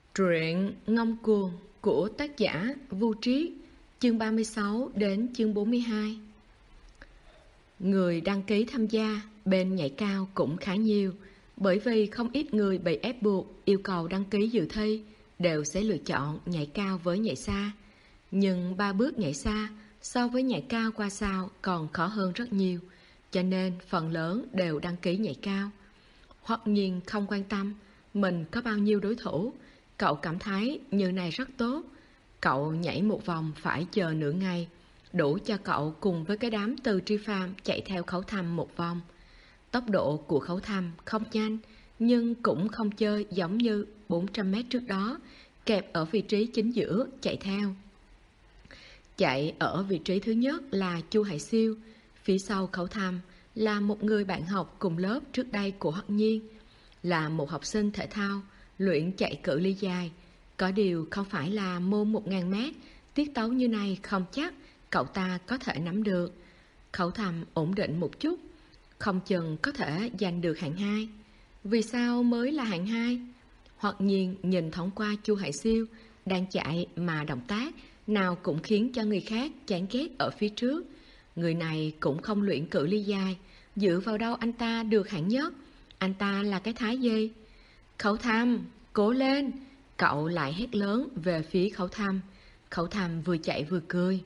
Truyện Ngông Cuồng của tác giả Vu Triết, chương 36 đến chương 42. Người đăng ký tham gia bên nhảy cao cũng khá nhiều, bởi vì không ít người bị ép buộc yêu cầu đăng ký dự thi đều sẽ lựa chọn nhảy cao với nhảy xa. Nhưng 3 bước nhảy xa so với nhảy cao qua sao còn khó hơn rất nhiều, cho nên phần lớn đều đăng ký nhảy cao. Hoặc nhiên không quan tâm mình có bao nhiêu đối thủ, cậu cảm thấy như này rất tốt. Cậu nhảy một vòng phải chờ nửa ngày, đủ cho cậu cùng với cái đám Từ Tri Phàm chạy theo Khấu Thăm một vòng. Tốc độ của Khấu Thăm không nhanh, nhưng cũng không chơi giống như 400 mét trước đó, kẹp ở vị trí chính giữa chạy theo. Chạy ở vị trí thứ nhất là Chu Hải Siêu, phía sau Khấu Thăm là một người bạn học cùng lớp trước đây của Hoặc Nhiên, là một học sinh thể thao, luyện chạy cự ly dài. Có điều không phải là môn 1000 mét, tiết tấu như này không chắc cậu ta có thể nắm được. Khấu Thăm ổn định một chút, không chừng có thể giành được hạng 2. Vì sao mới là hạng 2? Hoặc nhiên nhìn thoáng qua Chu Hải Siêu đang chạy mà động tác nào cũng khiến cho người khác chán ghét ở phía trước. Người này cũng không luyện cự ly dài, dựa vào đâu anh ta được hạng nhất? Anh ta là cái thái gì? Khấu Thăm, cố lên! Cậu lại hét lớn về phía Khấu Thăm. Khấu Thăm vừa chạy vừa cười.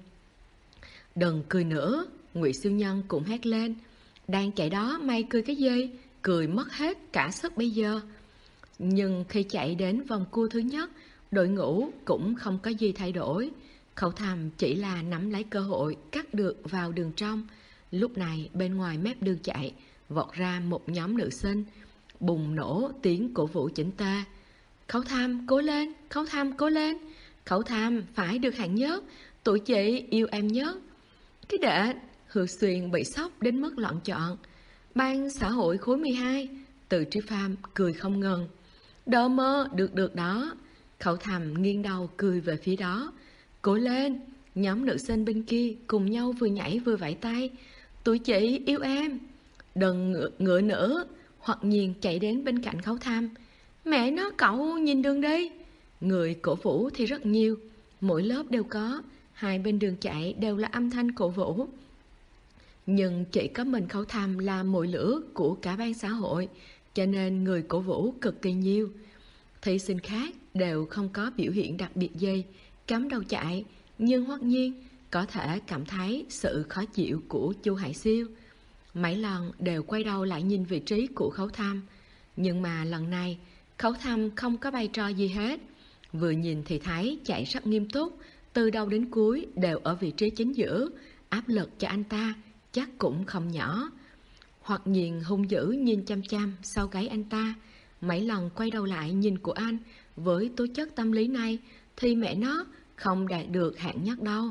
Đừng cười nữa! Ngụy Siêu Nhân cũng hét lên. Đang chạy đó mày cười cái gì? Cười mất hết cả sức bây giờ. Nhưng khi chạy đến vòng cua thứ nhất, đội ngũ cũng không có gì thay đổi. Khấu Thăm chỉ là nắm lấy cơ hội cắt được vào đường trong. Lúc này bên ngoài mép đường chạy vọt ra một nhóm nữ sinh, bùng nổ tiếng cổ vũ chỉnh tề. Khấu Thăm cố lên, Khấu Thăm cố lên, Khấu Thăm phải được hạng nhất, tụi chị yêu em nhất. Cái đệ Hư Xuyên bị sốc đến mức loạn trọn. Ban xã hội khối 12, Từ Tri Phàm cười không ngừng. Đỡ mơ, được đó. Khấu Thăm nghiêng đầu cười về phía đó. Cố lên! Nhóm nữ sinh bên kia cùng nhau vừa nhảy vừa vẫy tay. Tụi chị yêu em! Đừng ngựa nữa! Hoặc nhiên chạy đến bên cạnh Khấu Thăm. Mẹ nó, cậu nhìn đường đi! Người cổ vũ thì rất nhiều, mỗi lớp đều có, hai bên đường chạy đều là âm thanh cổ vũ. Nhưng chỉ có mình Khấu Thăm là mồi lửa của cả ban xã hội, cho nên người cổ vũ cực kỳ nhiều. Thí sinh khác đều không có biểu hiện đặc biệt gì, cắm đầu chạy, nhưng Hoặc nhiên có thể cảm thấy sự khó chịu của Chu Hải Siêu. Mấy lần đều quay đầu lại nhìn vị trí của Khấu Thăm, nhưng mà lần này Khấu Thăm không có bày trò gì hết. Vừa nhìn thì thấy chạy rất nghiêm túc, từ đầu đến cuối đều ở vị trí chính giữa, áp lực cho anh ta chắc cũng không nhỏ. Hoặc nhiên hung dữ nhìn chăm chăm sau gáy anh ta. Mấy lần quay đầu lại nhìn của anh với tố chất tâm lý này thì mẹ nó không đạt được hạng nhất đâu.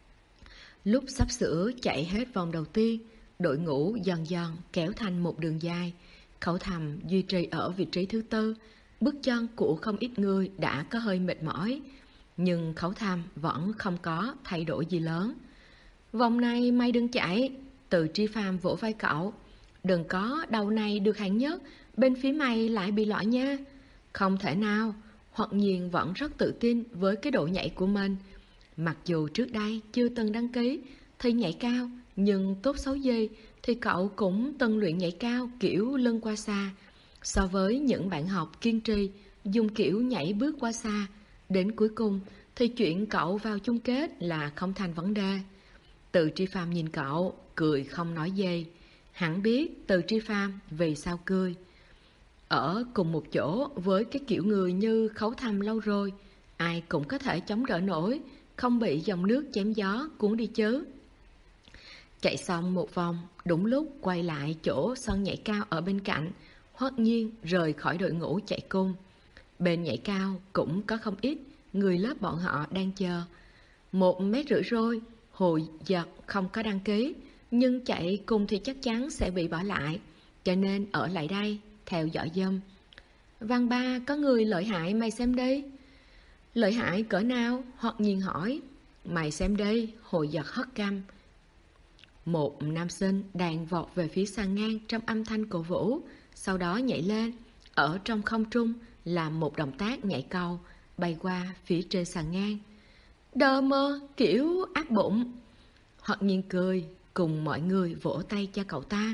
Lúc sắp sửa chạy hết vòng đầu tiên, đội ngũ dần dần kéo thành một đường dài. Khấu Thăm duy trì ở vị trí thứ tư. Bước chân của không ít người đã có hơi mệt mỏi, nhưng Khấu Thăm vẫn không có thay đổi gì lớn. Vòng này mày đừng chạy! Từ Tri Phàm vỗ vai cậu. Đừng có đầu này được hạng nhất, bên phía mày lại bị lõi nha. Không thể nào! Hoặc nhiên vẫn rất tự tin với cái độ nhảy của mình. Mặc dù trước đây chưa từng đăng ký thi nhảy cao, nhưng tốt xấu gì thì cậu cũng từng luyện nhảy cao kiểu lưng qua xa. So với những bạn học kiên trì dùng kiểu nhảy bước qua xa, đến cuối cùng thì chuyện cậu vào chung kết là không thành vấn đề. Từ Tri Phàm nhìn cậu, cười không nói gì. Hẳn biết Từ Tri Phàm vì sao cười. Ở cùng một chỗ với cái kiểu người như Khấu Thăm lâu rồi, ai cũng có thể chống đỡ nổi, không bị dòng nước chém gió cuốn đi chứ. Chạy xong một vòng, đúng lúc quay lại chỗ sân nhảy cao ở bên cạnh, Hoặc nhiên rời khỏi đội ngũ chạy cung. Bên nhảy cao cũng có không ít người lớp bọn họ đang chờ. 1,5 mét rồi, Hồ Giật không có đăng ký, nhưng chạy cùng thì chắc chắn sẽ bị bỏ lại, cho nên ở lại đây theo dõi giùm. Văn Ba, có người lợi hại, mày xem đi. Lợi hại cỡ nào? Hoặc nhiên hỏi. Mày xem đi, Hồ Giật hất cằm. Một nam sinh đang vọt về phía sàn ngang trong âm thanh cổ vũ, sau đó nhảy lên, ở trong không trung làm một động tác nhảy cầu, bay qua phía trên sàn ngang. Đờ mơ, kiểu áp bụng. Hoặc nhiên cười, cùng mọi người vỗ tay cho cậu ta.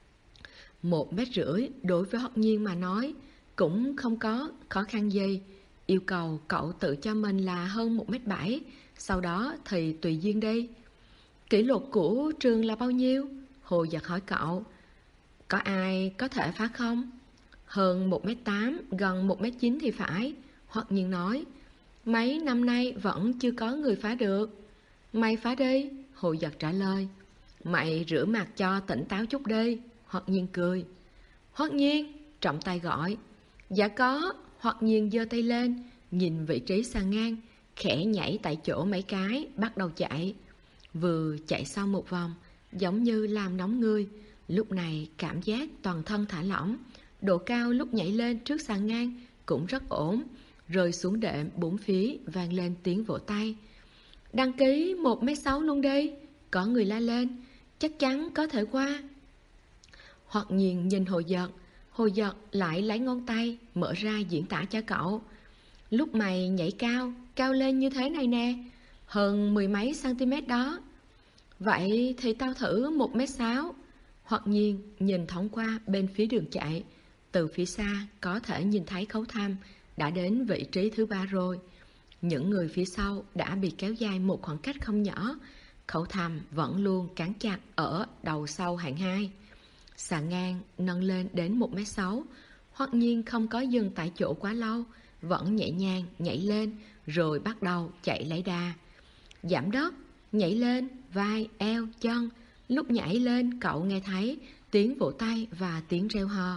1,5 mét đối với Hoặc nhiên mà nói cũng không có khó khăn gì. Yêu cầu cậu tự cho mình là hơn 1,7 m, sau đó thì tùy duyên đi. Kỷ lục của trường là bao nhiêu? Hồ Giật hỏi cậu. Có ai có thể phá không? Hơn 1,8 m, gần 1,9 m thì phải. Hoặc nhiên nói. Mấy năm nay vẫn chưa có người phá được. Mày phá đi, Hồ Giật trả lời. Mày rửa mặt cho tỉnh táo chút đi, Hoặc nhiên cười. Hoặc nhiên, trọng tay gọi. Dạ có, Hoặc nhiên giơ tay lên, nhìn vị trí sàn ngang, khẽ nhảy tại chỗ mấy cái, bắt đầu chạy. Vừa chạy xong một vòng, giống như làm nóng người. Lúc này cảm giác toàn thân thả lỏng. Độ cao lúc nhảy lên trước sàn ngang cũng rất ổn. Rơi xuống đệm bốn phía vang lên tiếng vỗ tay. Đăng ký 1,6 m luôn đi, có người la lên. Chắc chắn có thể qua. Hoặc nhiên nhìn Hồ Giật lại lấy ngón tay mở ra diễn tả cho cậu. Lúc mày nhảy cao lên như thế này nè, hơn 10 mấy cm đó. Vậy thì tao thử 1,6 m. Hoặc nhiên nhìn thoáng qua bên phía đường chạy. Từ phía xa có thể nhìn thấy Khấu Tham đã đến vị trí thứ 3 rồi. Những người phía sau đã bị kéo dài một khoảng cách không nhỏ. Khấu Tham vẫn luôn cán chặt ở đầu sau hạng 2. Sàn ngang nâng lên đến 1,6 m. Hoặc nhiên không có dừng tại chỗ quá lâu, vẫn nhẹ nhàng nhảy lên rồi bắt đầu chạy lấy đà. Giảm đất, nhảy lên, vai, eo, chân. Lúc nhảy lên cậu nghe thấy tiếng vỗ tay và tiếng reo hò.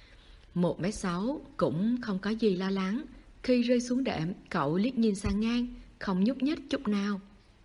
1,6 m cũng không có gì lo lắng. Khi rơi xuống đệm, cậu liếc nhìn sàn ngang, không nhúc nhích chút nào.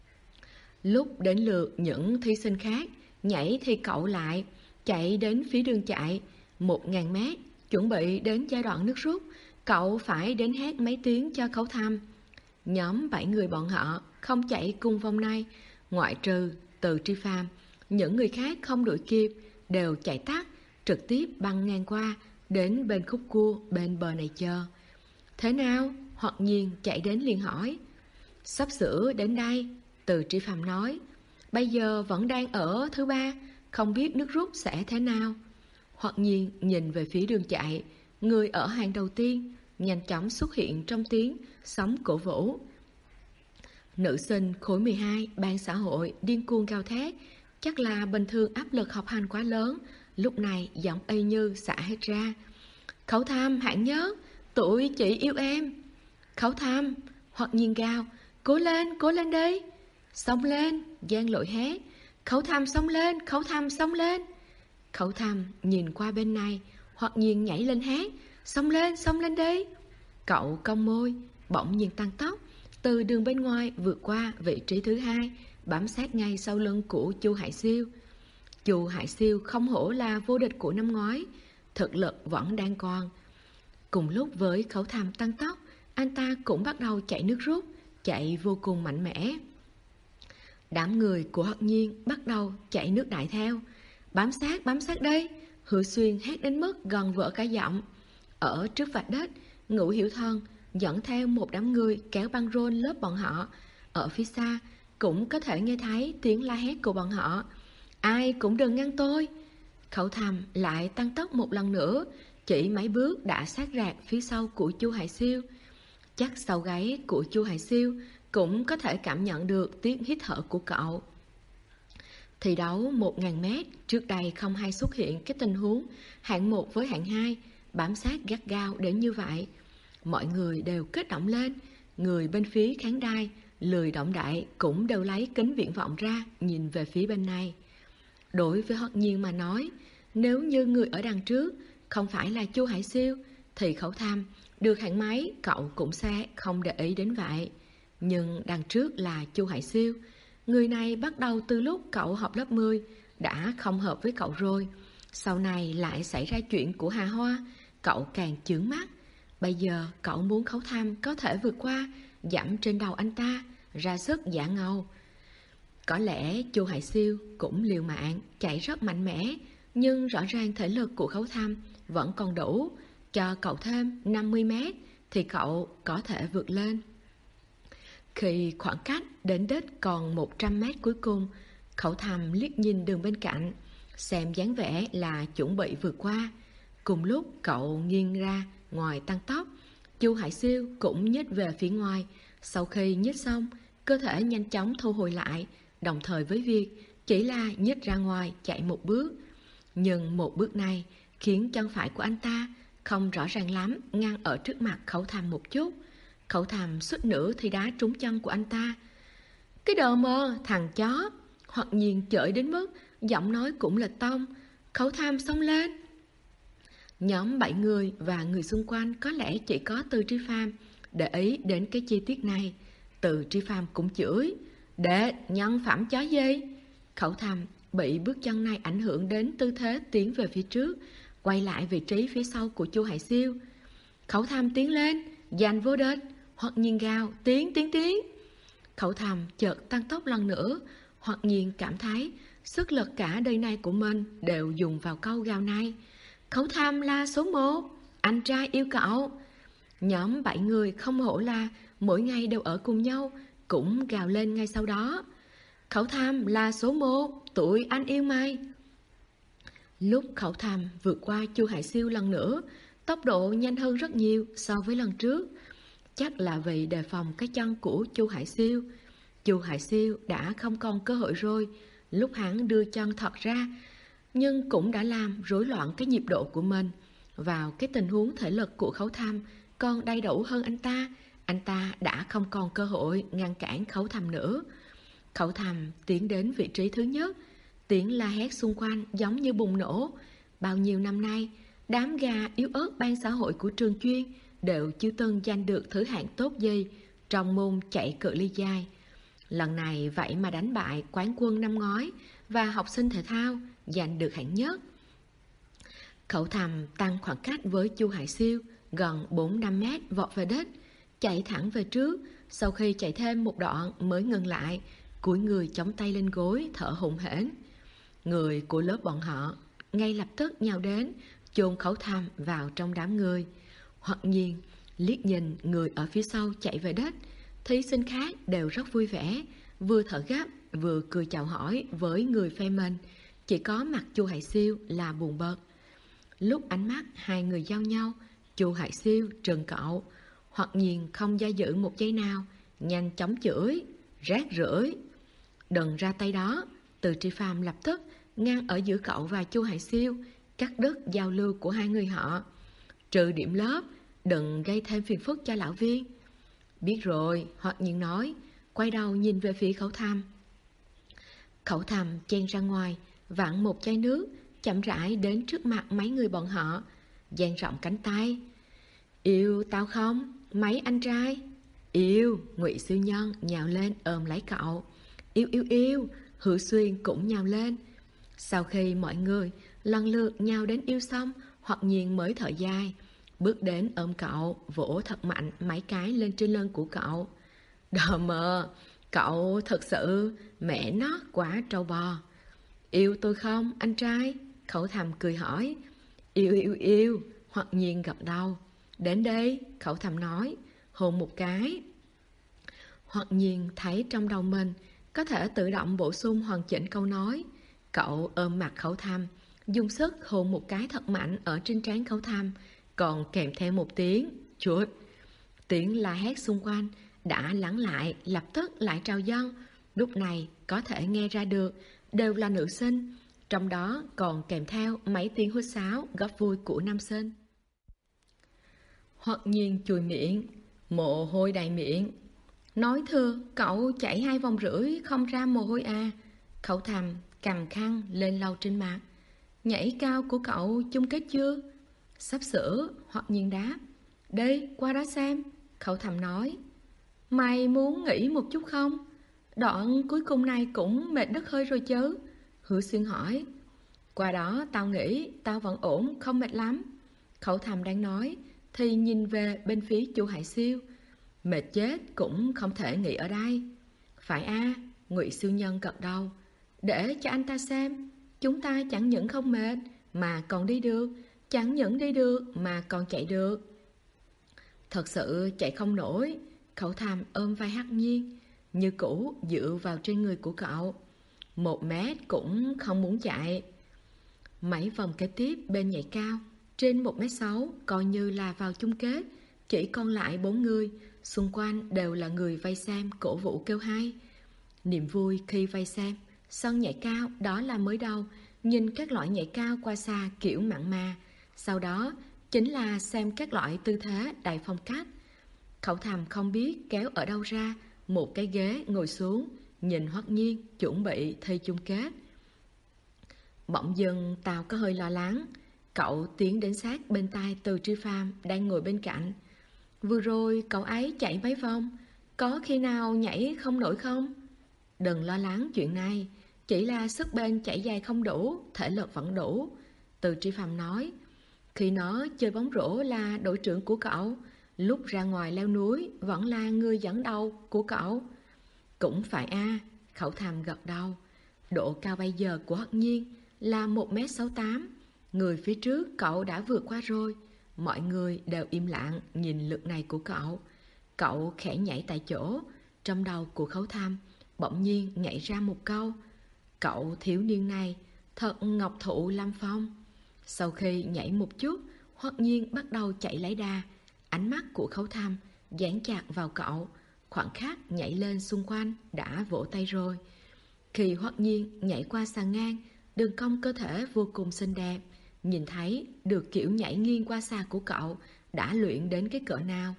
Lúc đến lượt những thí sinh khác nhảy thì cậu lại chạy đến phía đường chạy 1.000 m, chuẩn bị đến giai đoạn nước rút. Cậu phải đến hét mấy tiếng cho Khấu Tham. Nhóm 7 người bọn họ không chạy cùng vòng này, ngoại trừ Từ Tri Phàm. Những người khác không đuổi kịp, đều chạy tắt, trực tiếp băng ngang qua, đến bên khúc cua bên bờ này chờ. Thế nào? Hoặc nhiên chạy đến liền hỏi. Sắp sửa đến đây, Từ Tri Phàm nói. Bây giờ vẫn đang ở thứ 3, không biết nước rút sẽ thế nào. Hoặc nhiên nhìn về phía đường chạy, người ở hàng đầu tiên nhanh chóng xuất hiện trong tiếng sóng cổ vũ. Nữ sinh khối 12 ban xã hội điên cuồng gào thét, chắc là bình thường áp lực học hành quá lớn, lúc này giọng y như xả hết ra. Khấu Tham hạng nhất, tụi chị yêu em. Khấu Tham, Hoặc nhiên gào, cố lên đi. Xông lên, Giang Lội hét. Khấu Tham xông lên, Khấu Tham xông lên. Khấu Tham nhìn qua bên này, Hoặc nhiên nhảy lên hét, xông lên đi. Cậu cong môi, bỗng nhiên tăng tốc, từ đường bên ngoài vượt qua vị trí thứ 2, bám sát ngay sau lưng của Chu Hải Siêu. Chu Hải Siêu không hổ là vô địch của năm ngoái, thực lực vẫn đang còn. Cùng lúc với Khấu Tham tăng tốc, anh ta cũng bắt đầu chạy nước rút, chạy vô cùng mạnh mẽ. Đám người của Hoặc nhiên bắt đầu chạy nước đại theo. Bám sát đây, Hứa Xuyên hét đến mức gần vỡ cả giọng. Ở trước vạch đất, Ngũ Hiểu Thần dẫn theo một đám người kéo băng rôn lớp bọn họ. Ở phía xa cũng có thể nghe thấy tiếng la hét của bọn họ. Ai cũng đừng ngăn tôi. Khấu Tham lại tăng tốc một lần nữa, chỉ mấy bước đã sát rạc phía sau của Chu Hải Siêu. Chắc sau gáy của Chu Hải Siêu cũng có thể cảm nhận được tiếng hít thở của cậu. Thi đấu 1.000 m, trước đây không hay xuất hiện cái tình huống hạng 1 với hạng 2 bám sát gắt gao đến như vậy. Mọi người đều kích động lên, người bên phía khán đài lười động đậy cũng đều lấy kính viễn vọng ra nhìn về phía bên này. Đối với Hoặc nhiên mà nói, nếu như người ở đằng trước không phải là Chu Hải Siêu thì Khấu Tham được hạng mấy cậu cũng sẽ không để ý đến vậy. Nhưng đằng trước là Chu Hải Siêu, người này bắt đầu từ lúc cậu học lớp 10 đã không hợp với cậu rồi. Sau này lại xảy ra chuyện của Hà Hoa, cậu càng chướng mắt. Bây giờ cậu muốn Khấu Tham có thể vượt qua, dẫm trên đầu anh ta, ra sức giả ngầu. Có lẽ Chu Hải Siêu cũng liều mạng, chạy rất mạnh mẽ, nhưng rõ ràng thể lực của Khấu Tham vẫn còn đủ cho cậu thêm 50 m. thì cậu có thể vượt lên. Khi khoảng cách đến đích còn 100 mét cuối cùng, Khẩu Thầm liếc nhìn đường bên cạnh, xem dáng vẻ là chuẩn bị vượt qua. Cùng lúc cậu nghiêng ra ngoài tăng tốc, Chu Hải Siêu cũng nhích về phía ngoài. Sau khi nhích xong, cơ thể nhanh chóng thu hồi lại, đồng thời với việc chỉ là nhích ra ngoài chạy một bước. Nhưng một bước này khiến chân phải của anh ta không rõ ràng lắm ngăn ở trước mặt Khẩu Thầm một chút. Khẩu Thầm suýt nữa thì đá trúng chân của anh ta. Cái đồ mơ, thằng chó! Hoặc nhiên chửi đến mức giọng nói cũng lệch tông. Khẩu Thầm xông lên. Nhóm 7 người và người xung quanh có lẽ chỉ có Từ Tri Phàm để ý đến cái chi tiết này. Từ Tri Phàm cũng chửi: Đệ, nhân phẩm chó gì? Khẩu Thầm bị bước chân này ảnh hưởng đến tư thế tiến về phía trước, quay lại vị trí phía sau của Chu Hải Siêu. Khẩu Thầm tiến lên, giành vô địch. Hoặc nhiên gào: tiến. Khẩu Thầm chợt tăng tốc lần nữa. Hoặc nhiên cảm thấy sức lực cả đời này của mình đều dùng vào câu gào này. Khẩu Thầm là số 1, anh trai yêu cậu. Nhóm 7 người không hổ là mỗi ngày đều ở cùng nhau, cũng gào lên ngay sau đó. Khẩu Thầm là số 1, tụi anh yêu mày. Lúc Khẩu Thầm vượt qua Chu Hải Siêu lần nữa, tốc độ nhanh hơn rất nhiều so với lần trước. Chắc là vì đề phòng cái chân của Chu Hải Siêu. Chu Hải Siêu đã không còn cơ hội rồi. Lúc hắn đưa chân thật ra, nhưng cũng đã làm rối loạn cái nhịp độ của mình. Vào cái tình huống thể lực của Khẩu Thầm còn đầy đủ hơn anh ta đã không còn cơ hội ngăn cản Khẩu Thầm nữa. Khẩu Thầm tiến đến vị trí thứ nhất, tiếng la hét xung quanh giống như bùng nổ. Bao nhiêu năm nay, đám gà yếu ớt ban xã hội của trường chuyên đều chưa từng giành được thứ hạng tốt gì trong môn chạy cự ly dài. Lần này vậy mà đánh bại quán quân năm ngoái và học sinh thể thao giành được hạng nhất. Khẩu Thầm tăng khoảng cách với Chu Hải Siêu gần 4-5 mét vọt về đích, chạy thẳng về trước. Sau khi chạy thêm một đoạn mới ngừng lại, cúi người chống tay lên gối thở hổn hển. Người của lớp bọn họ ngay lập tức nhào đến chôn Khẩu Thầm vào trong đám người. Hoặc nhiên liếc nhìn người ở phía sau chạy về đất, thí sinh khác đều rất vui vẻ, vừa thở gấp vừa cười chào hỏi với người phe mình. Chỉ có mặt Chu Hải Siêu là buồn bực. Lúc ánh mắt hai người giao nhau, Chu Hải Siêu trừng cậu. Hoặc nhiên không do dự một giây nào, nhanh chóng chửi: rác rưởi! Đừng ra tay đó! Từ Tri Phàm lập tức ngăn ở giữa cậu và Chu Hải Siêu, cắt đứt giao lưu của hai người họ. Trừ điểm lớp, đừng gây thêm phiền phức cho lão viên. Biết rồi, Hoặc nhiên nói, quay đầu nhìn về phía Khẩu Thầm. Khẩu Thầm chen ra ngoài, vặn một chai nước, chậm rãi đến trước mặt mấy người bọn họ, dang rộng cánh tay. Yêu tao không, mấy anh trai? Yêu! Ngụy Siêu Nhân nhào lên ôm lấy cậu. Yêu! Hữu Xuyên cũng nhào lên. Sau khi mọi người lần lượt nhào đến yêu xong, Hoặc nhiên mới thở dài, bước đến ôm cậu, vỗ thật mạnh mấy cái lên trên lưng của cậu. Đờ mờ, cậu thật sự mẹ nó quá trâu bò. Yêu tôi không, anh trai? Khẩu Thầm cười hỏi. Yêu, Hoặc nhiên gật đầu. Đến đây, Khẩu Thầm nói, hôn một cái. Hoặc nhiên thấy trong đầu mình có thể tự động bổ sung hoàn chỉnh câu nói. Cậu ôm mặt Khẩu Thầm, dùng sức hôn một cái thật mạnh ở trên trán Khẩu Thầm, còn kèm theo một tiếng chuột. Tiếng la hét xung quanh đã lắng lại, lập tức lại trào dâng. Lúc này có thể nghe ra được đều là nữ sinh, trong đó còn kèm theo mấy tiếng huýt sáo góp vui của nam sinh. Hoặc nhiên chùi miệng, mồ hôi đầy miệng. Nói thưa, cậu chạy 2 vòng rưỡi không ra mồ hôi à? Khẩu Thầm cầm khăn lên lau trên mặt. Nhảy cao của cậu chung kết chưa? Sắp sửa, Hoặc nhiên đáp. Đi, qua đó xem. Khẩu Thầm nói. Mày muốn nghỉ một chút không? Đoạn cuối cùng này cũng mệt đứt hơi rồi chứ? Hứa Xuyên hỏi. Qua đó tao nghĩ tao vẫn ổn, không mệt lắm. Khẩu Thầm đang nói thì nhìn về bên phía Chu Hải Siêu. Mệt chết cũng không thể nghỉ ở đây. Phải a, Ngụy Siêu Nhân gật đầu. Để cho anh ta xem, chúng ta chẳng những không mệt mà còn đi được, chẳng những đi được mà còn chạy được. Thật sự chạy không nổi. Khẩu Tham ôm vai Hắc Nhiên, như cũ dựa vào trên người của cậu. 1 mét cũng không muốn chạy. Mấy vòng kế tiếp bên nhảy cao, trên 1m6 coi như là vào chung kết. Chỉ còn lại 4 người, xung quanh đều là người vây xem cổ vũ kêu hay. Niềm vui khi vây xem sân nhảy cao đó là mới đầu, nhìn các loại nhảy cao qua xa kiểu mặn mà. Sau đó chính là xem các loại tư thế đầy phong cách. Khẩu Tham không biết kéo ở đâu ra một cái ghế ngồi xuống, nhìn Hoắc Nhiên chuẩn bị thi chung kết. Bỗng dưng Tao có hơi lo lắng. Cậu tiến đến sát bên tai Từ Tri Phàm đang ngồi bên cạnh. Vừa rồi cậu ấy chạy mấy vòng, có khi nào nhảy không nổi không? Đừng lo lắng chuyện này, chỉ là sức bền chạy dài không đủ, thể lực vẫn đủ. Từ Tri Phàm nói. Khi nó chơi bóng rổ là đội trưởng của cậu, lúc ra ngoài leo núi vẫn là người dẫn đầu của cậu. Cũng phải a. Khẩu Tham gật đầu. Độ cao bây giờ của Hắc Nhiên là 1m68. Người phía trước cậu đã vượt qua rồi. Mọi người đều im lặng nhìn lực này của cậu. Cậu khẽ nhảy tại chỗ. Trong đầu của Khẩu Tham bỗng nhiên nhảy ra một câu. Cậu thiếu niên này thật ngọc thụ lâm phong. Sau khi nhảy một chút, Hoắc Nhiên bắt đầu chạy lấy đà. Ánh mắt của Khẩu Tham dán chặt vào cậu. Khoảng khắc nhảy lên xung quanh đã vỗ tay rồi. Khi Hoắc Nhiên nhảy qua sàn ngang, đường cong cơ thể vô cùng xinh đẹp. Nhìn thấy được kiểu nhảy nghiêng qua xa của cậu đã luyện đến cái cỡ nào.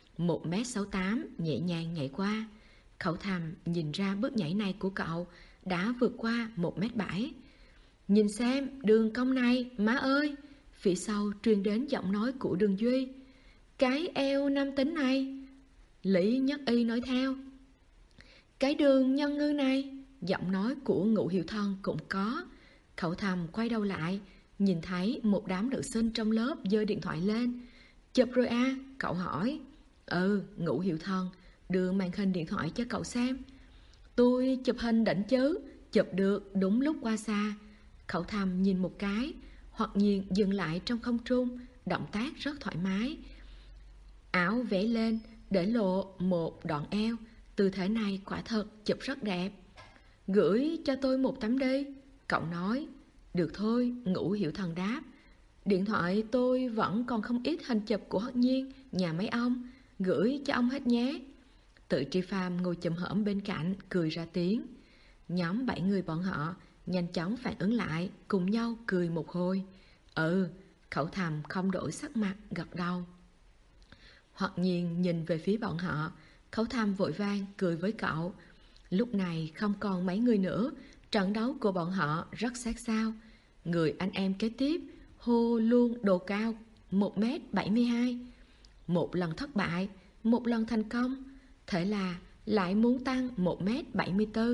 1m68 nhẹ nhàng nhảy qua. Khẩu Tham nhìn ra bước nhảy này của cậu đã vượt qua 1m7. Nhìn xem đường cong này má ơi. Phía sau truyền đến giọng nói của Đường Duy. Cái eo nam tính này. Lý Nhất Y nói theo. Cái đường nhân ngư này. Giọng nói của Ngũ Hiểu Thần cũng có. Khẩu Tham quay đầu lại, nhìn thấy một đám nữ sinh trong lớp giơ điện thoại lên. Chụp rồi à? Cậu hỏi. Ừ, Ngũ Hiểu Thần đưa màn hình điện thoại cho cậu xem. Tôi chụp hình đỉnh chứ, chụp được đúng lúc qua xa. Khẩu Tham nhìn một cái, Hoặc Nhiên dừng lại trong không trung, động tác rất thoải mái. Áo vẽ lên, để lộ một đoạn eo. Tư thế này quả thật chụp rất đẹp. Gửi cho tôi một tấm đi. Cậu nói. Được thôi, Ngũ Hiểu Thần đáp. Điện thoại tôi vẫn còn không ít hình chụp của Hắc Nhiên, nhà mấy ông. Gửi cho ông hết nhé. Tự Tri Phàm ngồi chùm hởm bên cạnh, cười ra tiếng. Nhóm 7 người bọn họ nhanh chóng phản ứng lại, cùng nhau cười một hồi. Ừ, Khẩu Tham không đổi sắc mặt, gật đầu. Hoặc Nhiên nhìn về phía bọn họ. Khẩu Tham vội vang cười với cậu. Lúc này không còn mấy người nữa. Trận đấu của bọn họ rất sát sao. Người anh em kế tiếp hô luôn độ cao 1m72. Một lần thất bại, một lần thành công. Thế là lại muốn tăng 1m74.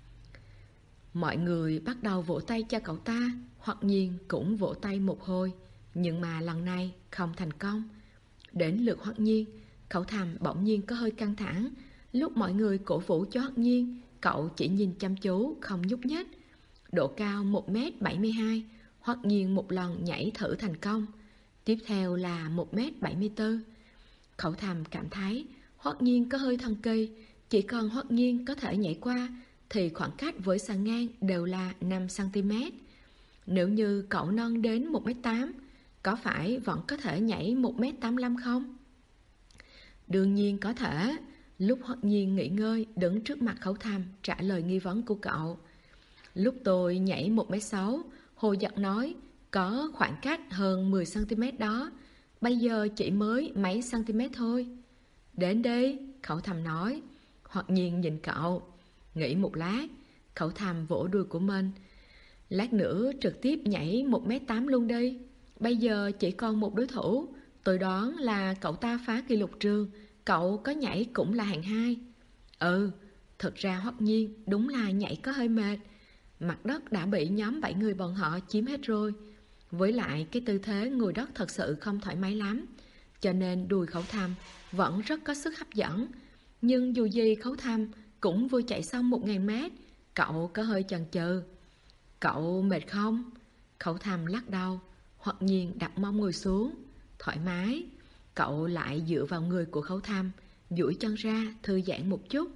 Mọi người bắt đầu vỗ tay cho cậu ta. Hoặc Nhiên cũng vỗ tay một hồi. Nhưng mà lần này không thành công. Đến lượt Hoặc Nhiên, Khẩu Tham bỗng nhiên có hơi căng thẳng. Lúc mọi người cổ vũ cho Hoặc Nhiên, cậu chỉ nhìn chăm chú, không nhúc nhích. Độ cao 1m72, Hoặc Nhiên một lần nhảy thử thành công. Tiếp theo là 1m74. Khẩu Tham cảm thấy Hoặc Nhiên có hơi thần kỳ. Chỉ cần Hoặc Nhiên có thể nhảy qua thì khoảng cách với sàn ngang đều là 5cm. Nếu như cậu nâng đến 1m8, có phải vẫn có thể nhảy 1m85 không? Đương nhiên có thể. Lúc Hoặc Nhiên nghỉ ngơi đứng trước mặt Khẩu Tham trả lời nghi vấn của cậu. Lúc tôi nhảy 1m6, Hồ Giật nói có khoảng cách hơn 10cm đó. Bây giờ chỉ mới mấy cm thôi. Đến đi, Khẩu Tham nói. Hoặc Nhiên nhìn cậu. Nghĩ một lát, Khẩu Tham vỗ đuôi của mình. Lát nữa trực tiếp nhảy 1m8 luôn đi. Bây giờ chỉ còn một đối thủ. Tôi đoán là cậu ta phá kỷ lục trường. Cậu có nhảy cũng là hạng 2. Ừ, thực ra Hoặc Nhiên đúng là nhảy có hơi mệt. Mặt đất đã bị nhóm 7 người bọn họ chiếm hết rồi. Với lại cái tư thế ngồi đất thật sự không thoải mái lắm. Cho nên đùi Khẩu Tham vẫn rất có sức hấp dẫn. Nhưng dù gì Khẩu Tham cũng vừa chạy xong 1000 mét. Cậu có hơi chần chừ. Cậu mệt không? Khẩu Tham lắc đầu. Hoặc Nhiên đặt mông ngồi xuống. Thoải mái. Cậu lại dựa vào người của Khấu Thăm, duỗi chân ra thư giãn một chút.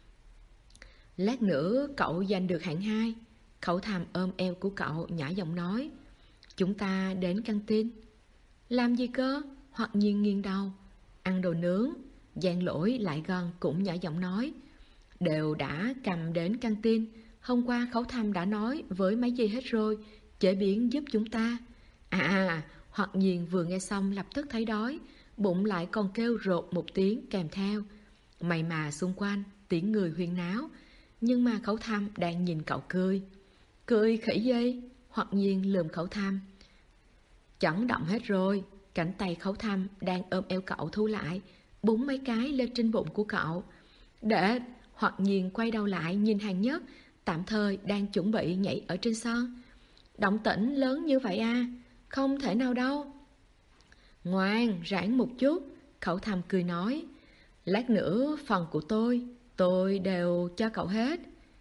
Lát nữa cậu giành được hạng 2. Khấu Thăm ôm eo của cậu nhỏ giọng nói, chúng ta đến căng tin. Làm gì cơ? Hoặc Nhiên nghiêng đầu. Ăn đồ nướng. Giang Lỗi lại gần cũng nhỏ giọng nói, đều đã cầm đến căng tin. Hôm qua Khấu Thăm đã nói với mấy gì hết rồi, chế biến giúp chúng ta. Hoặc Nhiên vừa nghe xong lập tức thấy đói, bụng lại còn kêu rột một tiếng kèm theo. May mà xung quanh tiếng người huyên náo, nhưng mà Khấu Thăm đang nhìn cậu cười. Cười khỉ gì? Hoặc Nhiên lườm Khấu Thăm. Chấn động hết rồi. Cánh tay Khấu Thăm đang ôm eo cậu thu lại, búng mấy cái lên trên bụng của cậu. Để. Hoặc Nhiên quay đầu lại nhìn Hàng Nhất, tạm thời đang chuẩn bị nhảy ở trên sân. Động tĩnh lớn như vậy à? Không thể nào đâu. Ngoan, ráng một chút. Khấu Thăm cười nói, lát nữa phần của tôi đều cho cậu hết.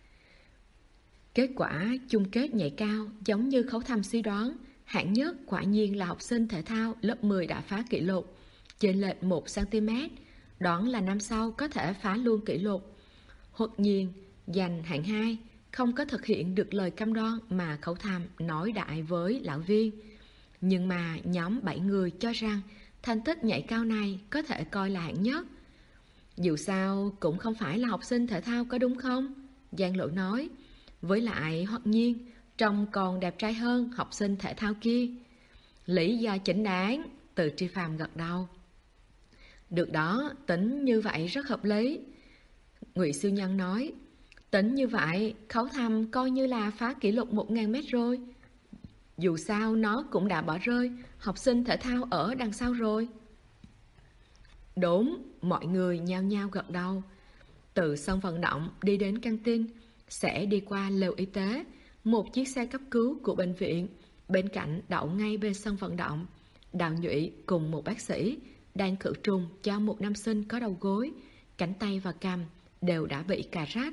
Kết quả chung kết nhảy cao giống như Khấu Thăm suy đoán, hạng nhất quả nhiên là học sinh thể thao lớp 10 đã phá kỷ lục, chênh lệch 1cm, đoán là năm sau có thể phá luôn kỷ lục. Hoặc Nhiên giành hạng 2, không có thực hiện được lời cam đoan mà Khấu Thăm nói đại với lão viên. Nhưng mà nhóm 7 người cho rằng thành tích nhảy cao này có thể coi là hạng nhất. Dù sao cũng không phải là học sinh thể thao có đúng không? Giang Lỗi nói. Với lại Hoặc Nhiên trông còn đẹp trai hơn học sinh thể thao kia. Lý do chính đáng. Từ Tri Phàm gật đầu. Được đó, tính như vậy rất hợp lý. Ngụy Siêu Nhân nói, tính như vậy Khấu Thăm coi như là phá kỷ lục 1000 mét rồi. Dù sao nó cũng đã bỏ rơi học sinh thể thao ở đằng sau rồi. Đúng, mọi người nhao nhao gật đầu. Từ sân vận động đi đến căng tin, sẽ đi qua lều y tế, một chiếc xe cấp cứu của bệnh viện, bên cạnh đậu ngay bên sân vận động. Đào Nhụy cùng một bác sĩ đang khử trùng cho một nam sinh có đầu gối, cánh tay và cằm đều đã bị cà rách.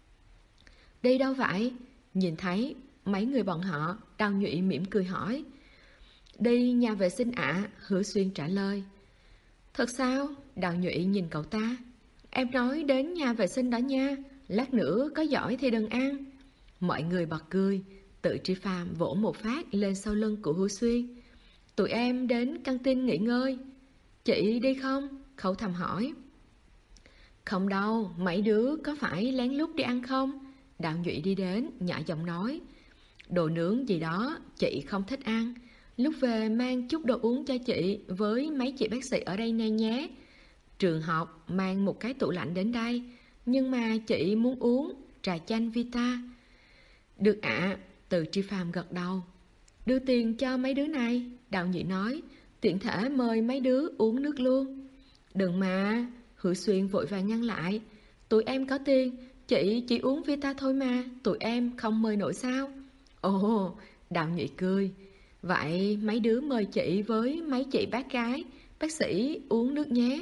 Đi đâu vậy? Nhìn thấy mấy người bọn họ, Đào Nhụy mỉm cười hỏi. Đi nhà vệ sinh ạ, Hứa Xuyên trả lời. Thật sao? Đào Nhụy nhìn cậu ta. Em nói đến nhà vệ sinh đó nha, lát nữa có giỏi thì đừng ăn. Mọi người bật cười. Tự Tri Phàm vỗ một phát lên sau lưng của Hứa Xuyên. Tụi em đến căng tin nghỉ ngơi. Chị đi không? Khấu Thăm hỏi. Không đâu, mấy đứa có phải lén lút đi ăn không? Đào Nhụy đi đến, nhỏ giọng nói. Đồ nướng gì đó, chị không thích ăn. Lúc về mang chút đồ uống cho chị với mấy chị bác sĩ ở đây nè nhé. Trường học mang một cái tủ lạnh đến đây, nhưng mà chị muốn uống trà chanh Vita. Được ạ. Từ Tri Phàm gật đầu. Đưa tiền cho mấy đứa này, Đào Nhụy nói, tiện thể mời mấy đứa uống nước luôn. Đừng mà, Hữu Xuyên vội vàng ngăn lại. Tụi em có tiền, chị chỉ uống Vita thôi mà, tụi em không mời nổi sao? Ồ, Đào Nhụy cười. Vậy mấy đứa mời chị với mấy chị bác gái, bác sĩ uống nước nhé.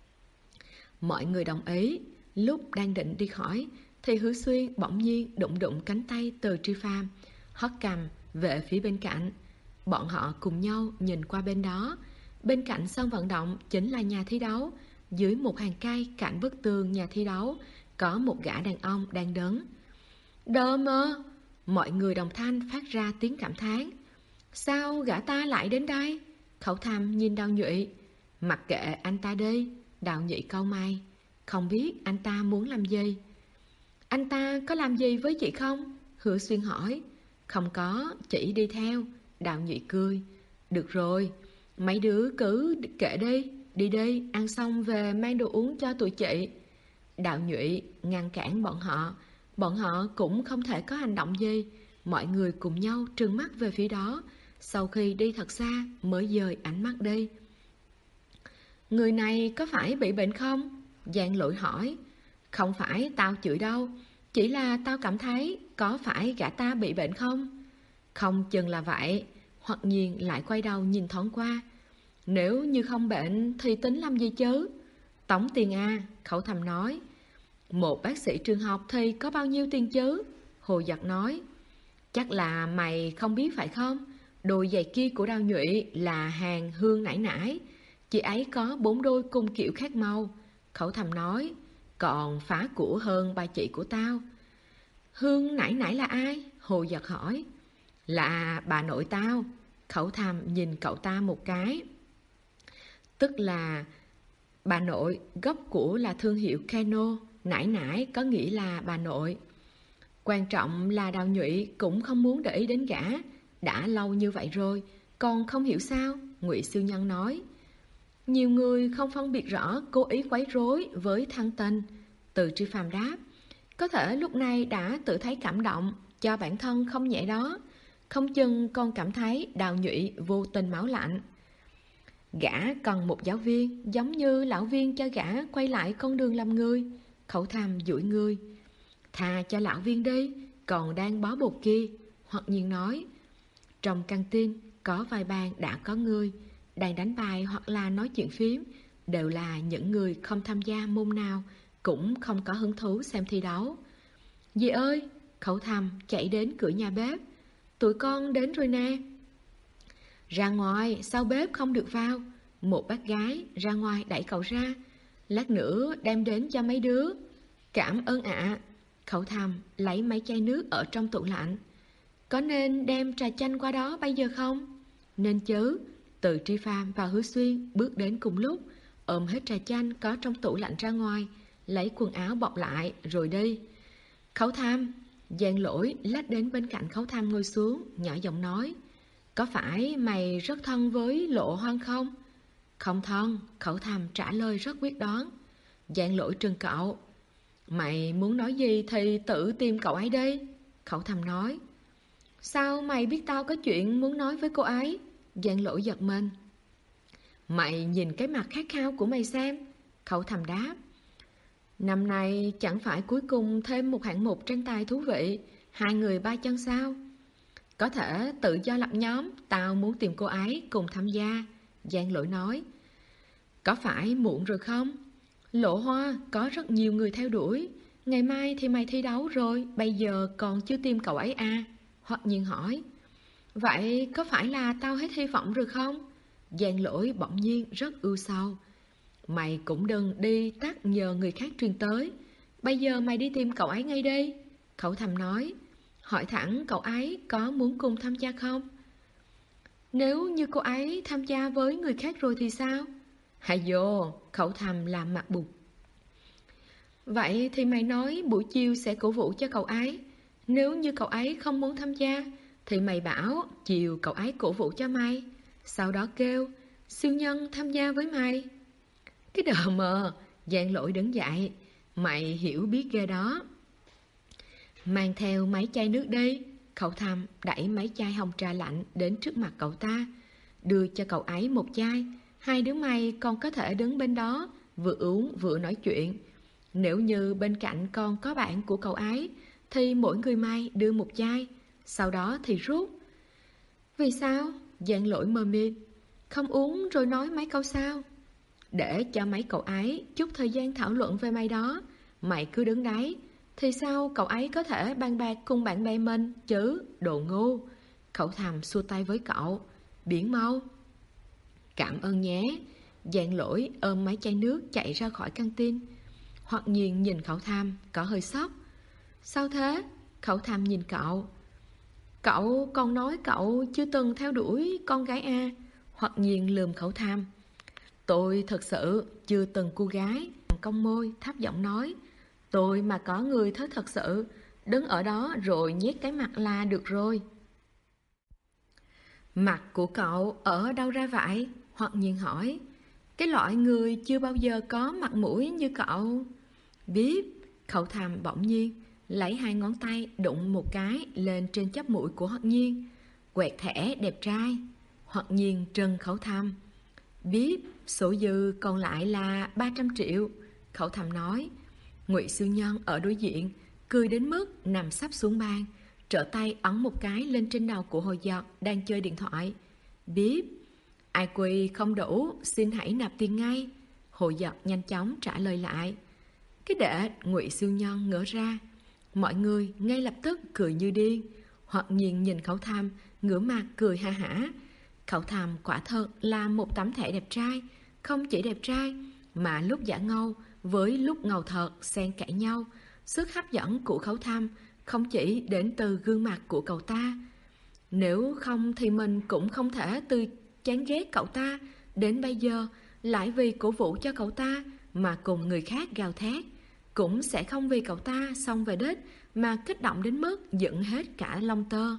Mọi người đồng ý. Lúc đang định đi khỏi thì Hứa Xuyên bỗng nhiên đụng đụng cánh tay Từ Tri Phàm, hót cằm về phía bên cạnh. Bọn họ cùng nhau nhìn qua bên đó. Bên cạnh sân vận động chính là nhà thi đấu. Dưới một hàng cây cạnh bức tường nhà thi đấu có một gã đàn ông đang đứng. Đơ mơ. Mọi người đồng thanh phát ra tiếng cảm thán. Sao gã ta lại đến đây? Khẩu Thăm nhìn Đào Nhụy. Mặc kệ anh ta đi. Đào Nhụy cau mày. Không biết anh ta muốn làm gì. Anh ta có làm gì với chị không? Hứa Xuyên hỏi. Không có, chỉ đi theo. Đào Nhụy cười. Được rồi, mấy đứa cứ kệ đi. Đi đi, ăn xong về mang đồ uống cho tụi chị. Đào Nhụy ngăn cản bọn họ. Bọn họ cũng không thể có hành động gì. Mọi người cùng nhau trừng mắt về phía đó. Sau khi đi thật xa mới dời ánh mắt đi. Người này có phải bị bệnh không? Giang Lỗi hỏi. Không phải tao chửi đâu, chỉ là tao cảm thấy có phải gã ta bị bệnh không? Không chừng là vậy. Hoặc Nhiên lại quay đầu nhìn thoáng qua. Nếu như không bệnh thì tính làm gì chứ? Tống tiền à, Khẩu Thăm nói. Một bác sĩ trường học thì có bao nhiêu tiền chứ? Hồ Giật nói. Chắc là mày không biết phải không? Đôi giày kia của Đào Nhụy là hàng Hương nải nải. Chị ấy có 4 đôi cung kiểu khác màu. Khẩu Thầm nói, còn phá của hơn bà chị của tao. Hương nãy nãy là ai? Hồ Giật hỏi. Là bà nội tao. Khẩu Thầm nhìn cậu ta một cái. Tức là bà nội, gốc của là thương hiệu Kano, nãy nãy có nghĩa là bà nội. Quan trọng là Đào Nhụy cũng không muốn để ý đến gã. Đã lâu như vậy rồi, còn không hiểu sao, Ngụy Siêu Nhân nói. Nhiều người không phân biệt rõ cố ý quấy rối với thân tình. Từ Tri Phàm đáp, có thể lúc này đã tự thấy cảm động, cho bản thân không nhẹ đó. Không chừng còn cảm thấy Đào Nhụy vô tình máu lạnh. Gã cần một giáo viên, giống như lão viên cho gã quay lại con đường làm người. Khẩu Thầm duỗi người. Thà cho lão viên đi, còn đang bó bột kia. Hoặc nhiên nói, trong căng tin có vài bàn đã có người đang đánh bài hoặc là nói chuyện phím, đều là những người không tham gia môn nào, cũng không có hứng thú xem thi đấu. Dì ơi! Khẩu Thầm chạy đến cửa nhà bếp. Tụi con đến rồi nè. Ra ngoài, sau bếp không được vào. Một bác gái ra ngoài đẩy cậu ra. Lát nữa đem đến cho mấy đứa. Cảm ơn ạ. Khẩu Thầm lấy mấy chai nước ở trong tủ lạnh. Có nên đem trà chanh qua đó bây giờ không? Nên chứ. Từ Tri Phàm và Hứa Xuyên bước đến cùng lúc, ôm hết trà chanh có trong tủ lạnh ra ngoài, lấy quần áo bọc lại rồi đi. Khẩu Thầm! Giang Lỗi lách đến bên cạnh Khẩu Thầm ngồi xuống, nhỏ giọng nói, có phải mày rất thân với Lộ Hoan không? Không thân, Khẩu Thầm trả lời rất quyết đoán. Giang Lỗi trừng cậu. Mày muốn nói gì thì tự tìm cậu ấy đi. Khẩu Thầm nói. Sao mày biết tao có chuyện muốn nói với cô ấy? Giang Lỗi giật mình. Mày nhìn cái mặt khát khao của mày xem. Khẩu Thầm đáp. Năm nay chẳng phải cuối cùng thêm một hạng mục tranh tài thú vị, 2 người 3 chân sao? Có thể tự do lập nhóm, tao muốn tìm cô ấy cùng tham gia. Giang Lỗi nói. Có phải muộn rồi không? Lộ Hoa có rất nhiều người theo đuổi. Ngày mai thì mày thi đấu rồi, bây giờ còn chưa tìm cậu ấy à? Hoặc nhiên hỏi. Vậy có phải là tao hết hy vọng rồi không? Giang Lỗi bỗng nhiên rất ưu sầu. Mày cũng đừng đi tắt nhờ người khác truyền tới. Bây giờ mày đi tìm cậu ấy ngay đi. Khẩu Thầm nói. Hỏi thẳng cậu ấy có muốn cùng tham gia không? Nếu như cô ấy tham gia với người khác rồi thì sao? Hay vô, Khẩu Thầm làm mặt bụt. Vậy thì mày nói buổi chiều sẽ cổ vũ cho cậu ấy. Nếu như cậu ấy không muốn tham gia, thì mày bảo chiều cậu ấy cổ vũ cho mày. Sau đó kêu Siêu Nhân tham gia với mày. Cái đờ mờ. Giang Lỗi đứng dậy. Mày hiểu biết ghê đó. Mang theo mấy chai nước đi. Khẩu Thầm đẩy mấy chai hồng trà lạnh đến trước mặt cậu ta, đưa cho cậu ấy một chai. 2 đứa mày còn có thể đứng bên đó, vừa uống vừa nói chuyện. Nếu như bên cạnh còn có bạn của cậu ấy, thì mỗi người mày đưa một chai, sau đó thì rút. Vì sao? Giang Lỗi mơ mịt. Không uống rồi nói mấy câu sao? Để cho mấy cậu ấy chút thời gian thảo luận về mày đó. Mày cứ đứng đấy, thì sao cậu ấy có thể bàn bạc cùng bạn bè mình chứ? Đồ ngu. Khẩu Thầm xua tay với cậu. Biển mau. Cảm ơn nhé. Giang Lỗi ôm mấy chai nước chạy ra khỏi căng tin. Hoặc nhiên nhìn Khẩu Thầm có hơi sốc. Sao thế? Khẩu Thầm nhìn cậu. Cậu còn nói cậu chưa từng theo đuổi con gái à? Hoặc nhiên lườm Khẩu Thầm. Tôi thật sự chưa từng cô gái. Cong môi thấp giọng nói. Tôi mà có người thích thật sự, đứng ở đó rồi nhét cái mặt là được rồi. Mặt của cậu ở đâu ra vậy? Hoặc nhiên hỏi. Cái loại người chưa bao giờ có mặt mũi như cậu. Biết. Khẩu Thầm bỗng nhiên lấy 2 ngón tay đụng một cái lên trên chóp mũi của Hoặc nhiên. Quẹt thẻ đẹp trai. Hoặc nhiên trừng Khẩu Thầm. Biết. Số dư còn lại là 300 triệu. Khẩu Thầm nói. Ngụy Siêu Nhân ở đối diện cười đến mức nằm sắp xuống bàn, trở tay ấn một cái lên trên đầu của Hồ Giật đang chơi điện thoại. Biết. Ai quy không đủ, xin hãy nạp tiền ngay. Hồ Giật nhanh chóng trả lời lại. Cái đệ. Ngụy Siêu Nhân ngỡ ra. Mọi người ngay lập tức cười như điên. Hoặc nhiên nhìn Khẩu Thầm ngửa mặt cười ha hả. Khẩu Thầm quả thật là một tấm thẻ đẹp trai, không chỉ đẹp trai, mà lúc giả ngâu với lúc ngầu thật xen kẽ nhau. Sức hấp dẫn của Khấu Thăm không chỉ đến từ gương mặt của cậu ta. Nếu không thì mình cũng không thể từ chán ghét cậu ta đến bây giờ lại vì cổ vũ cho cậu ta mà cùng người khác gào thét. Cũng sẽ không vì cậu ta xông về đích mà kích động đến mức dựng hết cả lông tơ.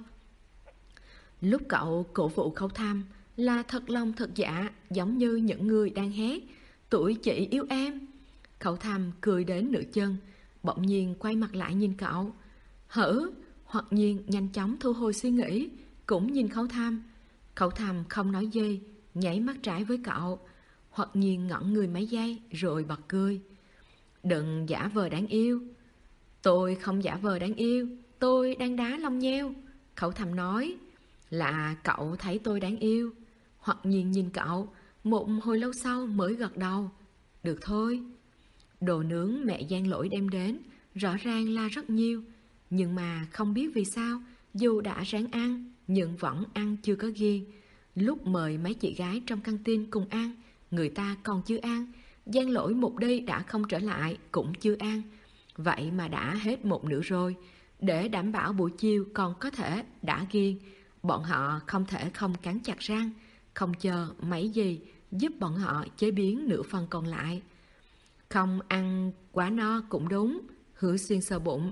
Lúc cậu cổ vũ Khấu Thăm là thật lòng thật dạ, giống như những người đang hét tuổi chị yêu em. Khấu Thăm cười đến nửa chân, bỗng nhiên quay mặt lại nhìn cậu. Hử? Hoặc nhiên nhanh chóng thu hồi suy nghĩ, cũng nhìn Khấu Thăm. Khấu Thăm không nói gì, nháy mắt trái với cậu. Hoặc nhiên ngẩn người mấy giây rồi bật cười. Đừng giả vờ đáng yêu. Tôi không giả vờ đáng yêu, tôi đang đá lông nheo. Khấu Thăm nói. Là cậu thấy tôi đáng yêu. Hoặc nhiên nhìn cậu, một hồi lâu sau mới gật đầu. Được thôi. Đồ nướng mẹ Giang Lỗi đem đến rõ ràng là rất nhiều, nhưng mà không biết vì sao dù đã ráng ăn nhưng vẫn ăn chưa có ghiền. Lúc mời mấy chị gái trong căng tin cùng ăn, người ta còn chưa ăn. Giang Lỗi một đi đã không trở lại cũng chưa ăn. Vậy mà đã hết một nửa rồi. Để đảm bảo buổi chiều còn có thể đã ghiền, bọn họ không thể không cắn chặt răng, không chờ mấy gì giúp bọn họ chế biến nửa phần còn lại. Không ăn quá no cũng đúng. Hứa Xuyên sờ bụng.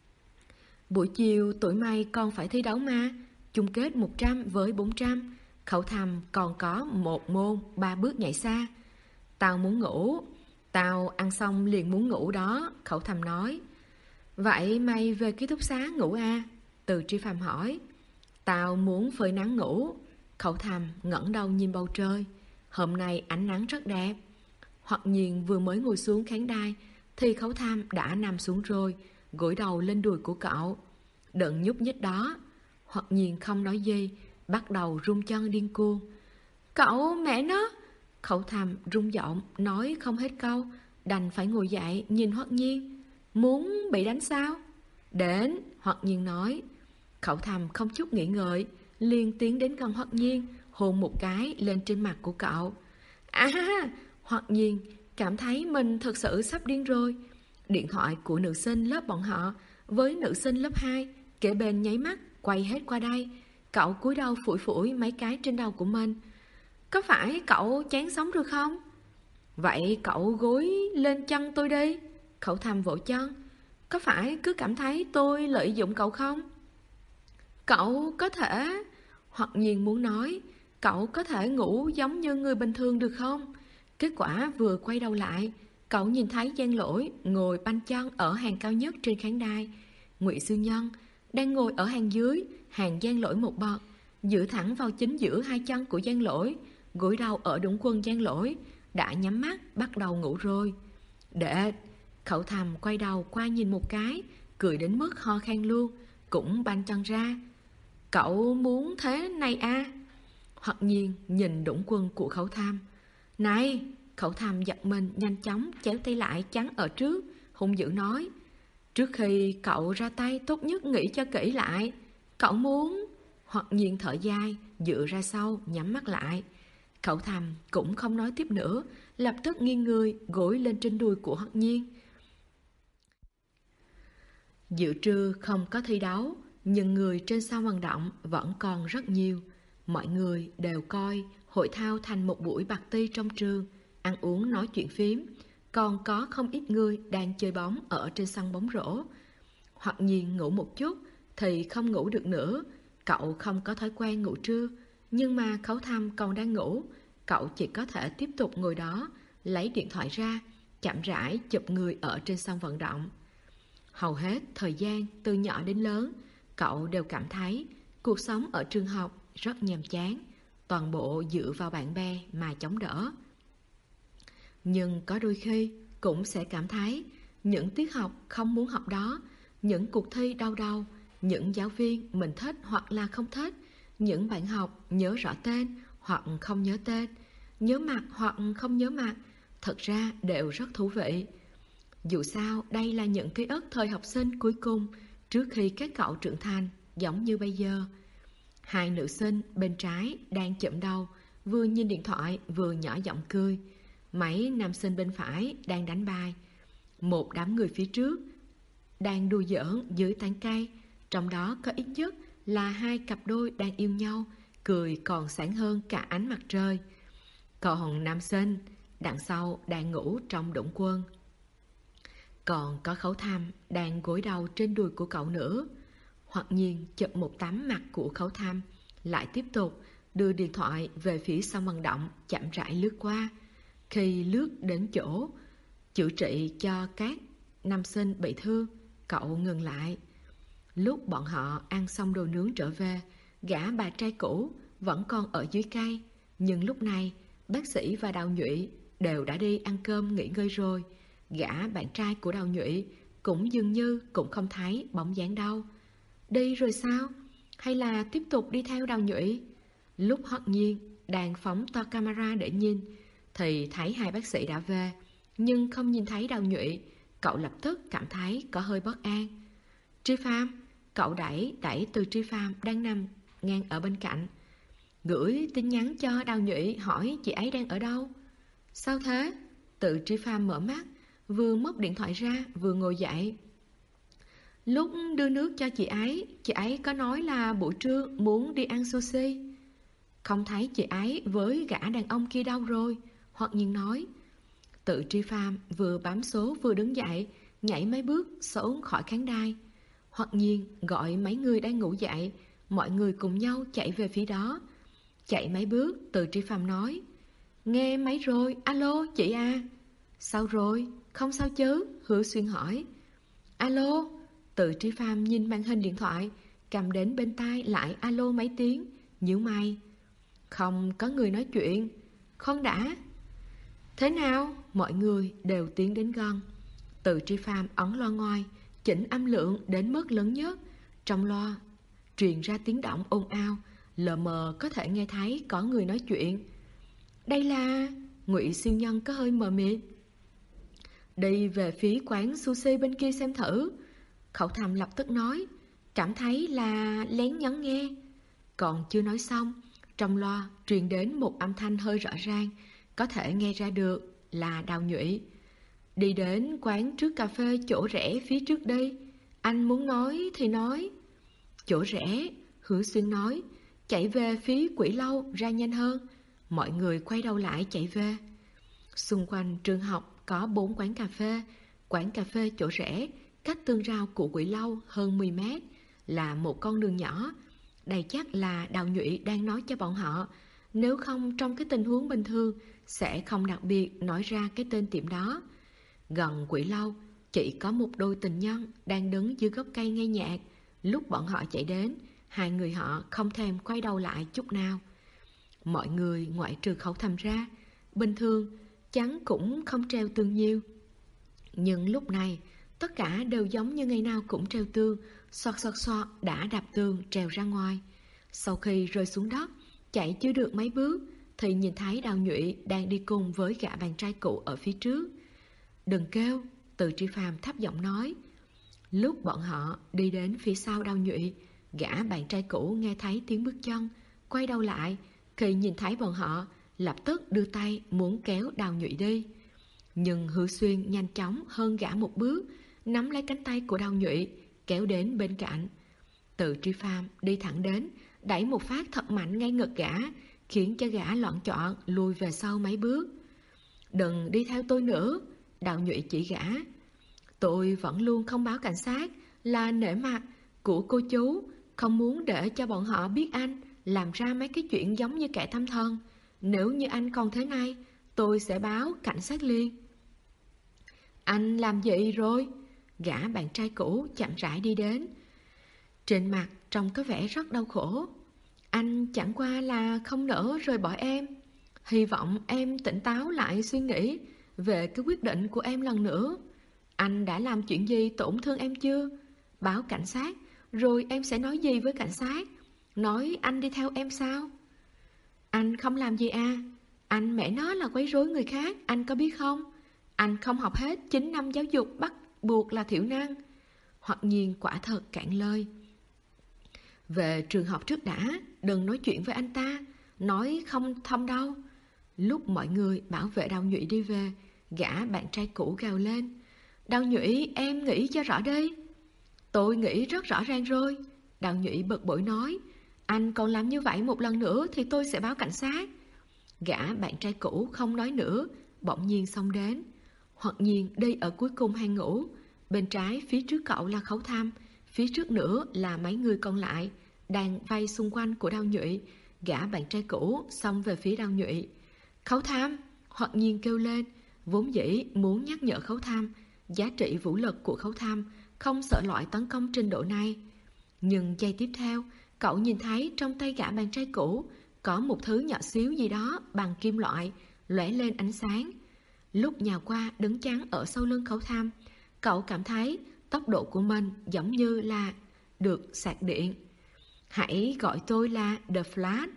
Buổi chiều tụi mày còn phải thi đấu mà. Chung kết 100 với 400. Khẩu Thầm còn có một môn 3 bước nhảy xa. Tao muốn ngủ. Tao ăn xong liền muốn ngủ đó, Khẩu Thầm nói. Vậy mày về ký túc xá ngủ à? Từ Tri Phạm hỏi. Tao muốn phơi nắng ngủ. Khẩu Thầm ngẩng đầu nhìn bầu trời. Hôm nay ánh nắng rất đẹp. Hoặc nhiên vừa mới ngồi xuống khán đài thì Khấu Thăm đã nằm xuống rồi, gối đầu lên đùi của cậu. Đừng nhúc nhích đó. Hoặc nhiên không nói gì, bắt đầu rung chân điên cuồng. Cậu mẹ nó! Khấu Thăm rung giọng nói không hết câu, đành phải ngồi dậy nhìn Hoặc nhiên. Muốn bị đánh sao? Đến, Hoặc nhiên nói. Khấu Thăm không chút nghĩ ngợi, liền tiến đến gần Hoặc nhiên, hôn một cái lên trên mặt của cậu. À! Hoặc nhiên cảm thấy mình thật sự sắp điên rồi. Điện thoại của nữ sinh lớp bọn họ với nữ sinh lớp 2 kế bên nháy mắt quay hết qua đây. Cậu cúi đầu phủi phủi mấy cái trên đầu của mình. Có phải cậu chán sống rồi không? Vậy cậu gối lên chân tôi đi. Khẩu Thầm vỗ chân. Có phải cứ cảm thấy tôi lợi dụng cậu không? Cậu có thể... Hoặc nhiên muốn nói, cậu có thể ngủ giống như người bình thường được không? Kết quả vừa quay đầu lại, cậu nhìn thấy Giang Lỗi ngồi banh chân ở hàng cao nhất trên khán đài. Ngụy Sư Nhân đang ngồi ở hàng dưới, hàng Giang Lỗi một bậc, dựa thẳng vào chính giữa hai chân của Giang Lỗi, gối đầu ở đũng quần Giang Lỗi, đã nhắm mắt bắt đầu ngủ rồi. Đệ! Khẩu Thầm quay đầu qua nhìn một cái, cười đến mức ho khan luôn, cũng banh chân ra. Cậu muốn thế này à? Hoặc nhiên nhìn đũng quần của Khẩu Thầm. Này! Khẩu Thầm giật mình nhanh chóng chéo tay lại chắn ở trước, hung dữ nói. Trước khi cậu ra tay tốt nhất nghĩ cho kỹ lại. Cậu muốn... Hoặc nhiên thở dài, dựa ra sau, nhắm mắt lại. Khẩu Thầm cũng không nói tiếp nữa, lập tức nghiêng người, gối lên trên đùi của Hoặc nhiên. Giữa trưa không có thi đấu, nhưng người trên sân vận động vẫn còn rất nhiều. Mọi người đều coi hội thao thành một buổi party trong trường, ăn uống nói chuyện phím. Còn có không ít người đang chơi bóng ở trên sân bóng rổ. Hoặc nhiên ngủ một chút thì không ngủ được nữa. Cậu không có thói quen ngủ trưa, nhưng mà Khấu Thăm còn đang ngủ. Cậu chỉ có thể tiếp tục ngồi đó, lấy điện thoại ra, chậm rãi chụp người ở trên sân vận động. Hầu hết thời gian từ nhỏ đến lớn, cậu đều cảm thấy cuộc sống ở trường học rất nhàm chán, toàn bộ dựa vào bạn bè mà chống đỡ. Nhưng có đôi khi cũng sẽ cảm thấy những tiết học không muốn học đó, những cuộc thi đau đầu, những giáo viên mình thích hoặc là không thích, những bạn học nhớ rõ tên hoặc không nhớ tên, nhớ mặt hoặc không nhớ mặt, thật ra đều rất thú vị. Dù sao đây là những ký ức thời học sinh cuối cùng trước khi các cậu trưởng thành giống như bây giờ. Hai nữ sinh bên trái đang chụm đầu, vừa nhìn điện thoại vừa nhỏ giọng cười. mấy nam sinh bên phải đang đánh bài. Một đám người phía trước đang đùa giỡn dưới tán cây, trong đó có ít nhất là 2 cặp đôi đang yêu nhau, cười còn sáng hơn cả ánh mặt trời. Còn nam sinh đằng sau đang ngủ trong đũng quân. Còn có Khấu Thăm đang gối đầu trên đùi của cậu nữa. Hoặc nhiên chợt một tấm mặt của Khấu Thăm lại tiếp tục đưa điện thoại về phía sân vận động, chậm rãi lướt qua. Khi lướt đến chỗ chữa trị cho các nam sinh bị thương, cậu ngừng lại. Lúc bọn họ ăn xong đồ nướng trở về, gã bà trai cũ vẫn còn ở dưới cây. Nhưng lúc này bác sĩ và Đào Nhụy đều đã đi ăn cơm nghỉ ngơi rồi. Gã bạn trai của Đào Nhụy cũng dường như cũng không thấy bóng dáng đâu. Đi rồi sao? Hay là tiếp tục đi theo Đào Nhụy? Lúc Hoắc Nhiên đang phóng to camera để nhìn thì thấy 2 bác sĩ đã về, nhưng không nhìn thấy Đào Nhụy. Cậu lập tức cảm thấy có hơi bất an. Tri Pham, cậu đẩy từ Tri Pham đang nằm ngang ở bên cạnh, gửi tin nhắn cho Đào Nhụy hỏi chị ấy đang ở đâu. Sao thế? Từ Tri Pham mở mắt, vừa móc điện thoại ra vừa ngồi dậy. Lúc đưa nước cho chị ấy có nói là buổi trưa muốn đi ăn sushi. Không thấy chị ấy với gã đàn ông kia đâu rồi, Hoặc Nhiên nói. Tự Tri Pham vừa bấm số vừa đứng dậy, nhảy mấy bước xuống khỏi khán đài. Hoặc Nhiên gọi mấy người đang ngủ dậy, mọi người cùng nhau chạy về phía đó. Chạy mấy bước, Từ Tri Pham nói. Nghe máy rồi, alo chị à. Sao rồi, không sao chứ? Hứa Xuyên hỏi. Alo. Từ Tri Pham nhìn màn hình điện thoại, cầm đến bên tai lại alo mấy tiếng, nhíu mày. Không có người nói chuyện. Không đã. Thế nào? Mọi người đều tiến đến gần. Từ Tri Pham ấn loa ngoài, chỉnh âm lượng đến mức lớn nhất. Trong loa truyền ra tiếng động ồn ào, lờ mờ có thể nghe thấy có người nói chuyện. Đây là... Ngụy Siêu Nhân có hơi mờ mịt. Đi về phía quán sushi bên kia xem thử. Khẩu Thầm lập tức nói, cảm thấy là lén nhấn nghe. Còn chưa nói xong, trong loa truyền đến một âm thanh hơi rõ ràng, có thể nghe ra được là Đào Nhụy. Đi đến quán trước cà phê chỗ rẽ phía trước đi. Anh muốn nói thì nói. Chỗ rẽ, Hứa Xuyên nói, chạy về phía Quỷ Lâu ra nhanh hơn. Mọi người quay đầu lại chạy về. Xung quanh trường học có 4 quán cà phê. Quán cà phê chỗ rẽ cách tường rào của Quỷ Lâu hơn 10 mét, là một con đường nhỏ. Đây chắc là Đào Nhụy đang nói cho bọn họ. Nếu không trong cái tình huống bình thường sẽ không đặc biệt nói ra cái tên tiệm đó. Gần Quỷ Lâu chỉ có một đôi tình nhân đang đứng dưới gốc cây nghe nhạc. Lúc bọn họ chạy đến, 2 người họ không thèm quay đầu lại chút nào. Mọi người ngoại trừ Khẩu Thầm ra, bình thường chắn cũng không treo tường nhiều. Nhưng lúc này tất cả đều giống như ngày nào cũng treo tường, xoạt xoạt xoạt đã đạp tường trèo ra ngoài. Sau khi rơi xuống đất, chạy chưa được mấy bước thì nhìn thấy Đào Nhụy đang đi cùng với gã bạn trai cũ ở phía trước. Đừng kêu, Từ Tri Phàm thấp giọng nói. Lúc bọn họ đi đến phía sau Đào Nhụy, gã bạn trai cũ nghe thấy tiếng bước chân, quay đầu lại. Khi nhìn thấy bọn họ, lập tức đưa tay muốn kéo Đào Nhụy đi. Nhưng Hứa Xuyên nhanh chóng hơn gã một bước, nắm lấy cánh tay của Đào Nhụy, kéo đến bên cạnh. Từ Tri Phàm đi thẳng đến, đẩy một phát thật mạnh ngay ngực gã, khiến cho gã loạn choạng lùi về sau mấy bước. Đừng đi theo tôi nữa, Đào Nhụy chỉ gã. Tôi vẫn luôn không báo cảnh sát, là nể mặt của cô chú, không muốn để cho bọn họ biết anh làm ra mấy cái chuyện giống như kẻ tâm thần. Nếu như anh còn thế này, tôi sẽ báo cảnh sát liền. Anh làm gì rồi? Gã bạn trai cũ chậm rãi đi đến. Trên mặt trông có vẻ rất đau khổ. Anh chẳng qua là không nỡ rời bỏ em. Hy vọng em tỉnh táo lại suy nghĩ về cái quyết định của em lần nữa. Anh đã làm chuyện gì tổn thương em chưa? Báo cảnh sát, rồi em sẽ nói gì với cảnh sát? Nói anh đi theo em sao? Anh không làm gì à? Anh mẹ nó là quấy rối người khác, anh có biết không? Anh không học hết 9 năm giáo dục bắt buộc là thiểu năng. Hoặc Nhiên quả thật cạn lời. Về trường học trước đã, đừng nói chuyện với anh ta, nói không thông đâu. Lúc mọi người bảo vệ Đào Nhụy đi về, gã bạn trai cũ gào lên: Đào Nhụy, em nghĩ cho rõ đi. Tôi nghĩ rất rõ ràng rồi, Đào Nhụy bực bội nói. Anh còn làm như vậy một lần nữa thì tôi sẽ báo cảnh sát. Gã bạn trai cũ không nói nữa, bỗng nhiên xông đến. Hoặc nhiên đi ở cuối cùng hàng ngũ. Bên trái phía trước cậu là Khấu Thăm, phía trước nữa là mấy người còn lại đang vây xung quanh của Đào Nhụy. Gã bạn trai cũ xông về phía Đào Nhụy. Khấu Thăm, Hoặc nhiên kêu lên, vốn dĩ muốn nhắc nhở Khấu Thăm giá trị vũ lực của Khấu Thăm không sợ loại tấn công trình độ này. Nhưng giây tiếp theo, cậu nhìn thấy trong tay gã bạn trai cũ có một thứ nhỏ xíu gì đó bằng kim loại lóe lên ánh sáng. Lúc nhào qua đứng chắn ở sau lưng Khấu Thăm, cậu cảm thấy tốc độ của mình giống như là được sạc điện. Hãy gọi tôi là The Flash.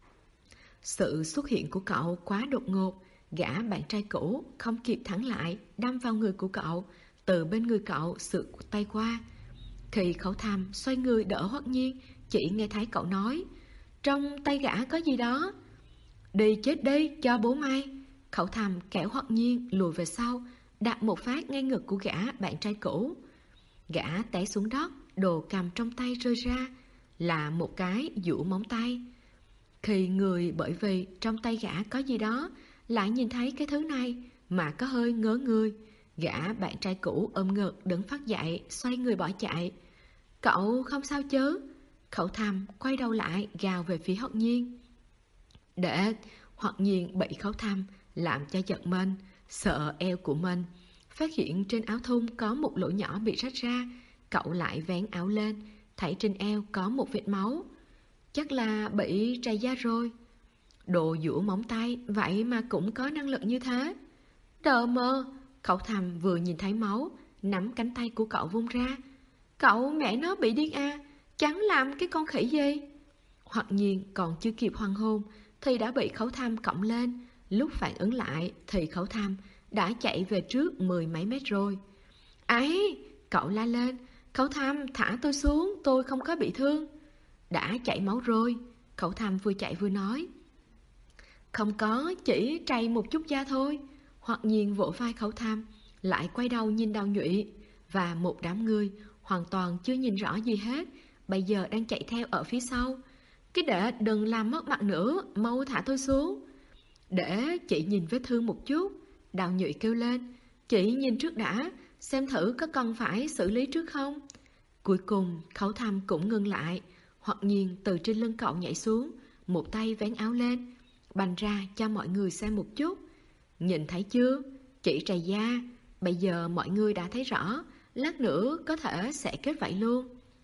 Sự xuất hiện của cậu quá đột ngột, gã bạn trai cũ không kịp thắng lại, đâm vào người của cậu, từ bên người cậu sượt tay qua. Khi Khấu Thăm xoay người đỡ Hoắc Nhiên, chỉ nghe thấy cậu nói: Trong tay gã có gì đó. Đi chết đi cho bố mày. Khấu Thăm kéo Hoắc Nhiên lùi về sau, đạp một phát ngay ngực của gã bạn trai cũ. Gã té xuống đất, đồ cầm trong tay rơi ra là một cái dũa móng tay. Khi người bởi vì trong tay gã có gì đó lại nhìn thấy cái thứ này mà có hơi ngớ người, gã bạn trai cũ ôm ngực đứng phát dậy, xoay người bỏ chạy. Cậu không sao chứ? Khấu Thăm quay đầu lại gào về phía Hoắc Nhiên. Để Hoắc Nhiên bị Khấu Thăm làm cho giật mình, sợ eo của mình. Phát hiện trên áo thun có một lỗ nhỏ bị rách ra, cậu lại vén áo lên, thấy trên eo có một vết máu. Chắc là bị trầy da rồi. Đồ dũa móng tay vậy mà cũng có năng lực như thế. Đờ mơ. Khấu Thăm vừa nhìn thấy máu, nắm cánh tay của cậu vung ra. Cậu mẹ nó bị điên à, chẳng làm cái con khỉ gì. Hoặc nhiên còn chưa kịp hoang hôn thì đã bị Khấu Thăm cõng lên. Lúc phản ứng lại thì Khấu Thăm đã chạy về trước 10 mấy mét rồi. Ấy, cậu la lên. Khấu Thăm, thả tôi xuống, tôi không có bị thương. Đã chảy máu rồi. Khấu Thăm vừa chạy vừa nói. Không có, chỉ trầy một chút da thôi. Hoặc nhiên vỗ vai Khấu Thăm, lại quay đầu nhìn Đào Nhụy. Và một đám người hoàn toàn chưa nhìn rõ gì hết, bây giờ đang chạy theo ở phía sau. Cái đệ đừng làm mất mặt nữa, mau thả tôi xuống. Để chị nhìn vết thương một chút. Đào Nhụy kêu lên. Chị nhìn trước đã, xem thử có cần phải xử lý trước không. Cuối cùng Khấu Thăm cũng ngừng lại. Hoặc nhiên từ trên lưng cậu nhảy xuống, một tay vén áo lên, bành ra cho mọi người xem một chút. Nhìn thấy chưa, chỉ trầy da. Bây giờ mọi người đã thấy rõ, lát nữa có thể sẽ kết vảy luôn.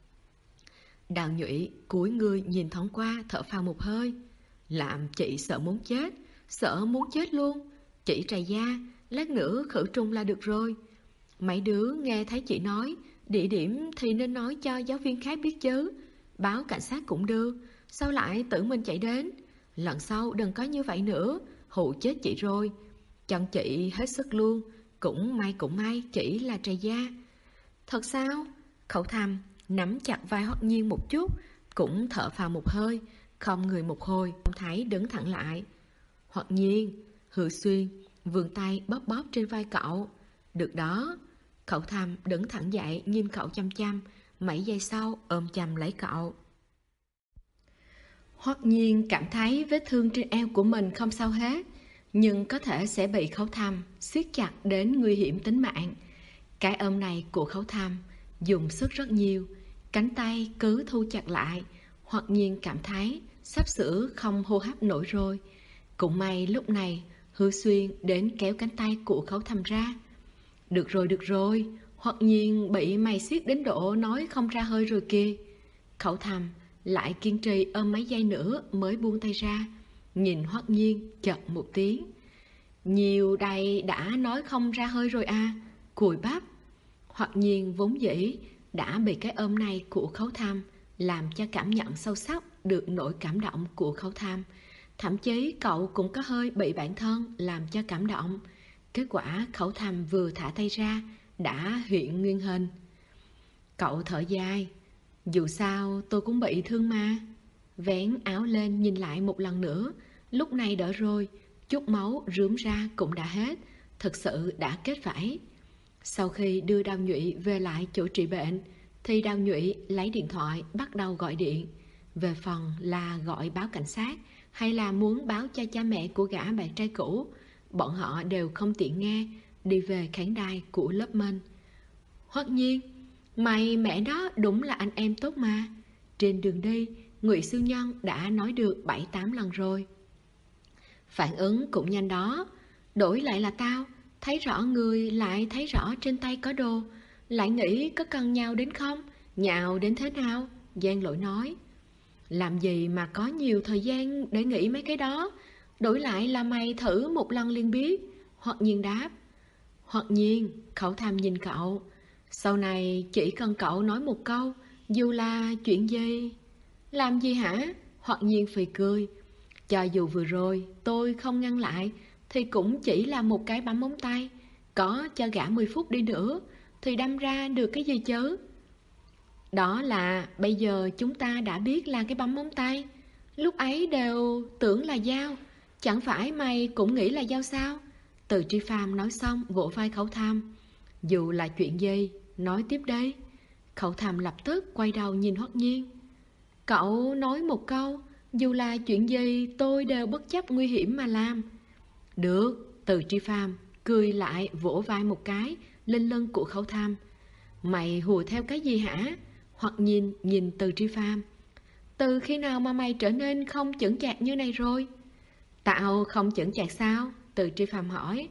Đào Nhụy cúi người nhìn thoáng qua, thở phào một hơi. Làm chị sợ muốn chết, sợ muốn chết luôn. Chỉ trầy da, lát nữa khử trùng là được rồi. Mấy đứa nghe thấy chị nói, địa điểm thì nên nói cho giáo viên khác biết chứ. Báo cảnh sát cũng được, sao lại tự mình chạy đến. Lần sau đừng có như vậy nữa, hù chết chị rồi. Chân chị hết sức luôn, cũng may chỉ là trầy da. Thật sao? Khấu Thăm nắm chặt vai Hoắc Nhiên một chút, cũng thở phào một hơi, không người một hồi, không thấy đứng thẳng lại. Hoắc Nhiên, Hứa Xuyên vươn tay bóp bóp trên vai cậu. Được đó. Khấu Thăm đứng thẳng dậy nhìn cậu chăm chăm, mấy giây sau ôm chầm lấy cậu. Hoắc Nhiên cảm thấy vết thương trên eo của mình không sao hết, nhưng có thể sẽ bị Khấu Thăm siết chặt đến nguy hiểm tính mạng. Cái ôm này của Khấu Thăm dùng sức rất nhiều, cánh tay cứ thu chặt lại. Hoắc Nhiên cảm thấy sắp sửa không hô hấp nổi rồi. Cũng may lúc này Hứa Xuyên đến kéo cánh tay của Khấu Thăm ra. Được rồi, Hoắc Nhiên bị mày siết đến độ nói không ra hơi rồi kìa. Khấu Thăm lại kiên trì ôm mấy giây nữa mới buông tay ra, nhìn Hoắc Nhiên chợt một tiếng. Nhiều đây đã nói không ra hơi rồi à, cùi bắp. Hoắc Nhiên vốn dĩ đã bị cái ôm này của Khấu Thăm làm cho cảm nhận sâu sắc được nỗi cảm động của Khấu Thăm. Thậm chí cậu cũng có hơi bị bản thân làm cho cảm động. Kết quả Khấu Thăm vừa thả tay ra đã hiện nguyên hình. Cậu thở dài. Dù sao tôi cũng bị thương mà. Vén áo lên nhìn lại một lần nữa. Lúc này đỡ rồi, Chút máu rướm ra cũng đã hết, thực sự đã kết vảy. Sau khi đưa Đào Nhụy về lại chỗ trị bệnh, thì Đào Nhụy lấy điện thoại bắt đầu gọi điện. Về phần là gọi báo cảnh sát hay là muốn báo cho cha mẹ của gã bạn trai cũ, bọn họ đều không tiện nghe, đi về khán đài của lớp Minh. Hoắc Nhiên, mày mẹ đó đúng là anh em tốt mà. Trên đường đi, Ngụy Siêu Nhân đã nói được 7-8 lần rồi. Phản ứng cũng nhanh đó. Đổi lại là tao, thấy rõ người lại thấy rõ trên tay có đồ, lại nghĩ có cần nhào đến không? Nhào đến thế nào? Giang Lỗi nói. Làm gì mà có nhiều thời gian để nghĩ mấy cái đó. Đổi lại là mày thử một lần liền biết. Hoặc Nhiên đáp. Hoặc Nhiên, Khẩu Tham nhìn cậu. Sau này chỉ cần cậu nói một câu, dù là chuyện gì. Làm gì hả? Hoặc Nhiên phì cười. Cho dù vừa rồi tôi không ngăn lại, thì cũng chỉ là một cái bấm móng tay. Có cho gã 10 phút đi nữa, thì đâm ra được cái gì chứ? Đó là bây giờ chúng ta đã biết là cái bấm móng tay. Lúc ấy đều tưởng là dao. Chẳng phải mày cũng nghĩ là dao sao? Từ Tri Phàm nói xong vỗ vai Khẩu Tham. Dù là chuyện gì, nói tiếp đây. Khẩu Tham lập tức quay đầu nhìn Hoắc Nhiên. Cậu nói một câu, dù là chuyện gì tôi đều bất chấp nguy hiểm mà làm. Được, Từ Tri Phàm cười lại vỗ vai một cái lên lưng của Khẩu Tham. Mày hùa theo cái gì hả? Hoặc nhìn Từ Tri Phàm. Từ khi nào mà mày trở nên không chững chạc như này rồi? Tao không chững chạc sao? Từ Tri Phàm hỏi.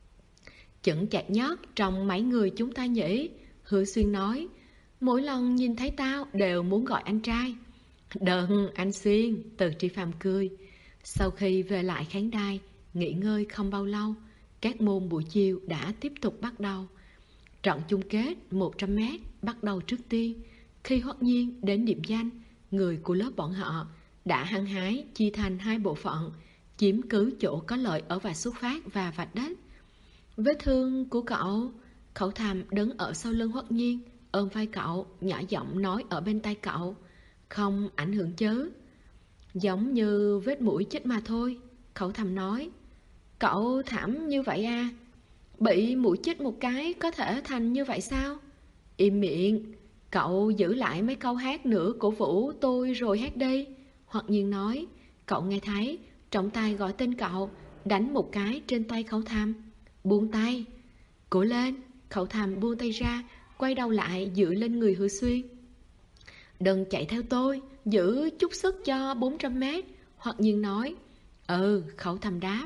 Chững chạc nhất trong mấy người chúng ta nhỉ? Hứa Xuyên nói. Mỗi lần nhìn thấy tao đều muốn gọi anh trai. Đừng anh Xuyên, Từ Tri Phàm cười. Sau khi về lại khán đài, nghỉ ngơi không bao lâu, các môn buổi chiều đã tiếp tục bắt đầu. Trận chung kết 100m bắt đầu trước tiên. Khi Hoắc Nhiên đến điểm danh, người của lớp bọn họ đã hăng hái chia thành hai bộ phận, chiếm cứ chỗ có lợi ở vạch xuất phát và vạch đất. Vết thương của cậu? Khẩu Tham đứng ở sau lưng Hoắc Nhiên, ôm vai cậu, nhỏ giọng nói ở bên tai cậu. Không ảnh hưởng chứ? Giống như vết mũi chích mà thôi, Khẩu Tham nói. Cậu thảm như vậy à? Bị mũi chích một cái có thể thành như vậy sao? Im miệng, cậu giữ lại mấy câu hát nữa cổ vũ tôi rồi hát đi. Hoặc Nhiên nói. Cậu nghe thấy trọng tài gọi tên cậu, đánh một cái trên tay Khẩu Tham. Buông tay. Cố lên. Khẩu Tham buông tay ra, quay đầu lại dựa lên người Hứa Xuyên. Đừng chạy theo tôi, giữ chút sức cho 400m. Hoặc Nhiên nói. Khẩu Tham đáp.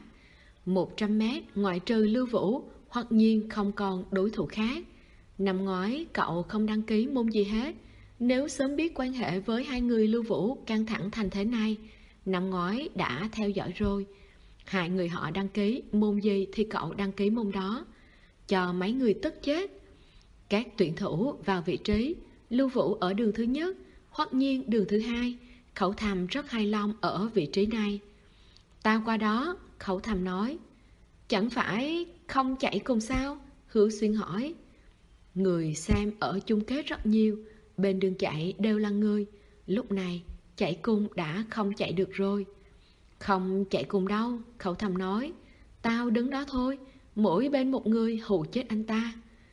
100m ngoại trừ Lưu Vũ, Hoặc Nhiên không còn đối thủ khác. Năm ngoái cậu không đăng ký môn gì hết. Nếu sớm biết quan hệ với hai người Lưu Vũ căng thẳng thành thế này, năm ngoái đã theo dõi rồi. Hai người họ đăng ký môn gì thì cậu đăng ký môn đó, cho mấy người tức chết. Các tuyển thủ vào vị trí, Lưu Vũ ở đường thứ nhất, Hoắc Nhiên đường thứ hai. Khẩu Tham rất hài lòng ở vị trí này. Tao qua đó, Khẩu Tham nói. Chẳng phải không chạy cùng sao? Hứa Xuyên hỏi. Người xem ở chung kết rất nhiều, bên đường chạy đều là người. Lúc này chạy cùng đã không chạy được rồi. Không chạy cùng đâu, Khẩu Tham nói. Tao đứng đó thôi, mỗi bên một người hù chết anh ta.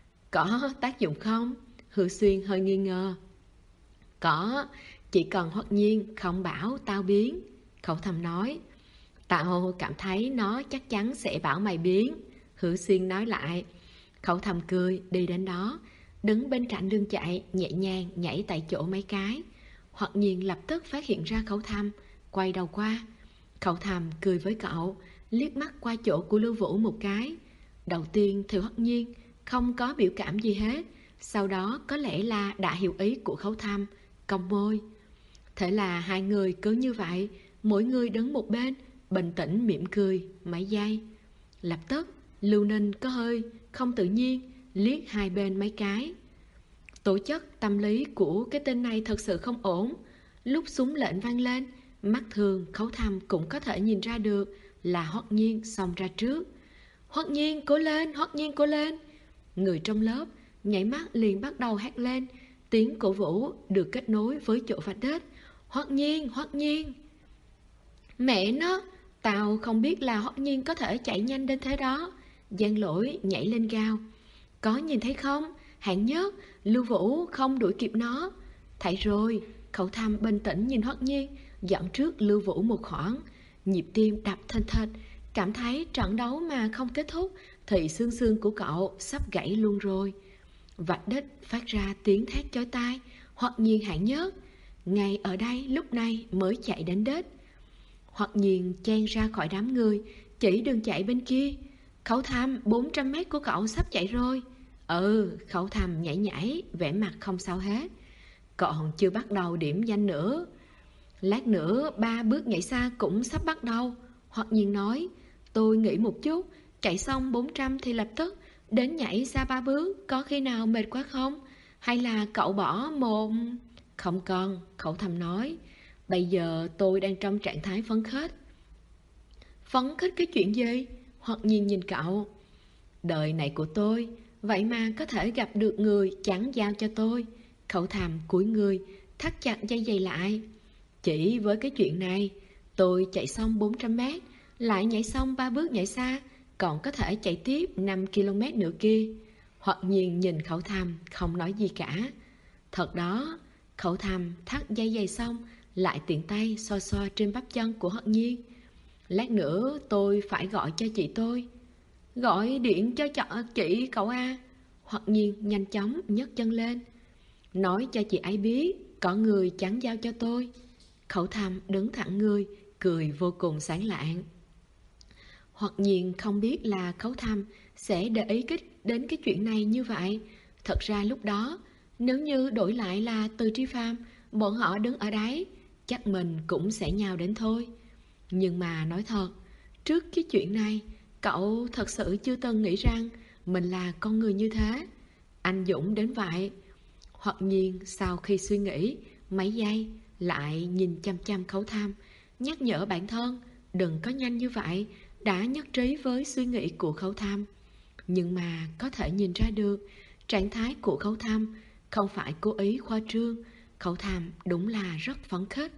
Có tác dụng không? Hứa Xuyên hơi nghi ngờ. Có, chỉ cần Hoắc Nhiên không bảo tao biến, Khẩu Tham nói. Tao cảm thấy nó chắc chắn sẽ bảo mày biến, Hứa Xuyên nói lại. Khẩu Tham cười đi đến đó, đứng bên cạnh đường chạy, nhẹ nhàng nhảy tại chỗ mấy cái. Hoặc Nhiên lập tức phát hiện ra Khẩu Tham, quay đầu qua. Khẩu Tham cười với cậu, liếc mắt qua chỗ của Lưu Vũ một cái. Đầu tiên thì Hoặc Nhiên không có biểu cảm gì hết, sau đó có lẽ là đã hiểu ý của Khẩu Tham, cong môi. Thế là hai người cứ như vậy, mỗi người đứng một bên, bình tĩnh mỉm cười mấy giây. Lập tức Lưu Ninh có hơi không tự nhiên liếc hai bên mấy cái. Tổ chức tâm lý của cái tên này thật sự không ổn. Lúc súng lệnh vang lên, mắt thường Khẩu Tham cũng có thể nhìn ra được là Hoắc Nhiên xông ra trước. Hoắc Nhiên cố lên, Hoắc Nhiên cố lên. Người trong lớp nhảy mắt liền bắt đầu hát lên. Tiếng cổ vũ được kết nối với chỗ vạch đất. Hoắc Nhiên, Hoắc Nhiên. Mẹ nó, Tao không biết là Hoắc Nhiên có thể chạy nhanh đến thế đó. Giang Lỗi nhảy lên gào. Có nhìn thấy không? Hạng Nhất, Lưu Vũ không đuổi kịp nó. Thấy rồi, Khẩu Thăm bình tĩnh nhìn Hoắc Nhiên, dẫn trước Lưu Vũ một khoảng. Nhịp tim đập thình thịch, cảm thấy trận đấu mà không kết thúc thì xương xương của cậu sắp gãy luôn rồi. Vạch đích phát ra tiếng thét chói tai. Hoắc Nhiên, Hạng Nhất, ngay ở đây lúc này mới chạy đến đích. Hoắc Nhiên chen ra khỏi đám người, chỉ đường chạy bên kia. Khẩu Thăm, 400 mét của cậu sắp chạy rồi. Khẩu Thăm nhảy nhảy, vẻ mặt không sao hết. Còn chưa bắt đầu điểm danh nữa. Lát nữa 3 bước nhảy xa cũng sắp bắt đầu. Hoắc Nhiên nói, tôi nghĩ một chút, chạy xong 400 thì lập tức đến nhảy xa 3 bước, có khi nào mệt quá không? Hay là cậu bỏ một... Không cần, Khẩu Thăm nói, bây giờ tôi đang trong trạng thái phấn khích. Phấn khích cái chuyện gì? Hoắc Nhiên nhìn cậu. Đời này của tôi, vậy mà có thể gặp được người chẳng giao cho tôi. Khẩu Thăm cúi người, thắt chặt dây giày lại. Chỉ với cái chuyện này, tôi chạy xong 400 mét, lại nhảy xong 3 bước nhảy xa, còn có thể chạy tiếp 5 km nữa kia. Hoắc Nhiên nhìn Khẩu Thăm không nói gì cả. Thật đó, Khẩu Thăm thắt dây giày xong, lại tiện tay xoa xoa trên bắp chân của Hoắc Nhiên. Lát nữa tôi phải gọi cho chị tôi. Gọi điện cho chị cậu a. Hoắc Nhiên nhanh chóng nhấc chân lên. Nói cho chị ấy biết, có người chẳng giao cho tôi. Khẩu Thăm đứng thẳng người, cười vô cùng sáng lạng. Hoắc Nhiên không biết là Khẩu Thăm sẽ để ý đến cái chuyện này như vậy. Thật ra lúc đó, nếu như đổi lại là Từ Tri Phàm, bọn họ đứng ở đấy, chắc mình cũng sẽ nhào đến thôi. Nhưng mà nói thật, trước cái chuyện này, cậu thật sự chưa từng nghĩ rằng mình là con người như thế, anh dũng đến vậy. Hoắc Nhiên sau khi suy nghĩ mấy giây, lại nhìn chăm chăm Khẩu Thăm, nhắc nhở bản thân đừng có nhanh như vậy, đã nhất trí với suy nghĩ của Khẩu Thăm. Nhưng mà có thể nhìn ra được, trạng thái của Khẩu Thăm không phải cố ý khoa trương. Khẩu Thăm đúng là rất phấn khích.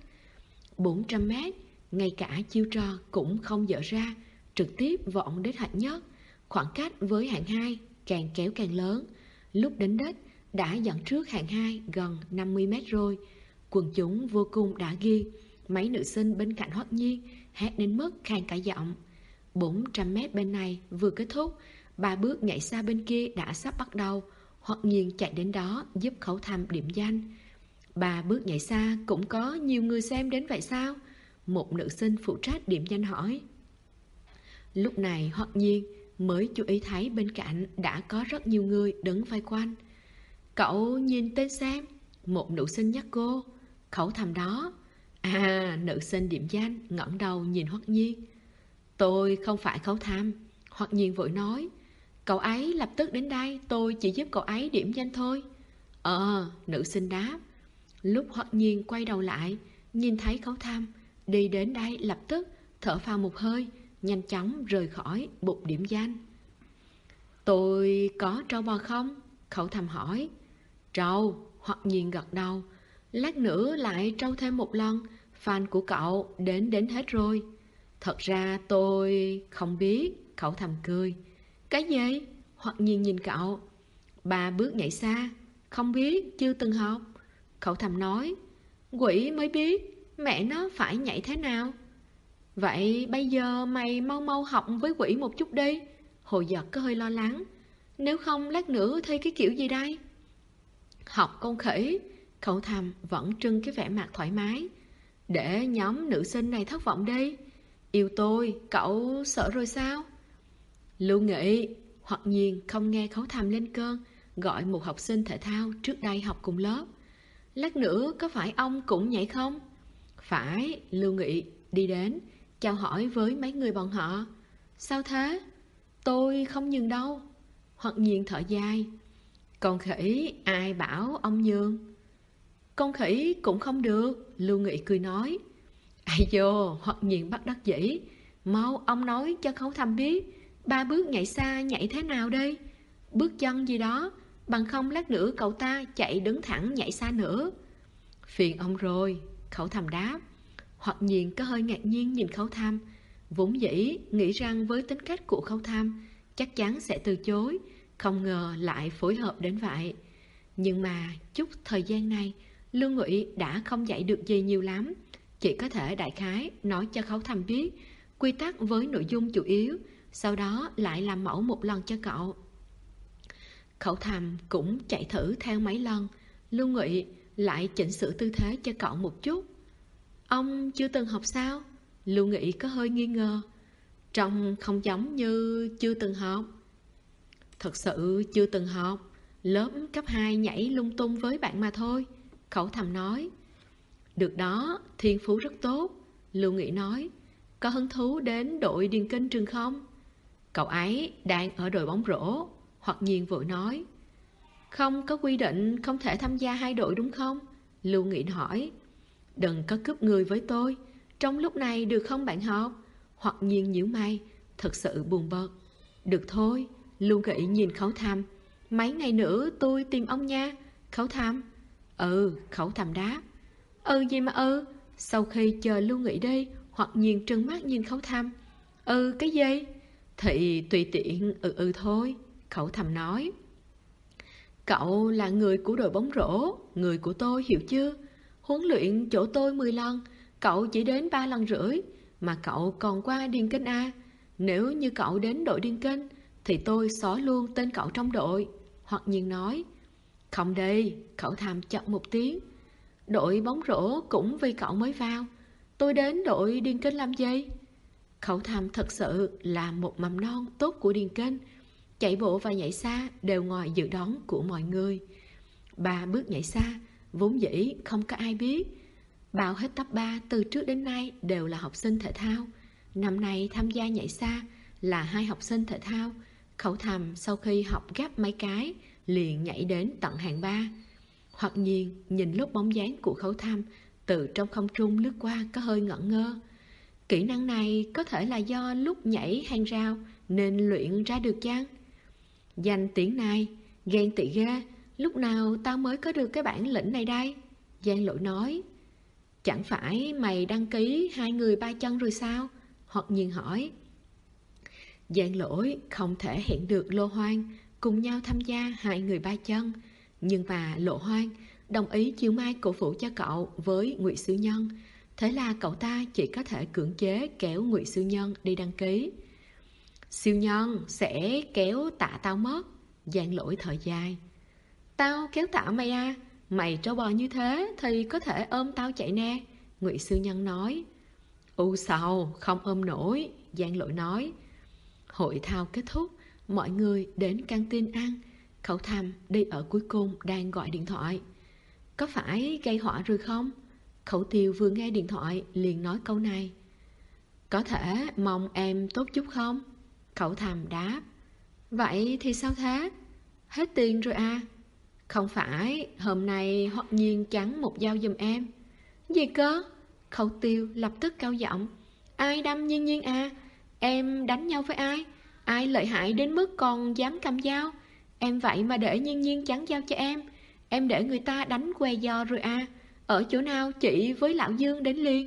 400 mét, ngay cả chiêu trò cũng không dở ra, trực tiếp vọt đến hạng nhất. Khoảng cách với hạng 2 càng kéo càng lớn. Lúc đến đích đã dẫn trước hạng 2 gần 50 mét rồi. Quần chúng vô cùng đã ghi. Mấy nữ sinh bên cạnh Hoắc Nhiên hét đến mức khàn cả giọng. 400 mét bên này vừa kết thúc, 3 bước nhảy xa bên kia đã sắp bắt đầu. Hoắc Nhiên chạy đến đó giúp Khẩu Thăm điểm danh. 3 bước nhảy xa cũng có nhiều người xem đến vậy sao? Một nữ sinh phụ trách điểm danh hỏi. Lúc này Hoắc Nhiên mới chú ý thấy bên cạnh đã có rất nhiều người đứng vây quanh. Cậu nhìn tên xem. Một nữ sinh nhắc cô. Khẩu Thăm đó. Nữ sinh điểm danh ngẩng đầu nhìn Hoắc Nhiên. Tôi không phải Khẩu Thăm. Hoắc Nhiên vội nói. Cậu ấy lập tức đến đây, tôi chỉ giúp cậu ấy điểm danh thôi. Nữ sinh đáp. Lúc Hoắc Nhiên quay đầu lại, nhìn thấy Khẩu Thăm đi đến đây, lập tức thở phào một hơi, nhanh chóng rời khỏi bục điểm danh. Tôi có trâu bò không? Khẩu Thăm hỏi. Trâu, Hoắc Nhiên gật đầu. Lát nữa lại trâu thêm một lần, fan của cậu đến hết rồi. Thật ra tôi không biết. Khẩu Thăm cười. Cái gì? Hoắc Nhiên nhìn cậu. 3 bước nhảy xa. Không biết, chưa từng học. Khẩu Thăm nói. Quỷ mới biết, mẹ nó phải nhảy thế nào. Vậy bây giờ mày mau mau học với quỷ một chút đi. Hồ Giật có hơi lo lắng. Nếu không lát nữa thi cái kiểu gì đây? Học con khỉ. Khẩu Thăm vẫn trưng cái vẻ mặt thoải mái. Để nhóm nữ sinh này thất vọng đi. Yêu tôi, cậu sợ rồi sao? Lưu Nghị. Hoắc Nhiên không nghe Khẩu Thăm lên cơn, gọi một học sinh thể thao trước đây học cùng lớp. Lát nữa có phải ông cũng nhảy không? Phải. Lưu Nghị đi đến, chào hỏi với mấy người bọn họ. Sao thế? Tôi không nhường đâu. Hoắc Nhiên thở dài. Con khỉ, ai bảo ông nhường? Con khỉ cũng không được. Lưu Nghị cười nói. Ai vô, Hoắc Nhiên bắt đắc dĩ. Mau ông nói cho Khẩu Thăm biết 3 bước nhảy xa nhảy thế nào đây? Bước chân gì đó, bằng không lát nữa cậu ta chạy đứng thẳng nhảy xa nữa. Phiền ông rồi. Khẩu Thăm đáp. Hoắc Nhiên có hơi ngạc nhiên nhìn Khẩu Thăm. Vốn dĩ nghĩ rằng với tính cách của Khấu Thăm chắc chắn sẽ từ chối, không ngờ lại phối hợp đến vậy. Nhưng mà chút thời gian này, Lưu Ngụy đã không dạy được gì nhiều lắm, chỉ có thể đại khái nói cho Khấu Thăm biết quy tắc với nội dung chủ yếu, sau đó lại làm mẫu một lần cho cậu. Khấu Thăm cũng chạy thử theo mấy lần, Lưu Ngụy lại chỉnh sửa tư thế cho cậu một chút. Ông chưa từng học sao? Lưu Nghị có hơi nghi ngờ. Trông không giống như chưa từng học. Thật sự chưa từng học, lớp cấp 2 nhảy lung tung với bạn mà thôi, Khấu Thăm nói. Được đó, thiên phú rất tốt, Lưu Nghị nói. Có hứng thú đến đội điền kinh trường không? Cậu ấy đang ở đội bóng rổ, Hoặc Nhiên vội nói. Không có quy định không thể tham gia hai đội đúng không? Lưu Nghị hỏi. Đừng có cướp người với tôi, trong lúc này được không bạn học? Hoặc Nhiên nhíu mày, thật sự buồn bực. Được thôi, Lưu Nghị nhìn Khấu Thăm. Mấy ngày nữa tôi tìm ông nha. Khấu Thăm. Khấu Thăm đáp. Gì mà Sau khi chờ Lưu Nghị đi, Hoặc Nhiên trừng mắt nhìn Khấu Thăm. Cái gì? Thì tùy tiện thôi, Khấu Thăm nói. Cậu là người của đội bóng rổ, người của tôi, hiểu chưa? Huấn luyện chỗ tôi 10 lần, cậu chỉ đến 3 lần rưỡi, mà cậu còn qua điền kinh A. Nếu như cậu đến đội điền kinh thì tôi xóa luôn tên cậu trong đội, Hoặc Nhiên nói. Không đi, Khấu Thăm chậm một tiếng. Đội bóng rổ cũng vì cậu mới vào, tôi đến đội điền kinh làm gì? Khấu Thăm thật sự là một mầm non tốt của điền kinh, chạy bộ và nhảy xa đều ngoài dự đoán của mọi người. 3 bước nhảy xa vốn dĩ không có ai biết. Bao hết top 3 từ trước đến nay đều là học sinh thể thao. Năm nay tham gia nhảy xa là 2 học sinh thể thao. Khấu Thăm sau khi học gấp mấy cái liền nhảy đến tận hạng 3. Hoặc Nhiên nhìn lúc bóng dáng của Khấu Thăm từ trong không trung lướt qua có hơi ngẩn ngơ. Kỹ năng này có thể là do lúc nhảy hàng rào nên luyện ra được chăng? Danh tiếng này, ghen tị ghê, lúc nào tao mới có được cái bản lĩnh này đây? Giang Lỗi nói. Chẳng phải mày đăng ký 2 người 3 chân rồi sao? Hoặc Nhiên hỏi. Giang Lỗi không thể hẹn được Lô Hoang cùng nhau tham gia 2 người 3 chân, nhưng mà Lộ Hoang đồng ý chiều mai cổ vũ cho cậu với Ngụy Siêu Nhân. Thế là cậu ta chỉ có thể cưỡng chế kéo Ngụy Siêu Nhân đi đăng ký. Siêu Nhân sẽ kéo tạ tao mất, Giang Lỗi thở dài. Tao kéo tạ mày à? Mày trâu bò như thế thì có thể ôm tao chạy nè, Ngụy Siêu Nhân nói. Sầu, không ôm nổi, Giang Lỗi nói. Hội thao kết thúc, mọi người đến căng tin ăn. Khấu Thăm đi ở cuối cùng đang gọi điện thoại. Có phải gây họa rồi không? Khấu Tiêu vừa nghe điện thoại liền nói câu này. Có thể mong em tốt chút không? Khấu Thăm đáp. Vậy thì sao thế? Hết tiền rồi à? Không phải, hôm nay Hoặc Nhiên chắn một dao giùm em. Gì cơ? Khấu Tiêu lập tức cao giọng. Ai đâm Nhiên Nhiên à? Em đánh nhau với ai? Ai lợi hại đến mức còn dám cầm dao? Em vậy mà để Nhiên Nhiên chắn dao cho em. Em để người ta đánh que giò rồi à? Ở chỗ nào chị với Lão Dương đến liền?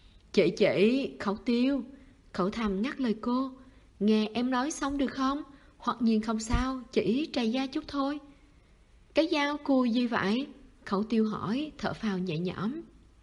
Chị, Khấu Tiêu. Khấu Thăm ngắt lời cô. Nghe em nói xong được không? Hoặc Nhiên không sao, chỉ trầy da chút thôi. Cái dao cùi gì vậy? Khấu Tiêu hỏi, thở phào nhẹ nhõm.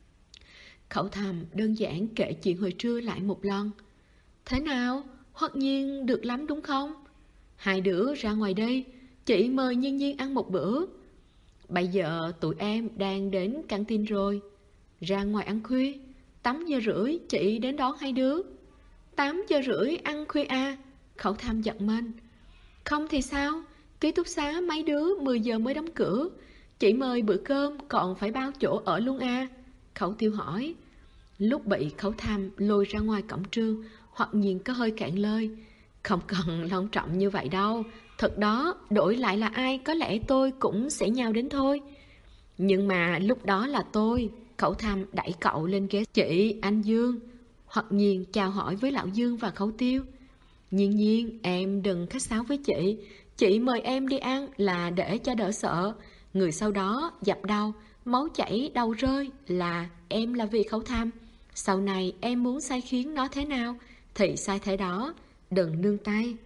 Khấu Thăm đơn giản kể chuyện hồi trưa lại một lần. Thế nào? Hoặc Nhiên được lắm đúng không? 2 đứa ra ngoài đây, chị mời Nhiên Nhiên ăn một bữa. Bây giờ tụi em đang đến căng tin rồi. Ra ngoài ăn khuya, 8 giờ rưỡi chị đến đón 2 đứa. 8 giờ rưỡi ăn khuya à? Khấu Thăm giận mình. Không thì sao? Ký túc xá mấy đứa 10 giờ mới đóng cửa. Chị mời bữa cơm còn phải bao chỗ ở luôn à? Khấu Tiêu hỏi. Lúc bị Khấu Thăm lôi ra ngoài cổng trường, Hoặc Nhiên có hơi cạn lời. Không cần long trọng như vậy đâu. Thật đó, đổi lại là ai có lẽ tôi cũng sẽ nhào đến thôi. Nhưng mà lúc đó là tôi. Khấu Thăm đẩy cậu lên ghế. Chị, anh Dương. Hoặc Nhiên chào hỏi với Lão Dương và Khấu Tiêu. Nhiên Nhiên, em đừng khách sáo với chị. Chị mời em đi ăn là để cho đỡ sợ. Người sau đó dập đầu, máu chảy đầu rơi là em là vì Khấu Thăm. Sau này em muốn sai khiến nó thế nào thì sai thế đó, đừng nương tay.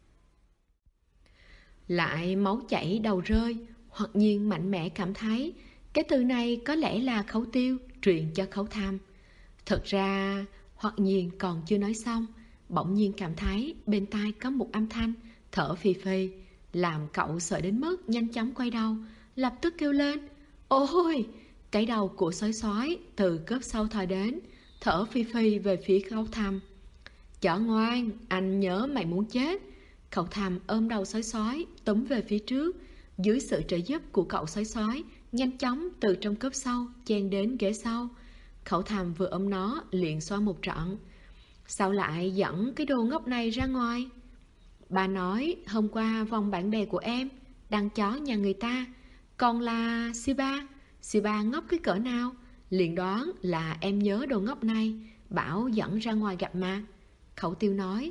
Lại máu chảy đầu rơi, Hoặc Nhiên mạnh mẽ cảm thấy cái từ này có lẽ là Khấu Tiêu truyền cho Khấu Tham. Thật ra Hoặc Nhiên còn chưa nói xong, bỗng nhiên cảm thấy bên tai có một âm thanh thở phì phì, làm cậu sợ đến mức nhanh chóng quay đầu, lập tức kêu lên: ôi! Cái đầu của sói sói từ cớp sau thò đến, thở phì phì về phía Khấu Tham. Chó ngoan, anh nhớ mày muốn chết. Cậu Tham ôm đầu sói sói túm về phía trước. Dưới sự trợ giúp của cậu sói sói, nhanh chóng từ trong cớp sau chen đến ghế sau. Cậu Tham vừa ôm nó liền xoa một trận. Sao lại dẫn cái đồ ngốc này ra ngoài? Bà nói hôm qua vòng bạn bè của em đăng chó nhà người ta, còn là Siba. Siba ngốc cái cỡ nào, liền đoán là em nhớ đồ ngốc này, bảo dẫn ra ngoài gặp mặt. Khẩu Tiêu nói.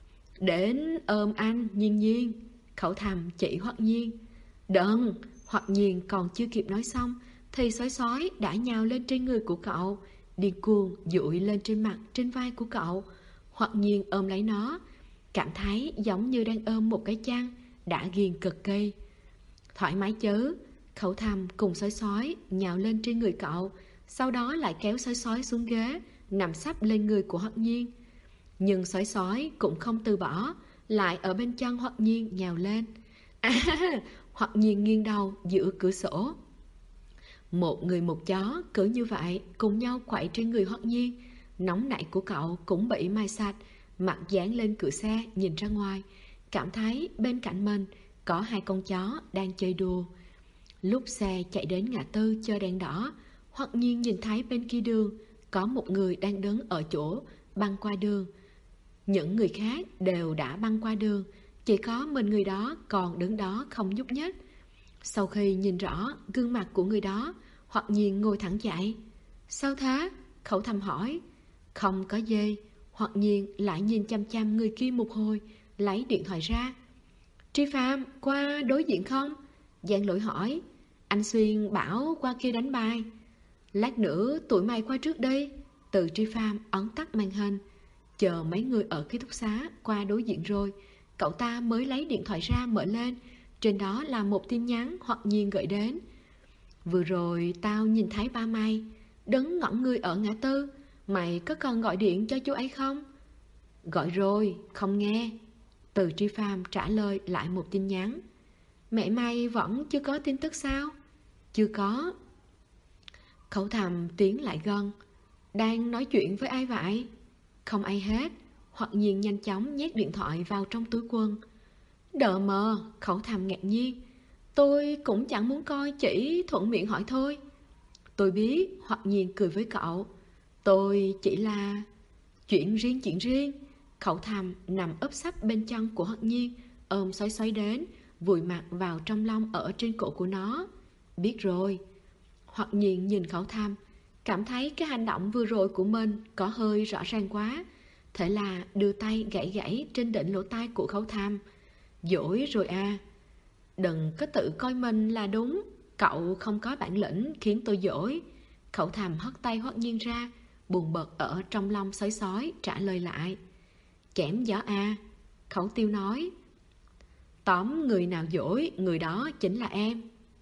Đến ôm anh, Nhiên Nhiên. Khẩu Tham chỉ Hoặc Nhiên. Đừng! Hoặc Nhiên còn chưa kịp nói xong thì sói sói đã nhào lên trên người của cậu, điên cuồng dụi lên trên mặt, trên vai của cậu. Hoặc Nhiên ôm lấy nó, cảm thấy giống như đang ôm một cái chăn đã ghiền cực kỳ. Thoải mái chứ? Khẩu Tham cùng sói sói nhào lên trên người cậu, sau đó lại kéo sói sói xuống ghế, nằm sấp lên người của Hoặc Nhiên. Nhưng sói sói cũng không từ bỏ, lại ở bên chân Hoặc Nhiên nhào lên. Hoặc Nhiên nghiêng đầu giữa cửa sổ. Một người một chó cứ như vậy cùng nhau quậy trên người Hoặc Nhiên. Nóng nảy của cậu cũng bị mai sạch, mặt dán lên cửa xe nhìn ra ngoài, cảm thấy bên cạnh mình có hai con chó đang chơi đùa. Lúc xe chạy đến ngã tư chờ đèn đỏ, Hoặc Nhiên nhìn thấy bên kia đường có một người đang đứng ở chỗ băng qua đường. Những người khác đều đã băng qua đường, chỉ có mình người đó còn đứng đó không nhúc nhích. Sau khi nhìn rõ gương mặt của người đó, Hoặc Nhiên ngồi thẳng dậy. Sao thế? Khẩu Tham hỏi. Không có gì. Hoặc Nhiên lại nhìn chăm chăm người kia một hồi, lấy điện thoại ra. Tri Phạm qua đối diện không? Giang Lỗi hỏi. Anh Xuyên bảo qua kia đánh bài. Lát nữa tụi mày qua trước đi. Từ Tri Phạm ấn tắt màn hình. Chờ mấy người ở ký túc xá qua đối diện rồi, cậu ta mới lấy điện thoại ra mở lên. Trên đó là một tin nhắn Hoặc Nhiên gửi đến. Vừa rồi tao nhìn thấy ba mày đứng ngẩn người ở ngã tư. Mày có cần gọi điện cho chú ấy không? Gọi rồi, không nghe. Từ Tri Phạm trả lời lại một tin nhắn. Mẹ mày vẫn chưa có tin tức sao? Chưa có. Khẩu Tham tiến lại gần. Đang nói chuyện với ai vậy? Không ai hết. Hoặc Nhiên nhanh chóng nhét điện thoại vào trong túi quần. Đờ mờ, Khẩu Tham ngạc nhiên. Tôi cũng chẳng muốn coi, chỉ thuận miệng hỏi thôi. Tôi biết. Hoặc Nhiên cười với cậu. Tôi chỉ là... Chuyện riêng. Khẩu Tham nằm úp sấp bên chân của Hoặc Nhiên, ôm sói sói đến, vùi mặt vào trong lông ở trên cổ của nó. Biết rồi. Hoặc Nhiên nhìn Khẩu Tham, cảm thấy cái hành động vừa rồi của mình có hơi rõ ràng quá. Thế là đưa tay gãy gãy trên đỉnh lỗ tai của Khẩu Tham. Dỗi rồi à? Đừng có tự coi mình là đúng. Cậu không có bản lĩnh khiến tôi dỗi. Khẩu Tham hất tay Hoặc Nhiên ra, buồn bực ở trong lông sói sói trả lời lại. Chém gió à? Khẩu Tiêu nói. Tóm người nào dỗi, người đó chính là em.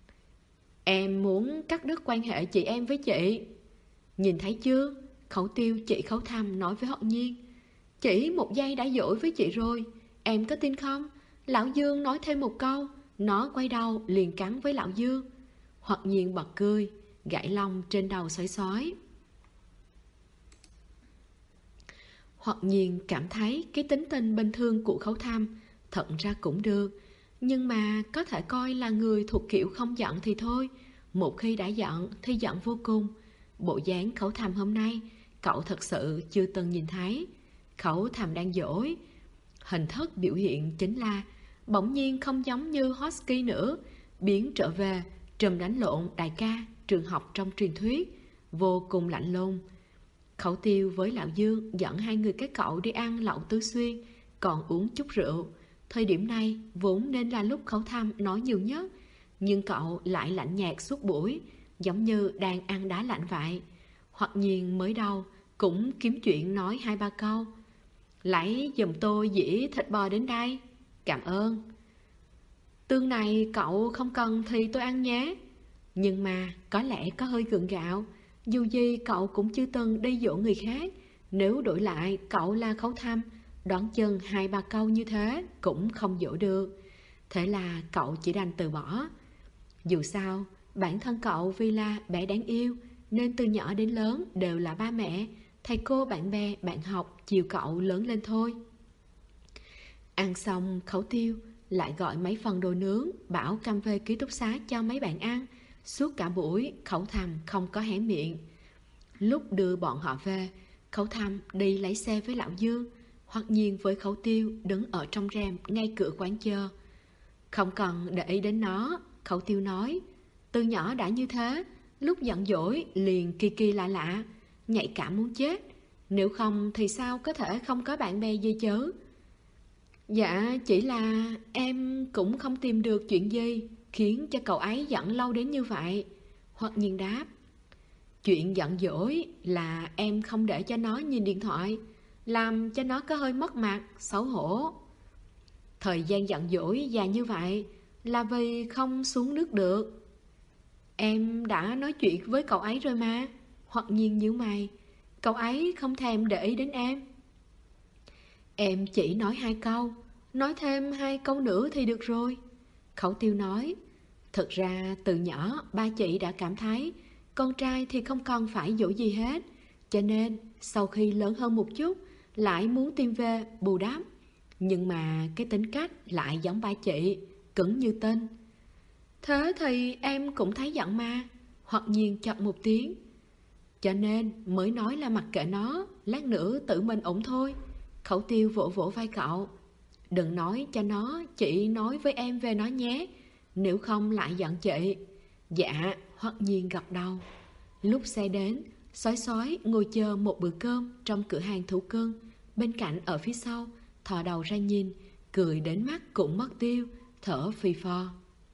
Em muốn cắt đứt quan hệ chị em với chị. Nhìn thấy chưa? Khẩu Tiêu chỉ Khẩu Tham nói với Hoặc Nhiên. Chỉ một giây đã dỗi với chị rồi, em có tin không? Lão Dương nói thêm một câu, nó quay đầu liền cắn với Lão Dương. Hoặc Nhiên bật cười, gãi lông trên đầu sói sói. Hoặc Nhiên cảm thấy cái tính tình bình thường của Khẩu Tham thật ra cũng được, nhưng mà có thể coi là người thuộc kiểu không giận thì thôi. Một khi đã giận thì giận vô cùng. Bộ dáng Khẩu Tham hôm nay cậu thật sự chưa từng nhìn thấy. Khẩu Tham đang dỗi. Hình thức biểu hiện chính là bỗng nhiên không giống như Hosky nữa, biến trở về trùm đánh lộn đại ca trường học trong truyền thuyết, vô cùng lạnh lùng. Khẩu Tiêu với Lão Dương dẫn hai người các cậu đi ăn lẩu Tứ Xuyên, còn uống chút rượu. Thời điểm này vốn nên là lúc Khẩu Tham nói nhiều nhất, nhưng cậu lại lạnh nhạt suốt buổi, giống như đang ăn đá lạnh vậy. Hoặc Nhiên mới đầu cũng kiếm chuyện nói 2-3 câu. Lấy giùm tôi dĩa thịt bò đến đây. Cảm ơn. Tương này cậu không cần thì tôi ăn nhé. Nhưng mà có lẽ có hơi gượng gạo. Dù gì cậu cũng chưa từng đi dỗ người khác. Nếu đổi lại cậu là Khấu Thăm, đoán chừng 2-3 câu như thế cũng không dỗ được. Thế là cậu chỉ đành từ bỏ. Dù sao, bản thân cậu vì là bé đáng yêu, nên từ nhỏ đến lớn đều là ba mẹ, thầy cô, bạn bè, bạn học chiều cậu lớn lên thôi. Ăn xong Khấu Tiêu lại gọi mấy phần đồ nướng, bảo cầm về ký túc xá cho mấy bạn ăn. Suốt cả buổi Khấu Thăm không có hé miệng. Lúc đưa bọn họ về, Khấu Thăm đi lấy xe với Lão Dương, Hoặc Nhiên với Khấu Tiêu đứng ở trong rèm ngay cửa quán chờ. Không cần để ý đến nó, Khấu Tiêu nói. Từ nhỏ đã như thế, lúc giận dỗi liền kỳ kỳ lạ lạ, nhạy cảm muốn chết. Nếu không thì sao có thể không có bạn bè gì chứ? Dạ, chỉ là em cũng không tìm được chuyện gì khiến cho cậu ấy giận lâu đến như vậy. Hoặc Nhiên đáp. Chuyện giận dỗi là em không để cho nó nhìn điện thoại, làm cho nó có hơi mất mặt, xấu hổ. Thời gian giận dỗi dài như vậy là vì không xuống nước được. Em đã nói chuyện với cậu ấy rồi mà. Hoặc Nhiên nhíu mày. Cậu ấy không thèm để ý đến em. Em chỉ nói 2 câu, nói thêm 2 câu nữa thì được rồi. Khấu Tiêu nói. Thực ra từ nhỏ ba chị đã cảm thấy con trai thì không cần phải dỗ gì hết, cho nên sau khi lớn hơn một chút lại muốn tìm về bù đắp. Nhưng mà cái tính cách lại giống ba chị, cứng như tinh. Thế thì em cũng thấy giận mà. Hoặc Nhiên chợt một tiếng. Cho nên mới nói là mặc kệ nó, lát nữa tự mình ổn thôi. Khấu Tiêu vỗ vỗ vai cậu. Đừng nói cho nó, chị nói với em về nó nhé, nếu không lại giận chị. Dạ. Hoặc Nhiên gật đầu. Lúc xe đến, Sói Sói ngồi chờ một bữa cơm trong cửa hàng thú cưng. Bên cạnh ở phía sau, thò đầu ra nhìn, cười đến mắt cũng mất tiêu, thở phì phò.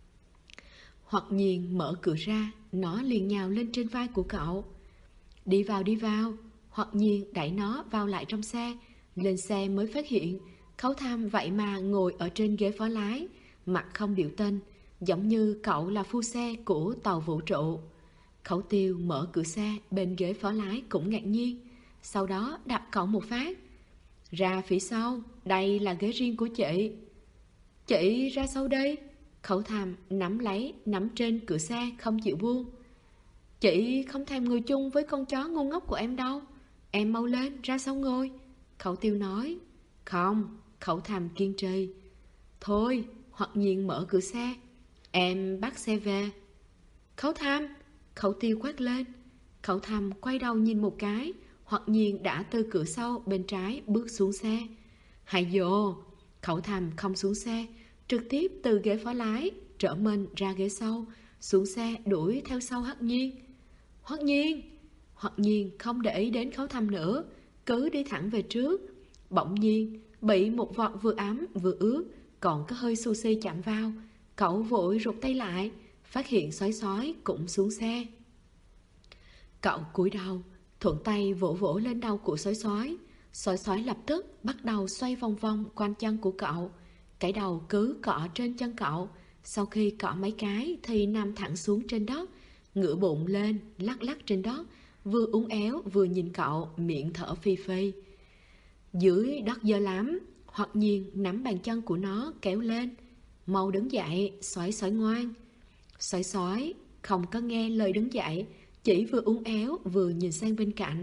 Hoặc Nhiên mở cửa ra, nó liền nhào lên trên vai của cậu. Đi vào, đi vào. Hoặc Nhiên đẩy nó vào lại trong xe. Lên xe mới phát hiện Khấu Thăm vậy mà ngồi ở trên ghế phó lái, mặt không biểu tình, giống như cậu là phu xe của tàu vũ trụ. Khấu Tiêu mở cửa xe bên ghế phó lái cũng ngạc nhiên, sau đó đập cậu một phát. Ra phía sau, đây là ghế riêng của chị. Chị ra sau đây. Khấu Thăm nắm trên cửa xe không chịu buông. Chị không thèm ngồi chung với con chó ngu ngốc của em đâu. Em mau lên, ra sau ngồi. Khấu Tiêu nói. Không. Khấu Thăm kiên trì. Thôi. Hoặc Nhiên mở cửa xe. Em bắt xe về. Khấu Thăm. Khấu Tiêu quát lên. Khấu Thăm quay đầu nhìn một cái. Hoặc Nhiên đã từ cửa sau bên trái bước xuống xe. Hay vô. Khấu Thăm không xuống xe, trực tiếp từ ghế phó lái trở mình ra ghế sau, xuống xe đuổi theo sau Hoặc Nhiên. Hoặc Nhiên. Hoặc Nhiên không để ý đến Khấu Thăm nữa, cứ đi thẳng về trước. Bỗng nhiên bị một vọt vừa ấm vừa ướt, còn có hơi sushi chạm vào. Cậu vội rụt tay lại, phát hiện Sói Sói cũng xuống xe. Cậu cúi đầu, thuận tay vỗ vỗ lên đầu của Sói Sói. Sói Sói lập tức bắt đầu xoay vòng vòng quanh chân của cậu. Cái đầu cứ cọ trên chân cậu. Sau khi cọ mấy cái thì nằm thẳng xuống trên đất, ngửa bụng lên lắc lắc trên đất, vừa uốn éo vừa nhìn cậu, miệng thở phi phi. Dưới đất dơ lắm. Hoặc Nhiên nắm bàn chân của nó kéo lên. Mau đứng dậy, Sói Sói ngoan. Sói Sói không có nghe lời đứng dậy, chỉ vừa uốn éo vừa nhìn sang bên cạnh.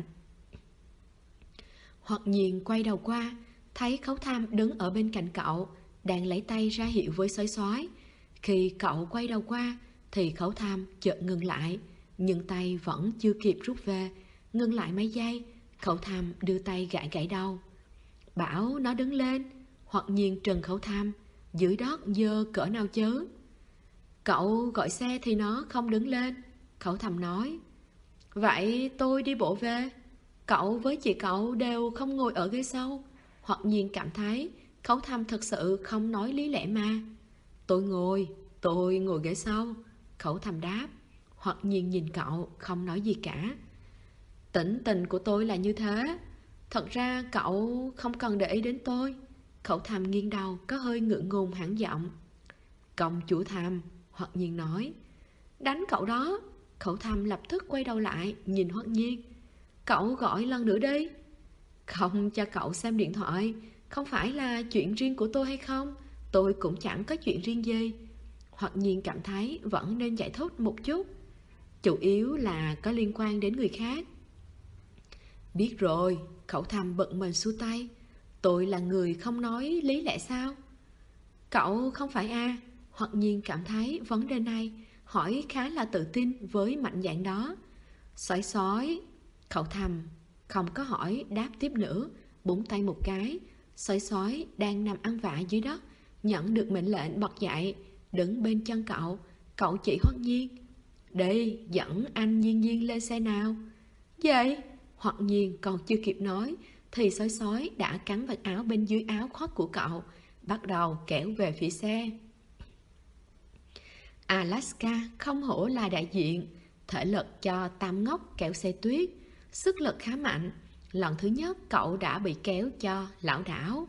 Hoặc Nhiên quay đầu qua, thấy Khấu Thăm đứng ở bên cạnh cậu, đang lấy tay ra hiệu với Sói Sói. Khi cậu quay đầu qua thì Khấu Thăm chợt ngừng lại, nhưng tay vẫn chưa kịp rút về. Ngừng lại mấy giây, Khấu Thăm đưa tay gãi gãi đầu. Bảo nó đứng lên. Hoặc Nhiên trừng Khấu Thăm. Dưới đất dơ cỡ nào chứ? Cậu gọi xe thì nó không đứng lên. Khấu Thăm nói. Vậy tôi đi bộ về. Cậu với chị cậu đều không ngồi ở ghế sau. Hoặc Nhiên cảm thấy Khấu Thăm thật sự không nói lý lẽ mà. Tôi ngồi ghế sau. Khấu Thăm đáp. Hoặc Nhiên nhìn cậu không nói gì cả. Tính tình của tôi là như thế. Thật ra cậu không cần để ý đến tôi. Cậu Thầm nghiêng đầu có hơi ngượng ngùng hãng giọng. Công chúa Thầm, Hoặc Nhiên nói. Đánh cậu đó. Cậu Thầm lập tức quay đầu lại nhìn Hoặc Nhiên. Cậu gọi lần nữa đi. Không cho cậu xem điện thoại. Không phải là chuyện riêng của tôi hay không? Tôi cũng chẳng có chuyện riêng gì. Hoặc Nhiên cảm thấy vẫn nên giải thích một chút. Chủ yếu là có liên quan đến người khác. Biết rồi. Cậu Thầm bận mình xua tay. Tôi là người không nói lý lẽ sao? Cậu không phải a? Hoặc Nhiên cảm thấy vấn đề này hỏi khá là tự tin với mạnh dạn đó. Sói sói. Cậu Thầm không có hỏi đáp tiếp nữa, búng tay một cái. Sói sói đang nằm ăn vạ dưới đất, nhận được mệnh lệnh bật dậy, đứng bên chân cậu. Cậu chỉ Hoặc Nhiên. Đi, dẫn anh Nhiên Nhiên lên xe nào. Vậy? Hoặc Nhiên còn chưa kịp nói thì sói sói đã cắn vạt áo bên dưới áo khoác của cậu, bắt đầu kéo về phía xe. Alaska không hổ là đại diện, thể lực cho Tam Ngốc kéo xe tuyết, sức lực khá mạnh. Lần thứ nhất cậu đã bị kéo cho lảo đảo.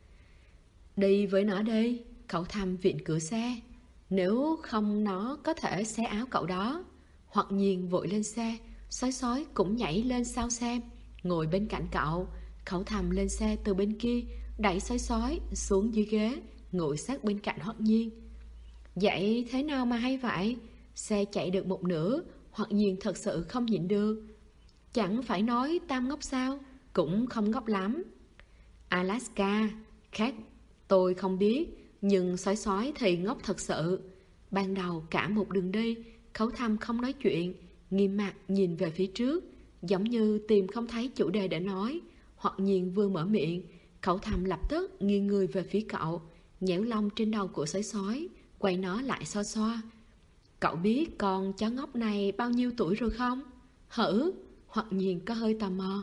Đi với nó đi. Cậu Thầm viện cửa xe. Nếu không nó có thể xé áo cậu đó. Hoặc Nhiên vội lên xe. Sói sói cũng nhảy lên sau xe, ngồi bên cạnh cậu. Cậu Thầm lên xe từ bên kia, đẩy sói sói xuống dưới ghế, ngồi sát bên cạnh Hoặc Nhiên. Vậy thế nào mà hay vậy? Xe chạy được một nửa, Hoặc Nhiên thật sự không nhịn được. Chẳng phải nói Tam ngốc sao? Cũng không ngốc lắm. Alaska khác tôi không biết, nhưng sói sói thì ngốc thật sự. Ban đầu cả một đường đi, Cậu Thầm không nói chuyện, nghiêm mặt nhìn về phía trước, giống như tìm không thấy chủ đề để nói. Hoặc Nhiên vừa mở miệng, Cậu Thầm lập tức nghiêng người về phía cậu, nhéo lông trên đầu của sói sói, quay nó lại xoa xoa. Cậu biết con chó ngốc này bao nhiêu tuổi rồi không? Hử? Hoặc Nhiên có hơi tò mò.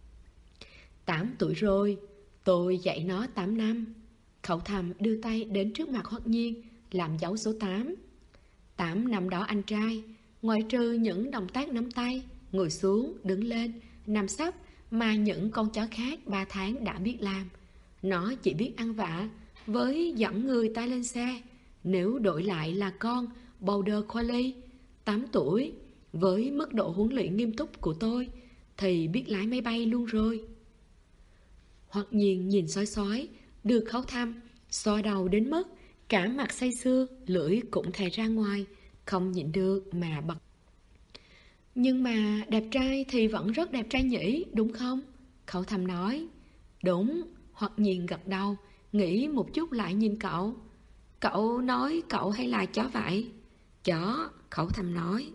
8 tuổi rồi. Tôi dạy nó 8 năm. Cậu Thầm đưa tay đến trước mặt Hoặc Nhiên, làm dấu số 8. 8 năm đó anh trai, ngoài trừ những động tác nắm tay, ngồi xuống, đứng lên, nằm sấp mà những con chó khác 3 tháng đã biết làm. Nó chỉ biết ăn vạ với dẫn người ta lên xe. Nếu đổi lại là con Border Collie 8 tuổi, với mức độ huấn luyện nghiêm túc của tôi, thì biết lái máy bay luôn rồi. Hoặc Nhiên nhìn sói sói, được Cậu Thầm xoa đầu đến mức cả mặt say sưa, lưỡi cũng thè ra ngoài, không nhịn được mà bật. Nhưng mà đẹp trai thì vẫn rất đẹp trai nhỉ, đúng không? Cậu Thầm nói. Đúng. Hoặc Nhiên gật đầu, nghĩ một chút lại nhìn cậu. Cậu nói cậu hay là chó vậy? Chó. Cậu Thầm nói.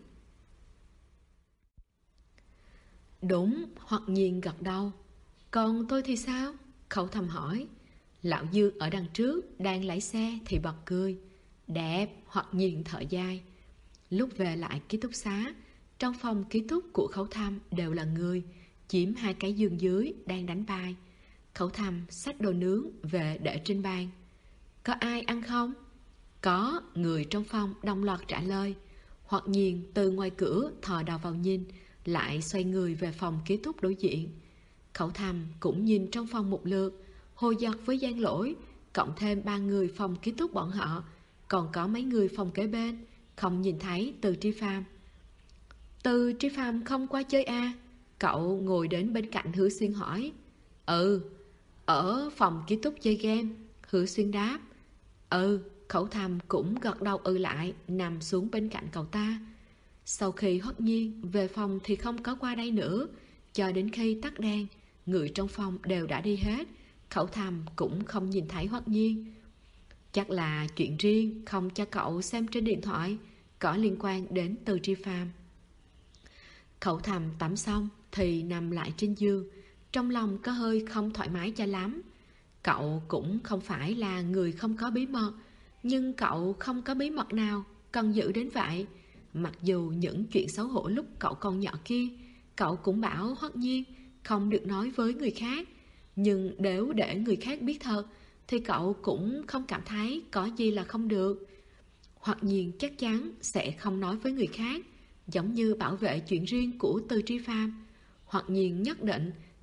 Đúng. Hoặc Nhiên gật đầu. Còn tôi thì sao? Cậu Thầm hỏi. Lão Dương ở đằng trước đang lái xe thì bật cười. Đẹp. Hoặc Nhiên thở dài. Lúc về lại ký túc xá, trong phòng ký túc của Cậu Thầm đều là người, chiếm 2 cái giường dưới đang đánh bài. Cậu Thầm xách đồ nướng về để trên bàn. Có ai ăn không? Có. Người trong phòng đồng loạt trả lời. Hoặc Nhiên từ ngoài cửa thò đầu vào nhìn, lại xoay người về phòng ký túc đối diện. Cậu Thầm cũng nhìn trong phòng một lượt, hồ dật với Giang Lỗi, cộng thêm 3 người phòng ký túc bọn họ, còn có mấy người phòng kế bên, không nhìn thấy Từ Tri Phàm. Từ Tri Phàm không qua chơi à? Cậu ngồi đến bên cạnh Hứa Xuyên hỏi. Ừ. Ở phòng ký túc chơi game. Hứa Xuyên đáp. Ừ. Cậu Thầm cũng gật đầu lại, nằm xuống bên cạnh cậu ta. Sau khi Hoặc Nhiên về phòng thì không có qua đây nữa, cho đến khi tắt đèn, người trong phòng đều đã đi hết. Cậu Thầm cũng không nhìn thấy Hoặc Nhiên. Chắc là chuyện riêng không cho cậu xem trên điện thoại, có liên quan đến Từ Tri Phàm. Cậu Thầm tắm xong thì nằm lại trên giường, trong lòng có hơi không thoải mái cho lắm. Cậu cũng không phải là người không có bí mật, nhưng cậu không có bí mật nào cần giữ đến vậy. Mặc dù những chuyện xấu hổ lúc cậu còn nhỏ kia, cậu cũng bảo Hoặc Nhiên không được nói với người khác. Nhưng nếu để người khác biết thật, thì cậu cũng không cảm thấy có gì là không được. Hoặc Nhiên chắc chắn sẽ không nói với người khác, giống như bảo vệ chuyện riêng của Từ Tri Phàm. Hoặc Nhiên nhất định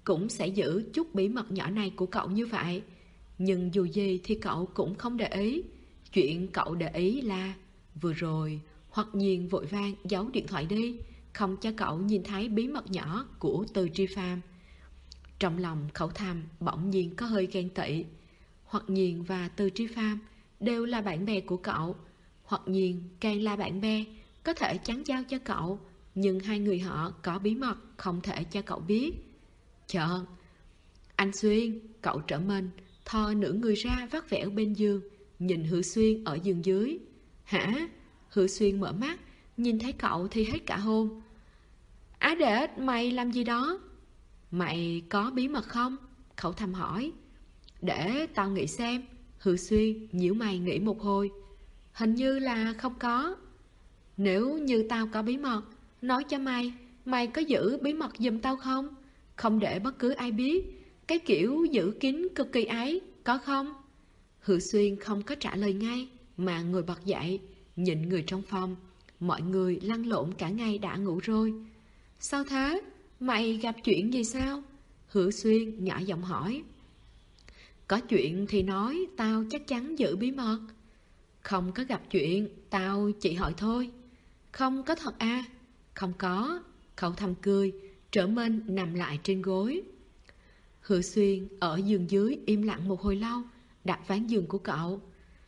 cũng sẽ giữ chút bí mật nhỏ này của cậu như vậy. Nhưng dù gì thì cậu cũng không để ý. Chuyện cậu để ý là vừa rồi Hoặc Nhiên vội vàng giấu điện thoại đi, không cho cậu nhìn thấy bí mật nhỏ của Từ Tri Phàm. Trong lòng Khẩu Thầm bỗng nhiên có hơi ghen tị. Hoặc Nhiên và Từ Tri Phàm đều là bạn bè của cậu. Hoặc Nhiên càng là bạn bè, có thể chắn giao cho cậu, nhưng hai người họ có bí mật không thể cho cậu biết. Chợt, anh Xuyên, cậu trở mình, thò nửa người ra vắt vẻo bên giường, nhìn Hứa Xuyên ở giường dưới. Hả? Hứa Xuyên mở mắt, nhìn thấy cậu thì hết cả hồn. Á Đế, mày làm gì đó? Mày có bí mật không? Khẩu Thầm hỏi. Để tao nghĩ xem. Hứa Xuyên nhíu mày nghĩ một hồi. Hình như là không có. Nếu như tao có bí mật, nói cho mày, mày có giữ bí mật giùm tao không? Không để bất cứ ai biết. Cái kiểu giữ kín cực kỳ ấy, có không? Hứa Xuyên không có trả lời ngay, mà ngồi bật dậy, nhìn người trong phòng. Mọi người lăn lộn cả ngày đã ngủ rồi. Sao thế? Mày gặp chuyện gì sao? Hứa Xuyên nhỏ giọng hỏi. Có chuyện thì nói, tao chắc chắn giữ bí mật. Không có gặp chuyện, tao chỉ hỏi thôi. Không có thật à? Không có. Khẩu Thầm cười, trở mình nằm lại trên gối. Hứa Xuyên ở giường dưới im lặng một hồi lâu, đặt ván giường của cậu.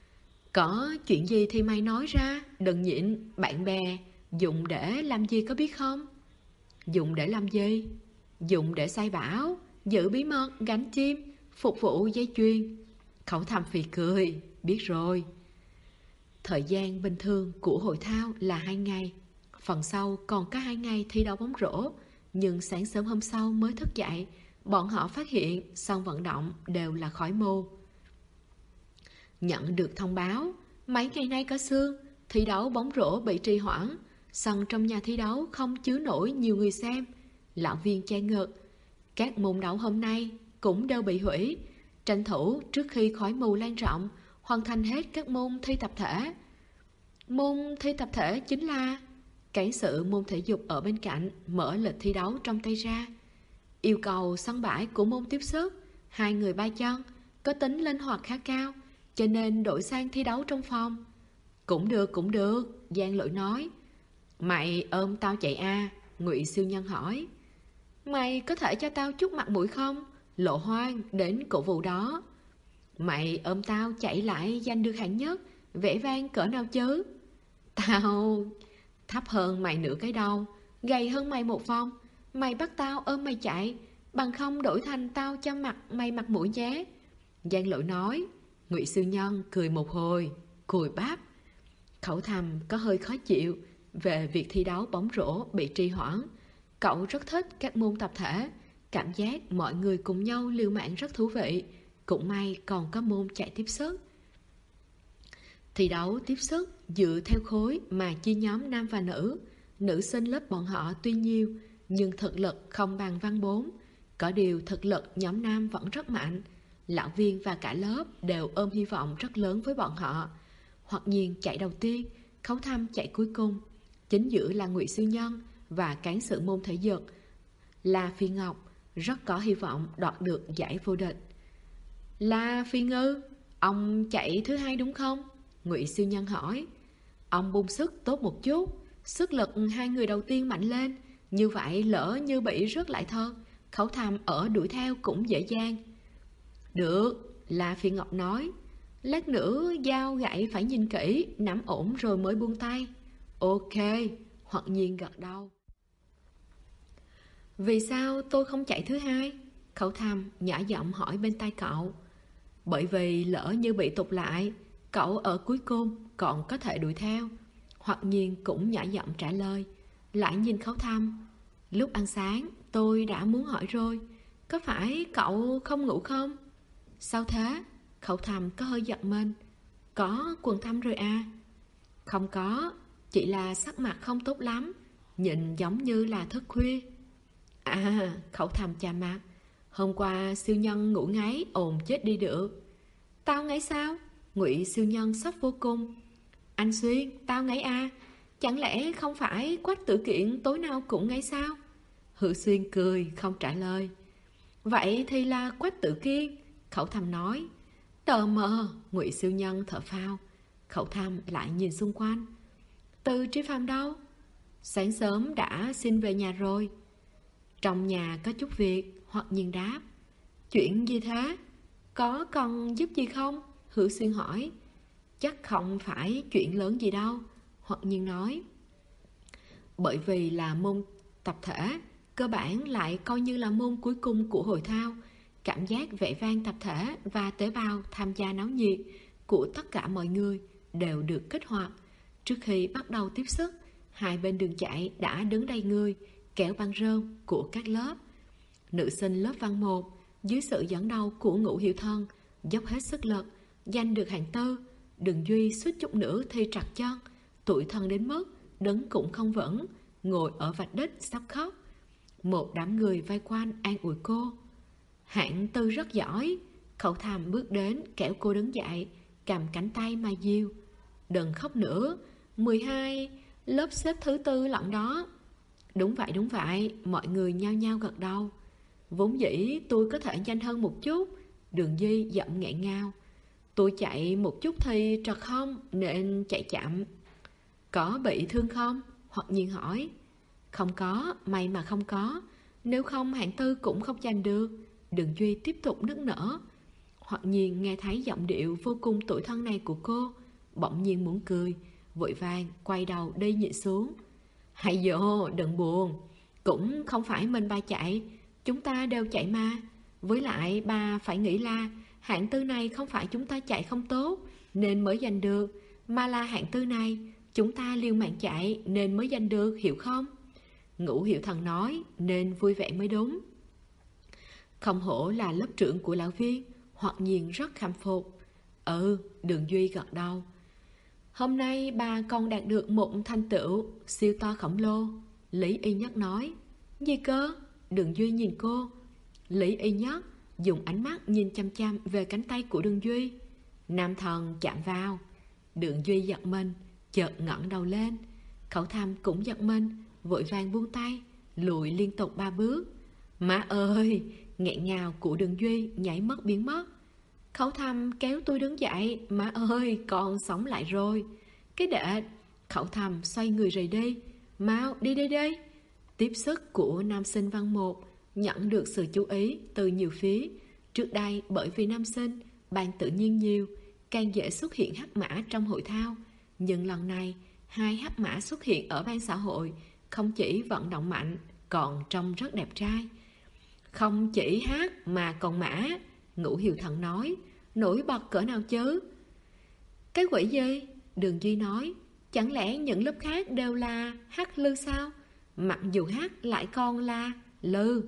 Có chuyện gì thì mày nói ra, đừng nhịn. Bạn bè dùng để làm gì có biết không? Dùng để làm gì? Dùng để sai bảo, giữ bí mật, gánh chim, phục vụ dây chuyền. Khẩu Thầm phì cười, biết rồi. Thời gian bình thường của hội thao là 2 ngày. Phần sau còn có 2 ngày thi đấu bóng rổ. Nhưng sáng sớm hôm sau mới thức dậy, bọn họ phát hiện sân vận động đều là khói mù. Nhận được thông báo, mấy ngày nay có sương, thi đấu bóng rổ bị trì hoãn. Sân trong nhà thi đấu không chứa nổi nhiều người xem. Lão viên che ngực. Các môn đấu hôm nay cũng đều bị hủy, tranh thủ trước khi khói mù lan rộng, hoàn thành hết các môn thi tập thể. Môn thi tập thể chính là cảnh sự môn thể dục ở bên cạnh mở lịch thi đấu trong tay ra. Yêu cầu sân bãi của môn tiếp sức 2 người 3 chân, có tính linh hoạt khá cao, cho nên đổi sang thi đấu trong phòng. Cũng được, Giang Lỗi nói. Mày ôm tao chạy à? Ngụy Siêu Nhân hỏi. Mày có thể cho tao chút mặt mũi không? Lộ hoang đến cổ vụ đó. Mày ôm tao chạy lại giành được hạng nhất, vẻ vang cỡ nào chứ? Tao thấp hơn mày nửa cái đầu, gầy hơn mày một vòng. Mày bắt tao ôm mày chạy, bằng không đổi thành tao cho mày mặt mũi nhé. Giang Lỗi nói. Ngụy Siêu Nhân cười một hồi, cùi bắp. Khẩu Thầm có hơi khó chịu về việc thi đấu bóng rổ bị trì hoãn. Cậu rất thích các môn tập thể, cảm giác mọi người cùng nhau liều mạng rất thú vị. Cũng may còn có môn chạy tiếp sức. Thi đấu tiếp sức dựa theo khối mà chia nhóm nam và nữ. Nữ sinh lớp bọn họ tuy nhiều, nhưng thực lực không bằng văn 4. Có điều thực lực nhóm nam vẫn rất mạnh. Lão viên và cả lớp đều ôm hy vọng rất lớn với bọn họ. Hoặc Nhiên chạy đầu tiên, Khấu Thăm chạy cuối cùng. Chính giữa là Ngụy Siêu Nhân và cán sự môn thể dục là Phi Ngọc, rất có hy vọng đoạt được giải vô địch. Là Phi Ngư, ông chạy thứ 2 đúng không? Ngụy Siêu Nhân hỏi. Ông bung sức tốt một chút, sức lực 2 người đầu tiên mạnh lên, như vậy lỡ như bị rớt lại thôi, Khấu Thăm ở đuổi theo cũng dễ dàng. Được, là Phi Ngọc nói. Lát nữa dao gậy phải nhìn kỹ, nắm ổn rồi mới buông tay. Ok, Hoặc Nhiên gật đầu. Vì sao tôi không chạy thứ 2? Khẩu Thăm nhỏ giọng hỏi bên tai cậu. Bởi vì lỡ như bị tụt lại, cậu ở cuối cùng còn có thể đuổi theo. Hoặc Nhiên cũng nhỏ giọng trả lời. Lại nhìn Khẩu Thăm. Lúc ăn sáng tôi đã muốn hỏi rồi, có phải cậu không ngủ không? Sao thế? Khẩu Thăm có hơi giật mình. Có quần thâm rồi à? Không có, chỉ là sắc mặt không tốt lắm, nhìn giống như là thức khuya. À, Khẩu Thăm chà mặt. Hôm qua Siêu Nhân ngủ ngáy ồn chết đi được. Tao ngáy sao? Ngụy Siêu Nhân sốc vô cùng. Anh Xuyên, tao ngáy à? Chẳng lẽ không phải Quách Tử Kiện tối nào cũng ngáy sao? Hữu Xuyên cười không trả lời. Vậy thì là Quách Tử Kiên, Khẩu Thăm nói. Tờ mờ, Ngụy Siêu Nhân thở phào. Khẩu Thăm lại nhìn xung quanh. Từ Trí Phạm đâu? Sáng sớm đã xin về nhà rồi. Trong nhà có chút việc, Hoặc Nhiên đáp. Chuyện gì thế? Có cần giúp gì không? Hữu Xuyên hỏi. Chắc không phải chuyện lớn gì đâu, Hoặc Nhiên nói. Bởi vì là môn tập thể, cơ bản lại coi như là môn cuối cùng của hội thao. Cảm giác vẻ vang tập thể và tế bào tham gia náo nhiệt của tất cả mọi người đều được kích hoạt. Trước khi bắt đầu tiếp sức, hai bên đường chạy đã đứng đầy người, kéo băng rơm của các lớp. Nữ sinh lớp văn 1, dưới sự dẫn đầu của Ngũ Hiểu Thân, dốc hết sức lực, giành được hạng tư. Đường Duy suýt chút nữa thì trật chân, tủi thân đến mức đứng cũng không vững, ngồi ở vạch đích sắp khóc. Một đám người vây quanh an ủi cô. Hạng tư rất giỏi. Khẩu Thăm bước đến kéo cô đứng dậy, cầm cánh tay mà dìu. Đừng khóc nữa, 12, lớp xếp thứ 4 lận đó. Đúng vậy, mọi người nhao nhao gật đầu. Vốn dĩ tôi có thể nhanh hơn một chút, Đường Duy giọng nghẹn ngào. Tôi chạy một chút thì trật không, nên chạy chậm. Có bị thương không? Hoặc Nhiên hỏi. Không có, may mà không có. Nếu không hạng tư cũng không giành được. Đường Duy tiếp tục nức nở. Hoặc Nhiên nghe thấy giọng điệu vô cùng tủi thân này của cô, bỗng nhiên muốn cười, vội vàng quay đầu đi nhìn xuống. Hay dồ, đừng buồn, cũng không phải mình ba chạy, chúng ta đều chạy mà. Với lại ba phải nghĩ là hạng tư này không phải chúng ta chạy không tốt nên mới giành được, mà là hạng tư này chúng ta liều mạng chạy nên mới giành được, hiểu không? Ngũ Hiểu Thần nói, nên vui vẻ mới đúng. Không hổ là lớp trưởng của lão Viên, Hoặc Nhiên rất khâm phục. Đường Duy gật đầu. Hôm nay bà còn đạt được một thành tựu siêu to khổng lồ, Lý Y Nhất nói. Gì cơ? Đường Duy nhìn cô. Lý Y Nhất dùng ánh mắt nhìn chăm chăm về cánh tay của Đường Duy. Nam thần chạm vào. Đường Duy giật mình, chợt ngẩng đầu lên. Khẩu Thăm cũng giật mình, vội vàng buông tay, lùi liên tục 3 bước. Má ơi! Nghẹn ngào của Đường Duy nhảy mất biến mất. Khẩu Thăm kéo tôi đứng dậy. Má ơi, con sống lại rồi. Cái đệ! Khẩu Thăm xoay người rời đi. Mau đi đây. Tiếp sức của nam sinh văn 1 nhận được sự chú ý từ nhiều phía. Trước đây bởi vì nam sinh ban tự nhiên nhiều, càng dễ xuất hiện hắc mã trong hội thao. Nhưng lần này 2 hắc mã xuất hiện ở ban xã hội, không chỉ vận động mạnh, còn trông rất đẹp trai. Không chỉ hát mà còn mã, Ngũ Hiểu Thần nói. Nổi bật cỡ nào chứ? Cái quỷ gì? Đường Duy nói. Chẳng lẽ những lớp khác đều là hát lư sao? Mặc dù hát lại còn là lư.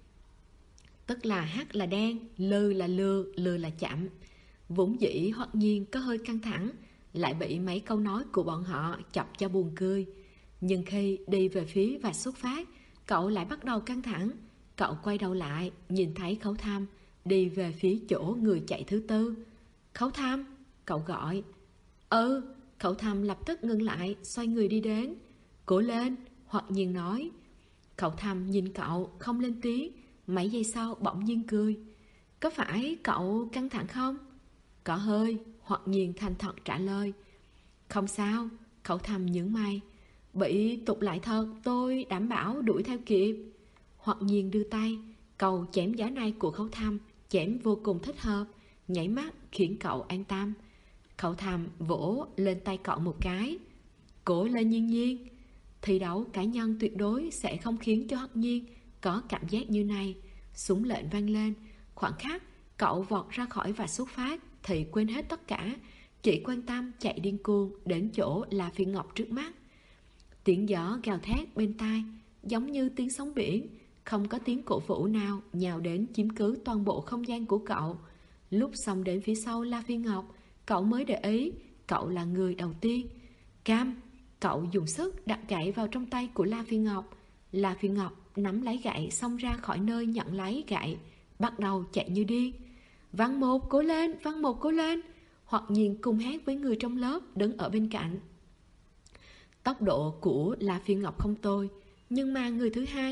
Tức là hát là đen, lư là lừa, lừa là chậm. Vốn dĩ Hoặc Nhiên có hơi căng thẳng, lại bị mấy câu nói của bọn họ chọc cho buồn cười. Nhưng khi đi về phía và xuất phát, cậu lại bắt đầu căng thẳng. Cậu quay đầu lại, nhìn thấy Khẩu Thăm đi về phía chỗ người chạy thứ 4. Khẩu Thăm, cậu gọi. Khẩu Thăm lập tức ngưng lại, xoay người đi đến. Cố lên, Hoặc Nhiên nói. Khẩu Thăm nhìn cậu, không lên tiếng. Mấy giây sau bỗng nhiên cười. Có phải cậu căng thẳng không? Có hơi, Hoặc Nhiên thành thật trả lời. Không sao, Khẩu Thăm nhướng mày. Bị tụt lại thật, tôi đảm bảo đuổi theo kịp. Hoặc Nhiên đưa tay, cầu chém giá này của Khẩu Thăm chém vô cùng thích hợp, nhảy mắt khiến cậu an tâm. Khẩu Thăm vỗ lên tay cậu một cái. Cố lên Nhiên Nhiên. Thi đấu cá nhân tuyệt đối sẽ không khiến cho Hoặc Nhiên có cảm giác như này. Súng lệnh vang lên, khoảng khắc cậu vọt ra khỏi và xuất phát thì quên hết tất cả, chỉ quan tâm chạy điên cuồng đến chỗ là Phi Ngọc trước mắt. Tiếng gió gào thét bên tai giống như tiếng sóng biển, không có tiếng cổ vũ nào nhào đến chiếm cứ toàn bộ không gian của cậu. Lúc xong đến phía sau La Phi Ngọc, cậu mới để ý cậu là người đầu tiên. Cam! Cậu dùng sức đặt gậy vào trong tay của La Phi Ngọc. La Phi Ngọc nắm lấy gậy xông ra khỏi nơi nhận lấy gậy, bắt đầu chạy như điên. Văn Một cố lên, Văn Một cố lên! Hoặc Nhiên cùng hét với người trong lớp đứng ở bên cạnh. Tốc độ của La Phi Ngọc không tồi, nhưng mà người thứ hai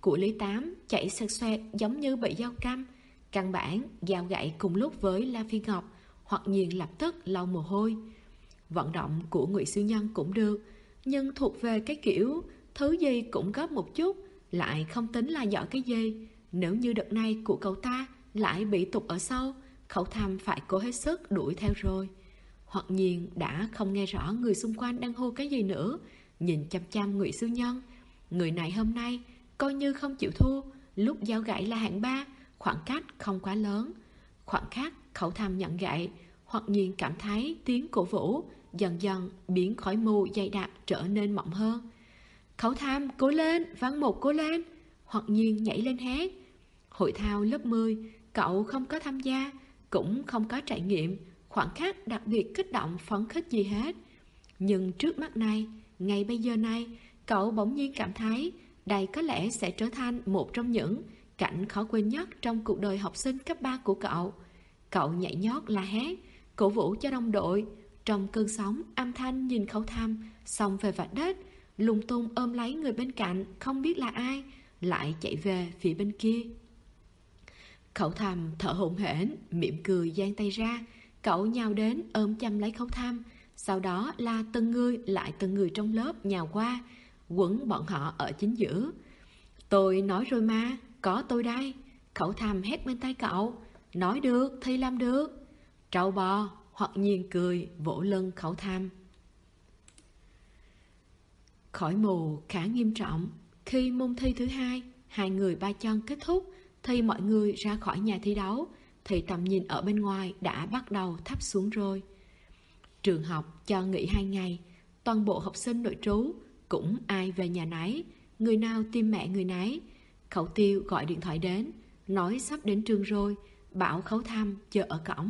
của Lý Tám chạy xoẹt xoẹt giống như bị dao căm. Căn bản dao gậy cùng lúc với La Phi Ngọc, Hoặc Nhiên lập tức lau mồ hôi. Vận động của Ngụy Siêu Nhân cũng được, nhưng thuộc về cái kiểu thứ gì cũng góp một chút, lại không tính là giỏi cái gì. Nếu như đợt này của cậu ta lại bị tụt ở sau, Khẩu Thầm phải cố hết sức đuổi theo rồi. Hoặc Nhiên đã không nghe rõ người xung quanh đang hô cái gì nữa, nhìn chăm chăm Ngụy Siêu Nhân. Người này hôm nay coi như không chịu thua, lúc giao gậy là hạng 3, khoảng cách không quá lớn. Khoảng khắc Khẩu Thầm nhận gậy, Hoặc Nhiên cảm thấy tiếng cổ vũ dần dần biến khói mù dày đặc trở nên mỏng hơn. Khẩu Thầm cố lên, Văn Mục cố lên. Hoặc Nhiên nhảy lên hét. Hội thao lớp 10, cậu không có tham gia, cũng không có trải nghiệm khoảng khắc đặc biệt kích động phấn khích gì hết. Nhưng trước mắt này, ngay bây giờ này, cậu bỗng nhiên cảm thấy đây có lẽ sẽ trở thành một trong những cảnh khó quên nhất trong cuộc đời học sinh cấp 3 của cậu. Cậu nhảy nhót la hét, cổ vũ cho đồng đội. Trong cơn sóng âm thanh nhìn Khẩu Thầm xông về vạch đất, lung tung ôm lấy người bên cạnh không biết là ai, lại chạy về phía bên kia. Khẩu Thầm thở hổn hển, mỉm cười giang tay ra. Cậu nhào đến ôm chầm lấy Khẩu Thầm, sau đó là từng người lại từng người trong lớp nhào qua, quấn bọn họ ở chính giữa. Tôi nói rồi mà, có tôi đây. Khẩu Thầm hét bên tay cậu. Nói được thì làm được. Trâu bò. Hoặc Nhiên cười vỗ lưng Khẩu Thầm. Khói mù khá nghiêm trọng. Khi môn thi thứ hai, hai người ba chân kết thúc thì mọi người ra khỏi nhà thi đấu, thì tầm nhìn ở bên ngoài đã bắt đầu thấp xuống rồi. Trường học cho nghỉ 2 ngày, toàn bộ học sinh nội trú cũng ai về nhà nấy, người nào tìm mẹ người nấy. Khẩu Tiêu gọi điện thoại đến, nói sắp đến trường rồi, bảo Khẩu Thầm chờ ở cổng.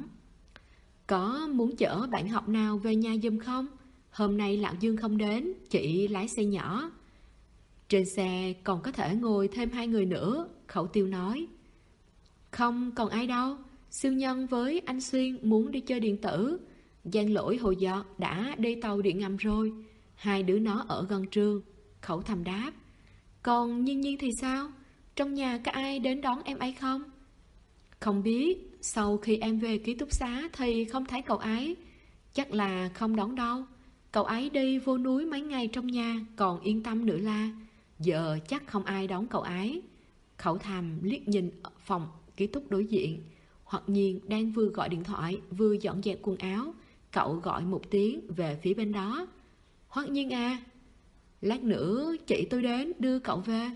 Có muốn chở bạn học nào về nhà giùm không? Hôm nay Lão Dương không đến, chị lái xe nhỏ. Trên xe còn có thể ngồi thêm 2 người nữa, Khẩu Tiêu nói. Không còn ai đâu, Siêu Nhân với anh Xuyên muốn đi chơi điện tử. Giang Lỗi hồi giọt đã đi tàu điện ngầm rồi, 2 đứa nó ở gần trường, Khẩu Thầm đáp. Còn Nhiên Nhiên thì sao? Trong nhà có ai đến đón em ấy không? Không biết, sau khi em về ký túc xá thì không thấy cậu ấy. Chắc là không đón đâu. Cậu ấy đi vô núi mấy ngày trong nhà còn yên tâm nữa là. Giờ chắc không ai đón cậu ấy. Khẩu Thầm liếc nhìn phòng ký túc đối diện. Hoặc Nhiên đang vừa gọi điện thoại vừa dọn dẹp quần áo. Cậu gọi một tiếng về phía bên đó. Hoặc Nhiên à, lát nữa chị tôi đến đưa cậu về.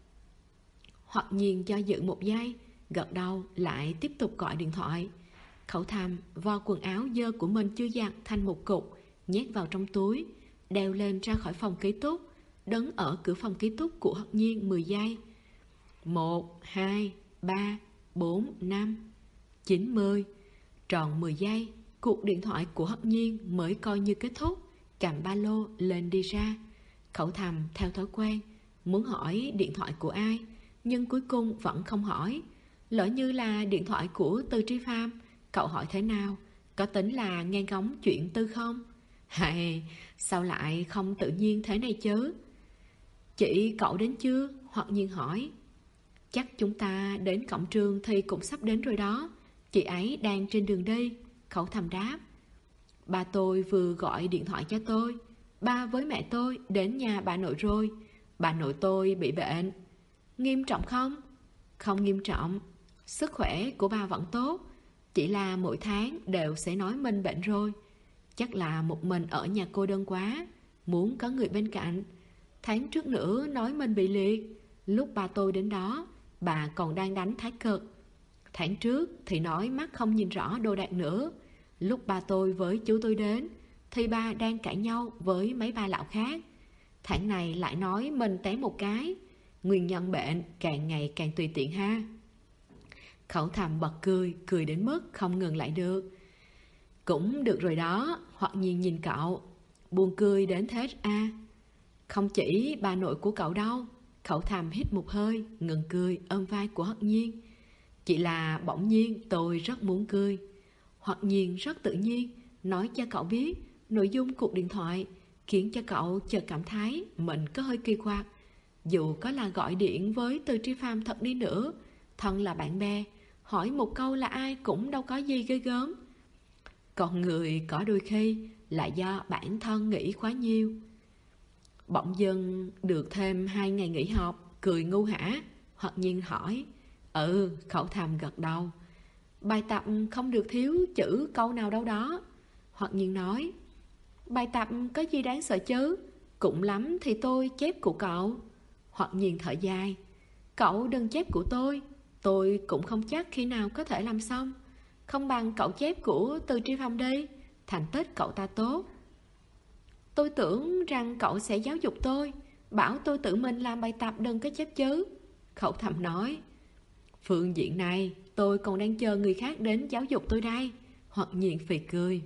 Hoặc Nhiên cho dự một giây, gật đầu lại tiếp tục gọi điện thoại. Khẩu Thầm vo quần áo dơ của mình chưa giặt thành một cục, nhét vào trong túi, đeo lên ra khỏi phòng ký túc, đứng ở cửa phòng ký túc của Hoặc Nhiên 10 giây. 1, 2, 3, 4, 5, 9, 10. Tròn 10 giây, cuộc điện thoại của Hoặc Nhiên mới coi như kết thúc, cầm ba lô lên đi ra. Khẩu Thầm theo thói quen muốn hỏi điện thoại của ai, nhưng cuối cùng vẫn không hỏi. Lỡ như là điện thoại của Từ Tri Pham, cậu hỏi thế nào? Có tính là nghe ngóng chuyện tư không? Hay, sao lại không tự nhiên thế này chứ? Chị cậu đến chưa? Hoặc Nhiên hỏi. Chắc chúng ta đến cổng trường thì cũng sắp đến rồi đó. Chị ấy đang trên đường đi, Khẩu Thầm đáp. Ba tôi vừa gọi điện thoại cho tôi. Ba với mẹ tôi đến nhà bà nội rồi. Bà nội tôi bị bệnh. Nghiêm trọng không? Không nghiêm trọng. Sức khỏe của ba vẫn tốt, chỉ là mỗi tháng đều sẽ nói mình bệnh rồi. Chắc là một mình ở nhà cô đơn quá, muốn có người bên cạnh. Tháng trước nữa nói mình bị liệt. Lúc ba tôi đến đó, bà còn đang đánh thái cực. Tháng trước thì nói mắt không nhìn rõ đồ đạc nữa. Lúc ba tôi với chú tôi đến thì ba đang cãi nhau với mấy ba lão khác. Tháng này lại nói mình té một cái. Nguyên nhân bệnh càng ngày càng tùy tiện ha. Khẩu Thầm bật cười, cười đến mức không ngừng lại được. Cũng được rồi đó. Hoặc Nhiên nhìn cậu, buồn cười đến thế à? Không chỉ bà nội của cậu đâu. Khẩu Thầm hít một hơi, ngừng cười ôm vai của Hoặc Nhiên. Chỉ là bỗng nhiên tôi rất muốn cười. Hoặc Nhiên rất tự nhiên nói cho cậu biết nội dung cuộc điện thoại, khiến cho cậu chợt cảm thấy mình có hơi kỳ quặc. Dù có là gọi điện với Từ Tri Phàm thật đi nữa, thân là bạn bè, hỏi một câu là ai cũng đâu có gì ghê gớm. Con người có đôi khi là do bản thân nghĩ quá nhiều. Bỗng dưng được thêm 2 ngày nghỉ học, cười ngu hả? Hoặc Nhiên hỏi. Khẩu Thầm gật đầu. Bài tập không được thiếu chữ câu nào đâu đó. Hoặc Nhiên nói. Bài tập có gì đáng sợ chứ? Cũng lắm thì tôi chép của cậu. Hoặc Nhiên thở dài. Cậu đừng chép của tôi cũng không chắc khi nào có thể làm xong. Không bằng cậu chép của Từ Tri Phàm đi, thành tích cậu ta tốt. Tôi tưởng rằng cậu sẽ giáo dục tôi, bảo tôi tự mình làm bài tập đừng có chép chứ. Khẩu Thầm nói. Phương diện này tôi còn đang chờ người khác đến giáo dục tôi đây. Hoặc Nhiên phì cười.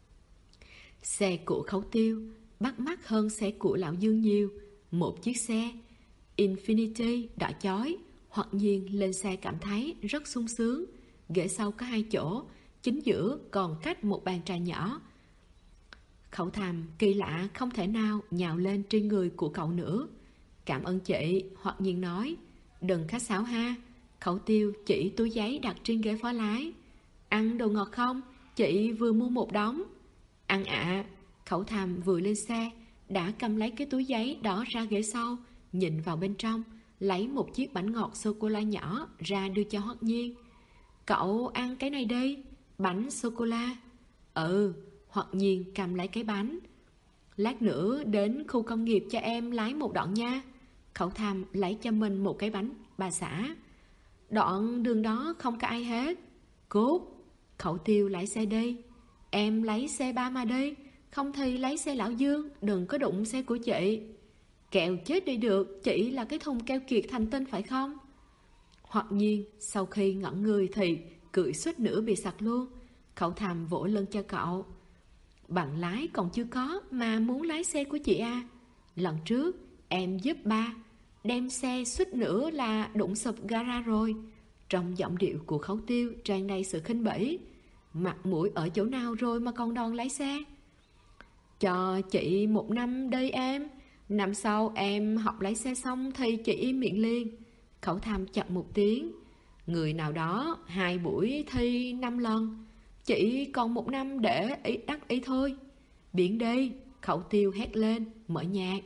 Xe của Khấu Tiêu bắt mắt hơn xe của Lão Dương nhiều. Một chiếc xe Infiniti đỏ chói. Hoặc Nhiên lên xe cảm thấy rất sung sướng. Ghế sau có 2 chỗ, chính giữa còn cách một bàn trà nhỏ. Khẩu Thầm kỳ lạ không thể nào nhào lên trên người của cậu nữa. Cảm ơn chị. Hoặc Nhiên nói. Đừng khách sáo ha. Khẩu Tiêu chỉ túi giấy đặt trên ghế phó lái. Ăn đồ ngọt không? Chị vừa mua một đống. Ăn ạ. Khẩu Thầm vừa lên xe đã cầm lấy cái túi giấy đó ra ghế sau, nhìn vào bên trong, lấy một chiếc bánh ngọt sô-cô-la nhỏ ra đưa cho Hoặc Nhiên. Cậu ăn cái này đi. Bánh sô-cô-la. Hoặc Nhiên cầm lấy cái bánh. Lát nữa đến khu công nghiệp cho em lái một đoạn nha. Khẩu Thầm lấy cho mình một cái bánh bà xã. Đoạn đường đó không có ai hết. Cút. Khẩu Tiêu lái xe đi. Em lấy xe ba mà đi. Không thì lấy xe Lão Dương, đừng có đụng xe của chị. Kẹo chết đi được, chỉ là cái thùng keo kiệt thành tinh phải không? Hoặc Nhiên sau khi ngẩn người thì cười suýt nữa bị sặc luôn. Khẩu Thầm vỗ lưng cho cậu. Bằng lái còn chưa có mà muốn lái xe của chị à? Lần trước em giúp ba đem xe suýt nữa là đụng sụp gara rồi. Trong giọng điệu của Khấu Tiêu tràn đầy sự khinh bỉ. Mặt mũi ở chỗ nào rồi mà còn đòn lái xe? Cho chị 1 năm đây em. Năm sau em học lái xe xong thì chị im miệng liền. Khẩu Thầm chậm một tiếng. Người nào đó 2 buổi thi 5 lần. Chỉ còn 1 năm để đắc ý thôi. Biển đi. Khẩu Tiêu hét lên, mở nhạc.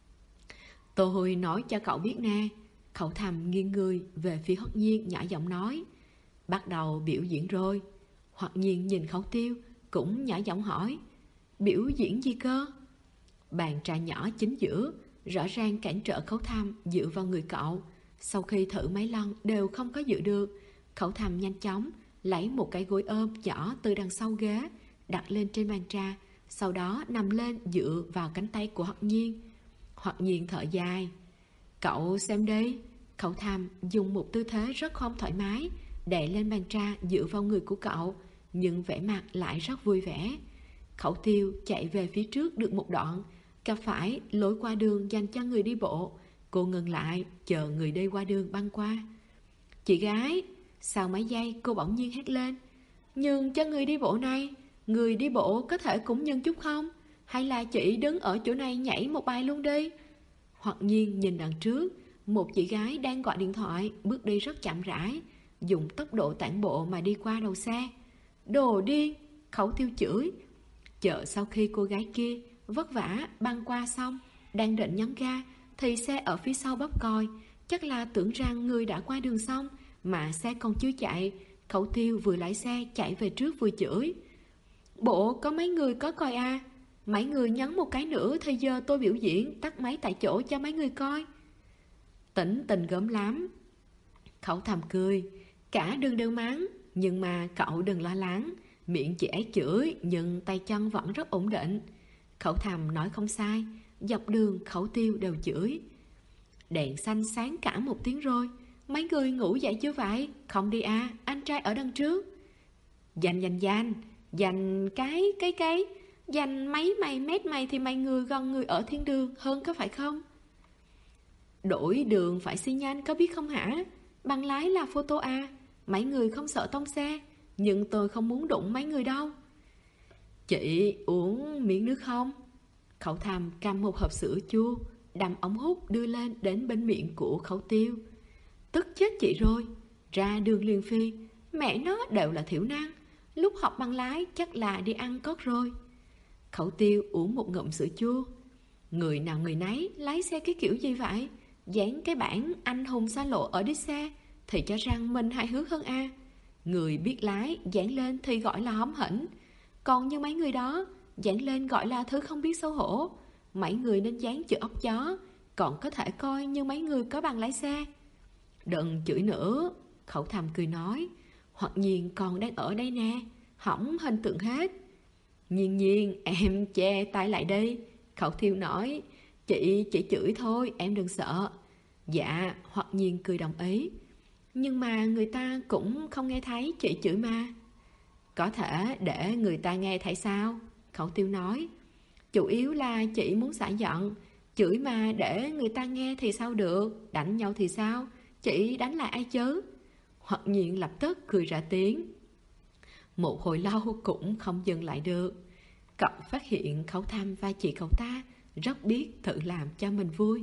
Tôi nói cho cậu biết nè. Khẩu Thầm nghiêng người về phía Hoặc Nhiên nhỏ giọng nói. Bắt đầu biểu diễn rồi. Hoặc Nhiên nhìn Khẩu Tiêu cũng nhỏ giọng hỏi. Biểu diễn gì cơ? Bàn trà nhỏ chính giữa rõ ràng cản trở Khẩu Thầm dựa vào người cậu. Sau khi thử mấy lần đều không có dự được. Khẩu Thầm nhanh chóng lấy một cái gối ôm nhỏ từ đằng sau ghế đặt lên trên bàn trà, sau đó nằm lên dựa vào cánh tay của Hoặc Nhiên. Hoặc Nhiên thở dài. Cậu xem đi. Khẩu Thầm dùng một tư thế rất không thoải mái đè lên bàn trà dựa vào người của cậu, nhưng vẻ mặt lại rất vui vẻ. Khẩu Tiêu chạy về phía trước được một đoạn, gặp phải lối qua đường dành cho người đi bộ. Cô ngừng lại chờ người đi qua đường băng qua. Chị gái. Sau mấy giây cô bỗng nhiên hét lên. Nhưng cho người đi bộ này, người đi bộ có thể cũng nhân chút không? Hay là chị đứng ở chỗ này nhảy một bài luôn đi? Hoặc Nhiên nhìn đằng trước, một chị gái đang gọi điện thoại, bước đi rất chậm rãi, dùng tốc độ tản bộ mà đi qua đầu xe. Đồ điên. Khẩu Tiêu chửi. Chợ sau khi cô gái kia vất vả băng qua xong, đang định nhấn ga thì xe ở phía sau bóp còi. Chắc là tưởng rằng người đã qua đường xong mà xe còn chưa chạy. Khẩu Tiêu vừa lái xe chạy về trước vừa chửi. Bộ có mấy người có coi à? Mấy người nhấn một cái nữa thì giờ tôi biểu diễn tắt máy tại chỗ cho mấy người coi. Tỉnh tình gớm lắm. Khẩu Thầm cười. Cả đường đều mắng. Nhưng mà cậu đừng lo lắng. Miệng chị ấy chửi nhưng tay chân vẫn rất ổn định. Khẩu Thầm nói không sai. Dọc đường Khẩu Tiêu đều chửi. Đèn xanh sáng cả 1 tiếng rồi. Mấy người ngủ dậy chưa vậy? Không đi à, anh trai ở đằng trước. Dành cái dành mấy mày mét mày thì mày người gần người ở thiên đường hơn có phải không? Đổi đường phải xi nhanh có biết không hả? Bằng lái là photo à? Mấy người không sợ tông xe. Nhưng tôi không muốn đụng mấy người đâu. Chị uống miếng nước không? Khẩu Thầm cầm một hộp sữa chua đâm ống hút đưa lên đến bên miệng của Khẩu Tiêu. Tức chết chị rồi, ra đường liền phi, mẹ nó đều là thiểu năng, lúc học băng lái chắc là đi ăn cốt rồi. Khẩu Tiêu uống một ngụm sữa chua. Người nào người nấy lái xe cái kiểu gì vậy? Dán cái bảng anh hùng xa lộ ở đít xe thì cho rằng mình hài hước hơn a. Người biết lái dán lên thì gọi là hóm hỉnh, còn như mấy người đó dán lên gọi là thứ không biết xấu hổ. Mấy người nên dán chữ ốc chó, còn có thể coi như mấy người có bằng lái xe. Đừng chửi nữa, Khẩu Thầm cười nói. Hoặc Nhiên còn đang ở đây nè, hỏng hình tượng hết. Nhiên Nhiên, em che tay lại đi, Khẩu Thiêu nói. Chị chỉ chửi thôi, em đừng sợ. Dạ, Hoặc Nhiên cười đồng ý. Nhưng mà người ta cũng không nghe thấy chị chửi mà. Có thể để người ta nghe thấy sao? Khẩu Tiêu nói. Chủ yếu là chị muốn xả giận, chửi mà để người ta nghe thì sao được, đánh nhau thì sao, chị đánh lại ai chứ? Hoặc Nhiên lập tức cười ra tiếng. Một hồi lâu cũng không dừng lại được. Cậu phát hiện Khẩu Thăm và chị cậu ta rất biết tự làm cho mình vui.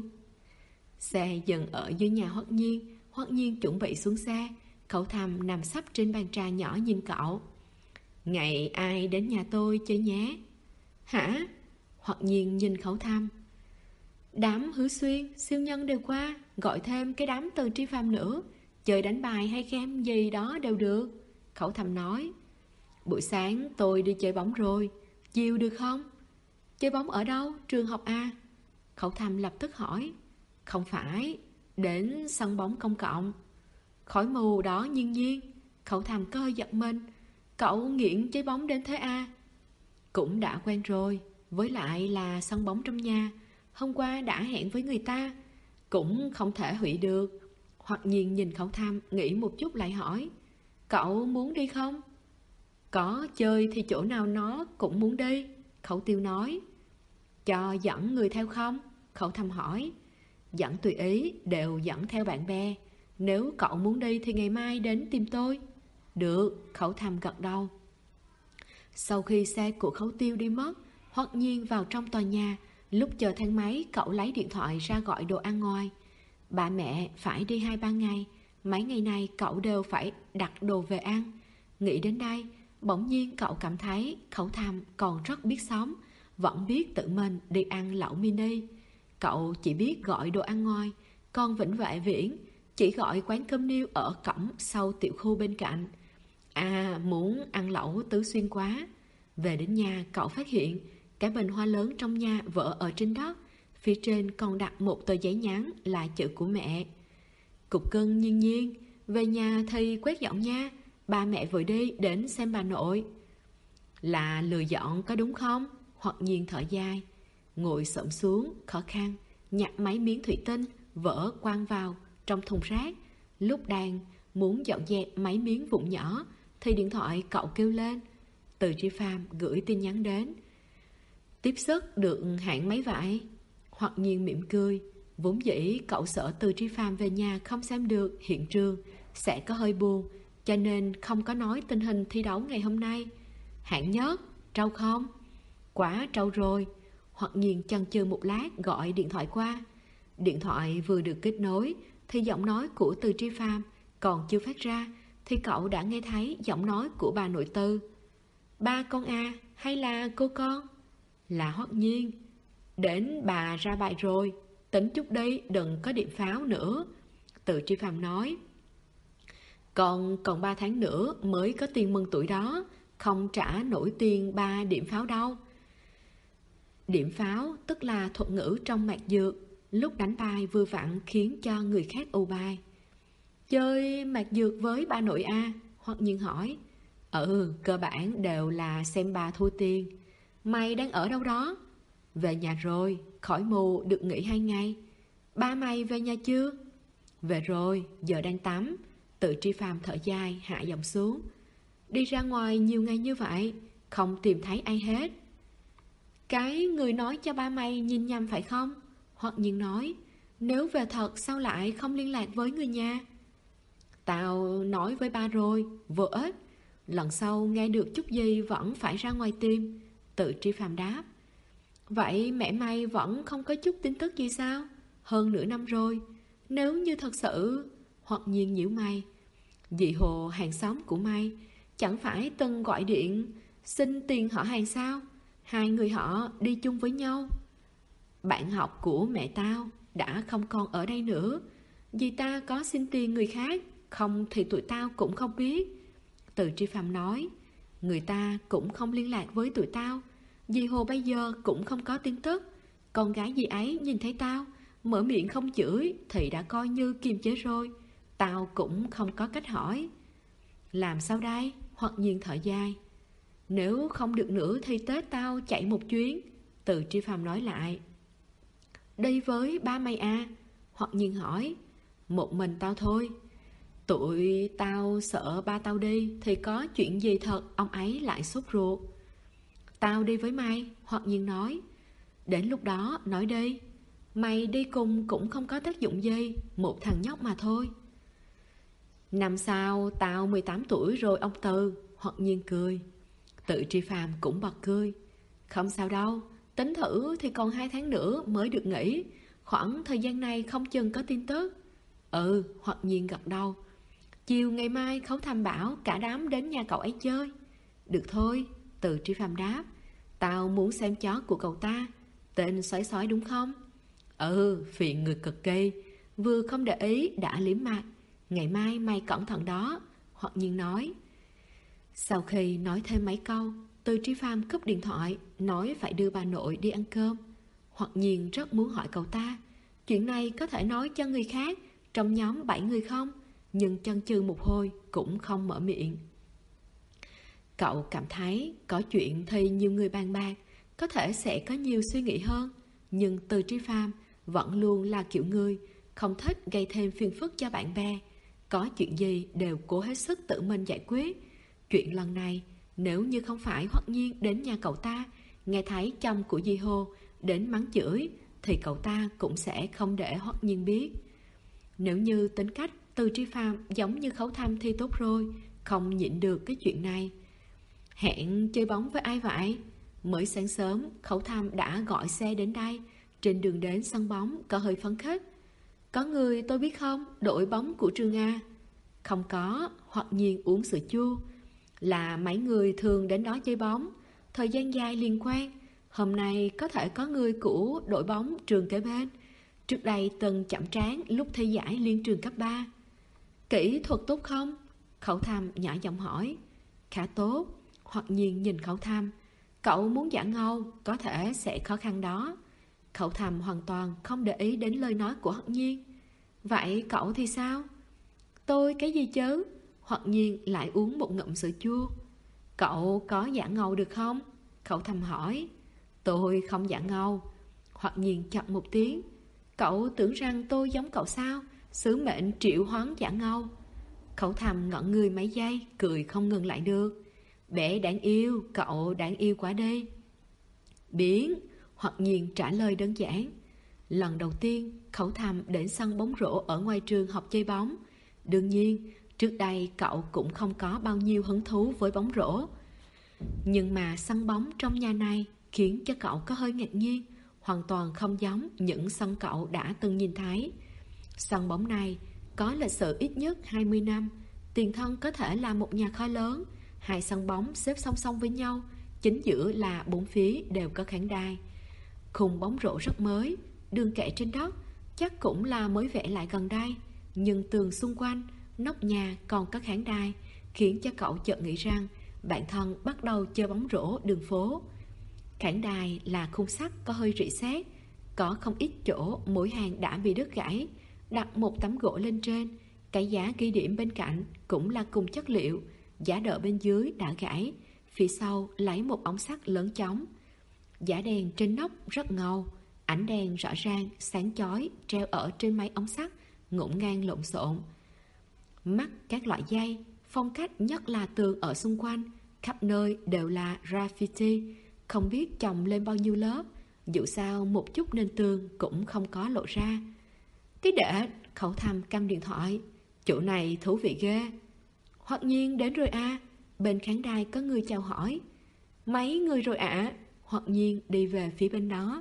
Xe dừng ở dưới nhà Hoắc Nhiên chuẩn bị xuống xe. Khẩu Thăm nằm sấp trên bàn trà nhỏ nhìn cậu. Ngày ai đến nhà tôi chơi nhé? Hả? Hoắc Nhiên nhìn Khẩu Thăm. Đám Hứa Xuyên, siêu nhân đều qua, gọi thêm cái đám Từ Tri Phạm nữa, chơi đánh bài hay game gì đó đều được. Khẩu Thăm nói. Buổi sáng tôi đi chơi bóng rồi, chiều được không? Chơi bóng ở đâu? Trường học A? Khẩu Thăm lập tức hỏi. Không phải, đến sân bóng công cộng. Khói mù đó Nhiên Nhiên. Khẩu Thăm có hơi giật mình. Cậu nghiện chơi bóng đến thế A? Cũng đã quen rồi, với lại là sân bóng trong nhà, hôm qua đã hẹn với người ta, cũng không thể hủy được. Hoặc Nhiên nhìn Khẩu Thăm nghĩ một chút lại hỏi. Cậu muốn đi không? Có chơi thì chỗ nào nó cũng muốn đi, Khẩu Tiêu nói. Cho dẫn người theo không? Khẩu Thăm hỏi. Dẫn tùy ý, đều dẫn theo bạn bè. Nếu cậu muốn đi thì ngày mai đến tìm tôi. Được, Khẩu Thăm gật đầu. Sau khi xe của Khẩu Tiêu đi mất, Hoắc Nhiên vào trong tòa nhà. Lúc chờ thang máy, cậu lấy điện thoại ra gọi đồ ăn ngoài. Ba mẹ phải đi 2-3 ngày, mấy ngày này cậu đều phải đặt đồ về ăn. Nghĩ đến đây, bỗng nhiên cậu cảm thấy Khẩu Thăm còn rất biết sống, vẫn biết tự mình đi ăn lẩu mini. Cậu chỉ biết gọi đồ ăn ngoài, còn Vĩnh Vệ Viễn chỉ gọi quán cơm niêu ở cổng sau tiểu khu bên cạnh. À, muốn ăn lẩu Tứ Xuyên quá. Về đến nhà cậu phát hiện cái bình hoa lớn trong nhà vỡ ở trên đất, phía trên còn đặt một tờ giấy nhắn là chữ của mẹ. Cục cưng Nhiên Nhiên, về nhà thì quét dọn nha, ba mẹ vừa đi đến xem bà nội. Là lười dọn có đúng không? Hoặc Nhiên thở dài, ngồi xổm xuống khó khăn nhặt mấy miếng thủy tinh vỡ quăng vào trong thùng rác. Lúc đang muốn dọn dẹp mấy miếng vụn nhỏ thì điện thoại cậu kêu lên. Từ Tri Phạm gửi tin nhắn đến. Tiếp sức được hạng mấy vậy? Hoặc Nhiên mỉm cười. Vốn dĩ cậu sợ Từ Tri Phạm về nhà không xem được hiện trường sẽ có hơi buồn, cho nên không có nói tình hình thi đấu ngày hôm nay. Hạng nhất, trâu không? Quá trâu rồi. Hoặc Nhiên chần chừ một lát gọi điện thoại qua. Điện thoại vừa được kết nối thì giọng nói của Từ Tri Phạm còn chưa phát ra thì cậu đã nghe thấy giọng nói của bà nội Tư. Ba con à, hay là cô con? Là Hoắc Nhiên. Đến bà ra bài rồi, tính chút đi, đừng có điểm pháo nữa. Từ Tri Phạm nói. Còn 3 tháng nữa mới có tiền mừng tuổi đó, không trả nổi tiền 3 điểm pháo đâu. Điểm pháo tức là thuật ngữ trong mạc dược, lúc đánh bài vừa vặn khiến cho người khác ưu bài. Chơi mạc dược với ba nội A? Hoặc Nhiên hỏi. Cơ bản đều là xem bà thua tiền. Mày đang ở đâu đó? Về nhà rồi, khỏi mù được nghỉ 2 ngày. Ba mày về nhà chưa? Về rồi, giờ đang tắm. Từ Tri Phạm thở dài hạ giọng xuống. Đi ra ngoài nhiều ngày như vậy, không tìm thấy ai hết. Cái người nói cho ba mày nhìn nhầm phải không? Hoặc Nhiên nói. Nếu về thật sao lại không liên lạc với người nhà? Tao nói với ba rồi, vô ích. Lần sau nghe được chút gì vẫn phải ra ngoài tìm. Từ Tri Phạm đáp. Vậy mẹ May vẫn không có chút tin tức gì sao? Hơn nửa năm rồi. Nếu như thật sự... Hoặc nhiên nhíu mày. Dì Hồ hàng xóm của May chẳng phải từng gọi điện xin tiền họ hàng sao? Hai người họ đi chung với nhau. Bạn học của mẹ tao đã không còn ở đây nữa. Dì ta có xin tiền người khác, không thì tụi tao cũng không biết. Từ Tri Phạm nói, người ta cũng không liên lạc với tụi tao. Dì Hồ bây giờ cũng không có tin tức. Con gái dì ấy nhìn thấy tao, mở miệng không chửi thì đã coi như kiềm chế rồi. Tao cũng không có cách hỏi. Làm sao đây? Hoặc nhiên thở dài. Nếu không được nữa thì Tết tao chạy một chuyến. Từ Tri Phạm nói lại. Đi với ba mày à? Hoặc nhiên hỏi. Một mình tao thôi. Tụi tao sợ ba tao đi thì có chuyện gì thật ông ấy lại sốt ruột. Tao đi với mày, Hoặc nhiên nói. Đến lúc đó nói đi. Mày đi cùng cũng không có tác dụng gì, một thằng nhóc mà thôi. Năm sau tao 18 tuổi rồi ông Từ, Hoặc nhiên cười. Tự Tri Phạm cũng bật cười. Không sao đâu, tính thử thì còn 2 tháng nữa mới được nghỉ. Khoảng thời gian này không chừng có tin tức. Ừ, Hoặc nhiên gật đầu. Chiều ngày mai Khấu Tham bảo cả đám đến nhà cậu ấy chơi. Được thôi, Từ Tri Phạm đáp. Tao muốn xem chó của cậu ta. Tên Sói Sói đúng không? Ừ, phiền người cực kỳ. Vừa không để ý đã liếm mặt. Ngày mai mày cẩn thận đó, Hoặc nhiên nói. Sau khi nói thêm mấy câu, Từ Tri Phạm cúp điện thoại, nói phải đưa bà nội đi ăn cơm. Hoặc nhiên rất muốn hỏi cậu ta, chuyện này có thể nói cho người khác trong nhóm 7 người không? Nhưng chần chừ một hồi cũng không mở miệng. Cậu cảm thấy có chuyện thì nhiều người bàn bạc, có thể sẽ có nhiều suy nghĩ hơn. Nhưng Từ Tri Phạm vẫn luôn là kiểu người không thích gây thêm phiền phức cho bạn bè. Có chuyện gì đều cố hết sức tự mình giải quyết. Chuyện lần này, nếu như không phải Hoặc nhiên đến nhà cậu ta, nghe thấy chồng của dì Hồ đến mắng chửi, thì cậu ta cũng sẽ không để Hoặc nhiên biết. Nếu như tính cách Từ Tri Phạm giống như Khấu Tham thì tốt rồi, không nhịn được cái chuyện này. Hẹn chơi bóng với ai vậy? Mới sáng sớm, Khấu Tham đã gọi xe đến đây. Trên đường đến sân bóng có hơi phấn khích. Có người tôi biết không, đội bóng của trường A. Không có, Hoặc nhiên uống sữa chua. Là mấy người thường đến đó chơi bóng, thời gian dài liên quan. Hôm nay có thể có người của đội bóng trường kế bên. Trước đây từng chạm trán lúc thi giải liên trường cấp 3. Kỹ thuật tốt không? Khấu Tham nhỏ giọng hỏi. Khá tốt. Hoặc nhiên nhìn Khấu Tham. Cậu muốn giả ngâu, có thể sẽ khó khăn đó. Khấu Tham hoàn toàn không để ý đến lời nói của Hoặc nhiên. Vậy cậu thì sao? Tôi cái gì chứ? Hoặc nhiên lại uống một ngụm sữa chua. Cậu có giả ngầu được không? Khấu Tham hỏi. Tôi không giả ngầu. Hoặc nhiên chậm một tiếng. Cậu tưởng rằng tôi giống cậu sao? Sứ mệnh triệu hoán giả ngầu. Khấu Tham ngẩn người mấy giây, cười không ngừng lại được. Bé đáng yêu, cậu đáng yêu quá đi. Biến, Hoặc nhiên trả lời đơn giản. Lần đầu tiên, Khấu Tham đến sân bóng rổ ở ngoài trường học chơi bóng. Đương nhiên, trước đây cậu cũng không có bao nhiêu hứng thú với bóng rổ. Nhưng mà sân bóng trong nhà này khiến cho cậu có hơi ngạc nhiên, hoàn toàn không giống những sân cậu đã từng nhìn thấy. Sân bóng này có lịch sử ít nhất 20 năm, tiền thân có thể là một nhà kho lớn, 2 sân bóng xếp song song với nhau, chính giữa là 4 phía đều có khán đài. Khung bóng rổ rất mới, đường kẻ trên đất chắc cũng là mới vẽ lại gần đây, nhưng tường xung quanh, nóc nhà còn có khán đài, khiến cho cậu chợt nghĩ rằng bản thân bắt đầu chơi bóng rổ đường phố. Khán đài là khung sắt có hơi rỉ sét, có không ít chỗ mỗi hàng đã bị đứt gãy. Đặt một tấm gỗ lên trên, cái giá ghi điểm bên cạnh cũng là cùng chất liệu, giá đỡ bên dưới đã gãy, phía sau lấy một ống sắt lớn chóng. Giá đèn trên nóc rất ngầu, ánh đèn rõ ràng sáng chói treo ở trên mấy ống sắt ngổn ngang lộn xộn. Mắc các loại dây, phong cách nhất là tường ở xung quanh, khắp nơi đều là graffiti, không biết chồng lên bao nhiêu lớp, dù sao một chút nền tường cũng không có lộ ra. Cái đệ, Khấu Tham cắm điện thoại. Chỗ này thú vị ghê. Hoặc nhiên đến rồi à? Bên khán đài có người chào hỏi. Mấy người rồi ạ? Hoặc nhiên đi về phía bên đó.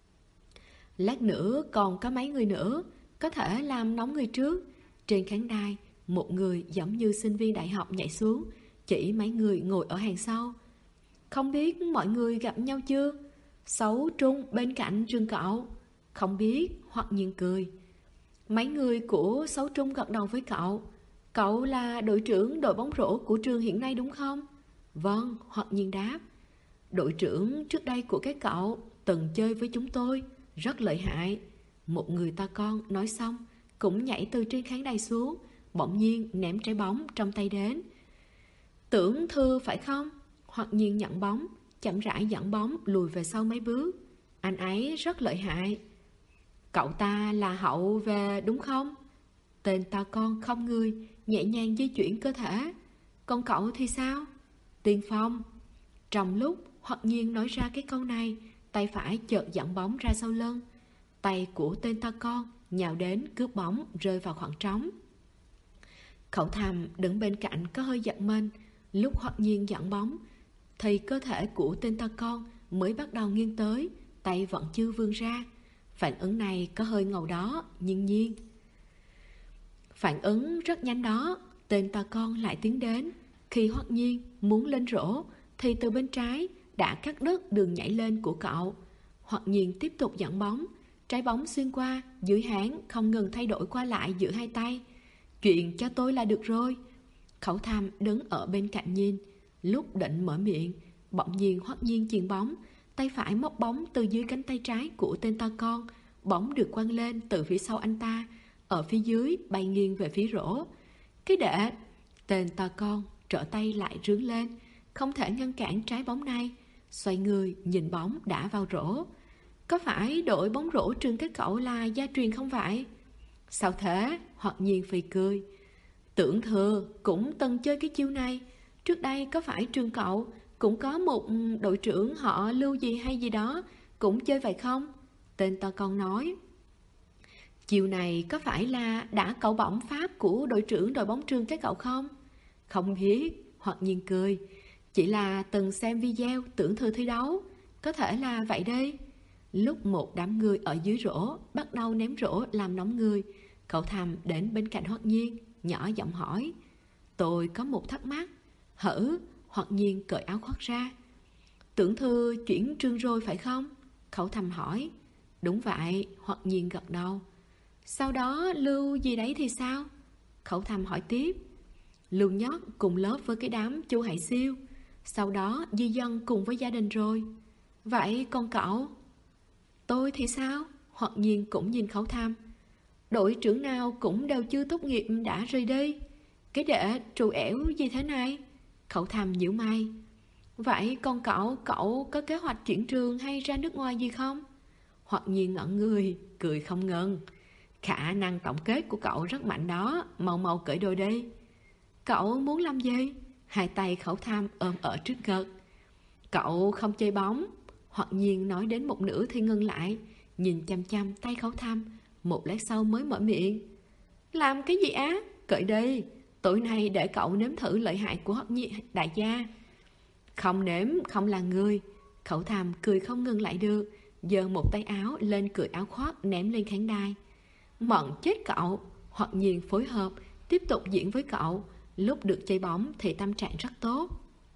Lát nữa còn có mấy người nữa, có thể làm nóng người trước. Trên khán đài, một người giống như sinh viên đại học nhảy xuống, chỉ mấy người ngồi ở hàng sau. Không biết mọi người gặp nhau chưa? Sấu Trung bên cạnh trường cậu. Không biết, Hoặc nhiên cười. Mấy người của Sấu Trung gật đầu với cậu. Cậu là đội trưởng đội bóng rổ của trường hiện nay đúng không? Vâng, Hoặc nhiên đáp. Đội trưởng trước đây của các cậu từng chơi với chúng tôi, rất lợi hại. Một người to con nói xong, cũng nhảy từ trên khán đài xuống, bỗng nhiên ném trái bóng trong tay đến. Tưởng Thư phải không? Hoặc nhiên nhận bóng, chậm rãi dẫn bóng lùi về sau mấy bước. Anh ấy rất lợi hại. Cậu ta là hậu về đúng không? Tên to con không người, nhẹ nhàng di chuyển cơ thể. Còn cậu thì sao? Tiên phong. Trong lúc Hoặc nhiên nói ra cái câu này, tay phải chợt dẫn bóng ra sau lưng. Tay của tên to con nhào đến cướp bóng rơi vào khoảng trống. Khẩu Thầm đứng bên cạnh có hơi giận mình. Lúc Hoặc nhiên dẫn bóng thì cơ thể của tên to con mới bắt đầu nghiêng tới, tay vẫn chưa vươn ra. Phản ứng này có hơi ngầu đó, nhưng nhiên. Phản ứng rất nhanh đó, tên to con lại tiến đến. Khi Hoặc nhiên muốn lên rổ thì từ bên trái đã cắt đứt đường nhảy lên của cậu. Hoặc nhiên tiếp tục dẫn bóng, trái bóng xuyên qua, dưới háng không ngừng thay đổi qua lại giữa hai tay. Chuyện cho tôi là được rồi. Khẩu Thầm đứng ở bên cạnh nhìn. Lúc định mở miệng, bỗng nhiên Hoặc nhiên chuyền bóng, tay phải móc bóng từ dưới cánh tay trái của tên to con. Bóng được quăng lên từ phía sau anh ta, ở phía dưới bay nghiêng về phía rổ. Cái đệ! Tên to con trở tay lại rướn lên, không thể ngăn cản trái bóng này. Xoay người nhìn bóng đã vào rổ. Có phải đội bóng rổ trường các cậu là gia truyền không vậy? Sao thế? Hoặc nhiên phì cười. Tưởng Thừa cũng từng chơi cái chiêu này. Trước đây có phải trường cậu cũng có một đội trưởng họ Lưu gì hay gì đó cũng chơi vậy không? Tên to con nói. Chiều này có phải là đã cậu bỏng pháp của đội trưởng đội bóng trường các cậu không? Không biết. Hoặc nhiên cười. Chỉ là từng xem video Tưởng Thừa thi đấu. Có thể là vậy đây. Lúc một đám người ở dưới rổ bắt đầu ném rổ làm nóng người, Cậu Thầm đến bên cạnh Hoặc nhiên, nhỏ giọng hỏi. Tôi có một thắc mắc. Hử? Hoặc nhiên cởi áo khoác ra. Tưởng Thư chuyển trường rồi phải không? Cậu Thầm hỏi. Đúng vậy. Hoặc nhiên gật đầu. Sau đó Lưu gì đấy thì sao? Cậu Thầm hỏi tiếp. Lưu Nhất cùng lớp với cái đám Chu Hải Siêu. Sau đó Di Dân cùng với gia đình rồi. Vậy còn cậu? Tôi thì sao? Hoặc nhiên cũng nhìn Khẩu Thầm. Đội trưởng nào cũng đều chưa tốt nghiệp đã rời đi. Cái đệ trù ẻo gì thế này? Khẩu Thầm nhíu mày. Vậy còn cậu có kế hoạch chuyển trường hay ra nước ngoài gì không? Hoặc nhiên ngẩn người, cười không ngừng. Khả năng tổng kết của cậu rất mạnh đó, mau mau cởi đôi đi. Cậu muốn làm gì? Hai tay Khẩu Thầm ôm ở trước ngực. Cậu không chơi bóng. Hoặc nhiên nói đến một nửa thì ngưng lại, nhìn chăm chăm tay Khẩu Thầm. Một lát sau mới mở miệng. Làm cái gì á? Cởi đi. Tối nay để cậu nếm thử lợi hại của Hoặc nhiên đại gia. Không nếm không là người. Khẩu Thầm cười không ngừng lại được, giơ một tay áo lên cởi áo khoác ném lên khán đài. Mận chết cậu. Hoặc nhiên phối hợp tiếp tục diễn với cậu. Lúc được chơi bóng thì tâm trạng rất tốt.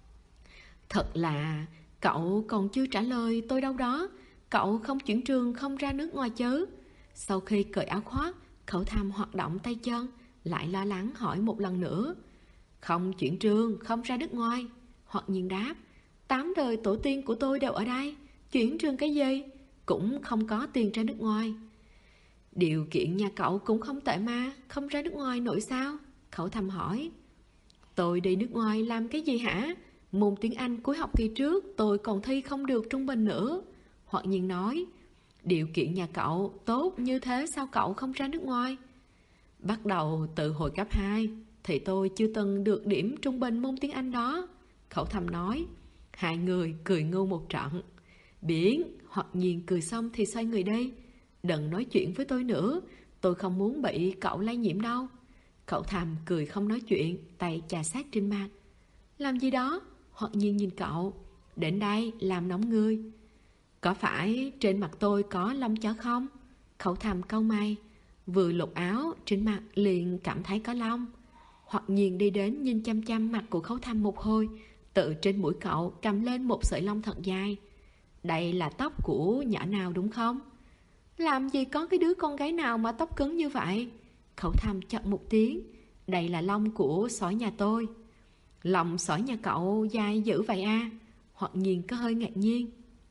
Thật là cậu còn chưa trả lời tôi đâu đó. Cậu không chuyển trường không ra nước ngoài chứ? Sau khi cởi áo khoác, Khẩu Thầm hoạt động tay chân, lại lo lắng hỏi một lần nữa. Không chuyển trường, không ra nước ngoài. Hoặc nhiên đáp. 8 đời tổ tiên của tôi đều ở đây. Chuyển trường cái gì? Cũng không có tiền ra nước ngoài. Điều kiện nhà cậu cũng không tệ mà, không ra nước ngoài nổi sao? Khẩu Thầm hỏi. Tôi đi nước ngoài làm cái gì hả? Môn tiếng Anh cuối học kỳ trước tôi còn thi không được trung bình nữa. Hoặc nhiên nói. Điều kiện nhà cậu tốt như thế sao cậu không ra nước ngoài? Bắt đầu từ hồi cấp 2 thì tôi chưa từng được điểm trung bình môn tiếng Anh đó. Khẩu Thầm nói. Hai người cười ngu một trận. Biển. Hoặc nhiên cười xong thì xoay người đi. Đừng nói chuyện với tôi nữa, tôi không muốn bị cậu lây nhiễm đâu. Khẩu Thầm cười không nói chuyện, tay chà sát trên mặt. Làm gì đó? Hoặc nhiên nhìn cậu. đến đây làm nóng ngươi. Có phải trên mặt tôi có lông chó không? Khẩu Thầm cau mày, vừa lột áo trên mặt liền cảm thấy có lông. Hoặc Nhiên đi đến nhìn chăm chăm mặt của Khấu Thầm một hồi, tự trên mũi cậu cầm lên một sợi lông thật dài. Đây là tóc của nhỏ nào đúng không? Làm gì có cái đứa con gái nào mà tóc cứng như vậy? Khẩu Thầm chậm một tiếng. Đây là lông của sói nhà tôi. Lông sói nhà cậu dài dữ vậy à? Hoặc Nhiên có hơi ngạc nhiên.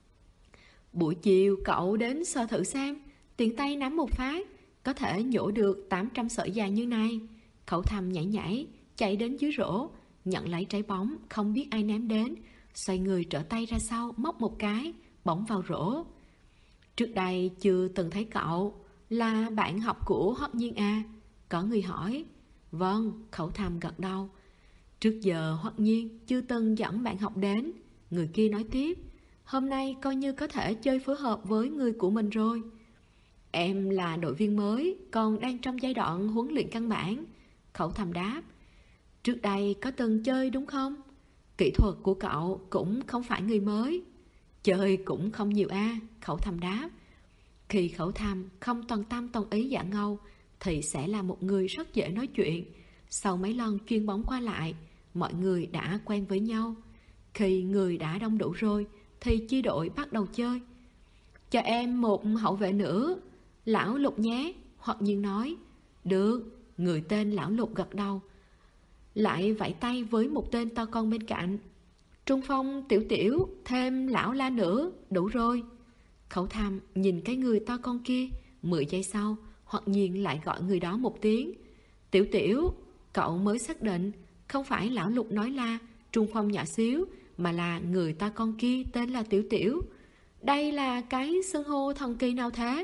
Buổi chiều cậu đến sờ thử xem, tiện tay nắm một phát có thể nhổ được 800 sợi dài như này. Khẩu Thầm nhảy nhảy chạy đến dưới rổ, nhận lấy trái bóng không biết ai ném đến, xoay người trở tay ra sau móc một cái, bóng vào rổ. Trước đây chưa từng thấy cậu, là bạn học của Hoắc Nhiên à? Có người hỏi. Vâng, Khẩu Thầm gật đầu. Trước giờ Hoắc Nhiên chưa từng dẫn bạn học đến. Người kia nói tiếp. Hôm nay coi như có thể chơi phối hợp với người của mình rồi. Em là đội viên mới, còn đang trong giai đoạn huấn luyện căn bản. Khẩu Thầm đáp. Trước đây có từng chơi đúng không? Kỹ thuật của cậu cũng không phải người mới. Chơi cũng không nhiều a. Khẩu Thầm đáp. Khi Khẩu Thầm không toàn tâm toàn ý dạ ngâu thì sẽ là một người rất dễ nói chuyện. Sau mấy lần chuyên bóng qua lại, mọi người đã quen với nhau. Khi người đã đông đủ rồi thì chia đội bắt đầu chơi. Cho em một hậu vệ nữa, Lão Lục nhé. Hoặc Nhiên nói. Được. Người tên Lão Lục gật đầu, lại vẫy tay với một tên to con bên cạnh. Trung phong Tiểu Tiểu thêm Lão La nữa, đủ rồi. Khẩu Thầm nhìn cái người to con kia. 10 giây sau Hoặc Nhiên lại gọi người đó một tiếng. Tiểu Tiểu. Cậu mới xác định không phải Lão Lục nói là Trung phong nhỏ xíu, mà là người to con kia tên là Tiểu Tiểu. Đây là cái xưng hô thần kỳ nào thế?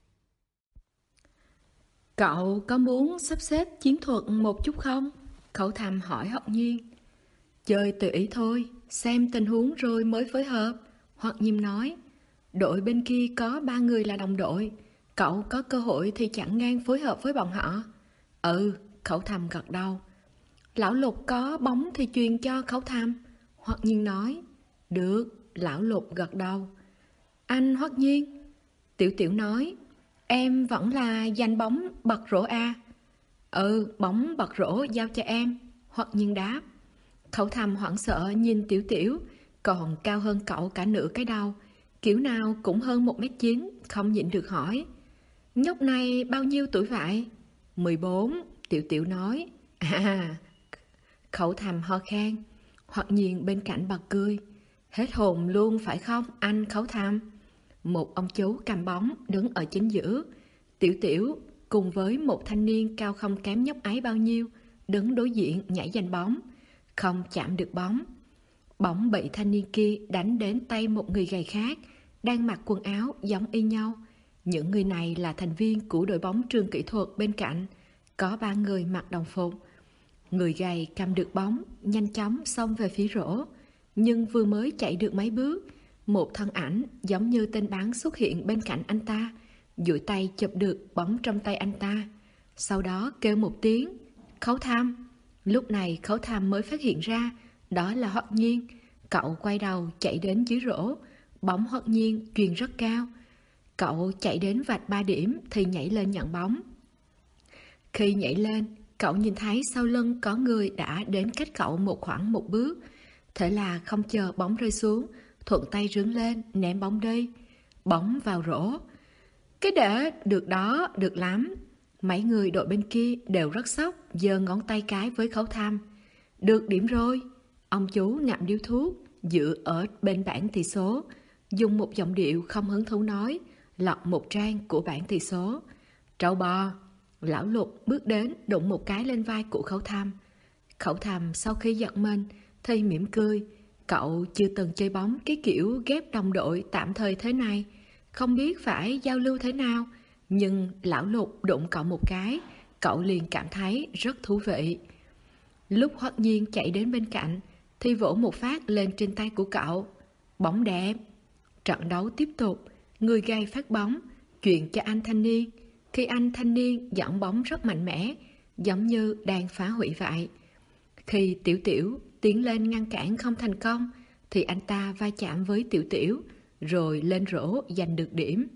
Cậu có muốn sắp xếp chiến thuật một chút không? Khẩu Thầm hỏi Hoặc Nhiên. Chơi tùy ý thôi, xem tình huống rồi mới phối hợp. Hoặc Nhiên nói. Đội bên kia có 3 người là đồng đội, cậu có cơ hội thì chặn ngang phối hợp với bọn họ. Ừ, Khẩu Thầm gật đầu. Lão Lục có bóng thì truyền cho Khẩu Thầm. Hoặc Nhiên nói. Được, Lão Lục gật đầu. Anh Hoặc Nhiên. Tiểu Tiểu nói. Em vẫn là giành bóng bật rổ à? Ừ, bóng bật rổ giao cho em. Hoặc Nhiên đáp. Khẩu Thầm hoảng sợ nhìn Tiểu Tiểu, còn cao hơn cậu cả nửa cái đầu, kiểu nào cũng hơn 1m9, không nhịn được hỏi. Nhóc này bao nhiêu tuổi vậy? 14, Tiểu Tiểu nói. À, Khẩu Thầm ho khan. Hoặc Nhiên bên cạnh bật cười. Hết hồn luôn phải không anh Khẩu Thầm? Một ông chú cầm bóng đứng ở chính giữa. Tiểu Tiểu cùng với một thanh niên cao không kém nhóc ấy bao nhiêu đứng đối diện nhảy giành bóng, không chạm được bóng. Bóng bị thanh niên kia đánh đến tay một người gầy khác đang mặc quần áo giống y nhau. Những người này là thành viên của đội bóng trường kỹ thuật bên cạnh, có 3 người mặc đồng phục. Người gầy cầm được bóng nhanh chóng xông về phía rổ, nhưng vừa mới chạy được mấy bước, một thân ảnh giống như tên bắn xuất hiện bên cạnh anh ta, duỗi tay chụp được bóng trong tay anh ta, sau đó kêu một tiếng Khấu Thầm. Lúc này Khấu Thầm mới phát hiện ra đó là Hoặc Nhiên. Cậu quay đầu chạy đến dưới rổ, bóng Hoặc Nhiên truyền rất cao. Cậu chạy đến vạch 3 điểm thì nhảy lên nhận bóng. Khi nhảy lên, cậu nhìn thấy sau lưng có người đã đến cách cậu khoảng một bước. Thế là không chờ bóng rơi xuống, thuận tay rướn lên ném bóng đi. Bóng vào rổ. Cái để được đó, được lắm. Mấy người đội bên kia đều rất sốc, giơ ngón tay cái với Khấu Thầm. Được điểm rồi. Ông chú ngậm điếu thuốc, dựa ở bên bảng tỷ số, dùng một giọng điệu không hứng thú nói, lật một trang của bảng tỷ số. Trâu bò. Lão Lục bước đến đụng một cái lên vai của Khấu Thầm. Khấu Thầm sau khi giật mình thì mỉm cười. Cậu chưa từng chơi bóng cái kiểu ghép đồng đội tạm thời thế này, không biết phải giao lưu thế nào. Nhưng Lão Lục đụng cậu một cái, cậu liền cảm thấy rất thú vị. Lúc Hoặc Nhiên chạy đến bên cạnh thì vỗ một phát lên trên tay của cậu. Bóng đẹp. Trận đấu tiếp tục. Người gầy phát bóng, chuyển cho anh thanh niên. Khi anh thanh niên dẫn bóng rất mạnh mẽ, giống như đang phá hủy vậy. Khi Tiểu Tiểu tiến lên ngăn cản không thành công, thì anh ta va chạm với Tiểu Tiểu, rồi lên rổ giành được điểm.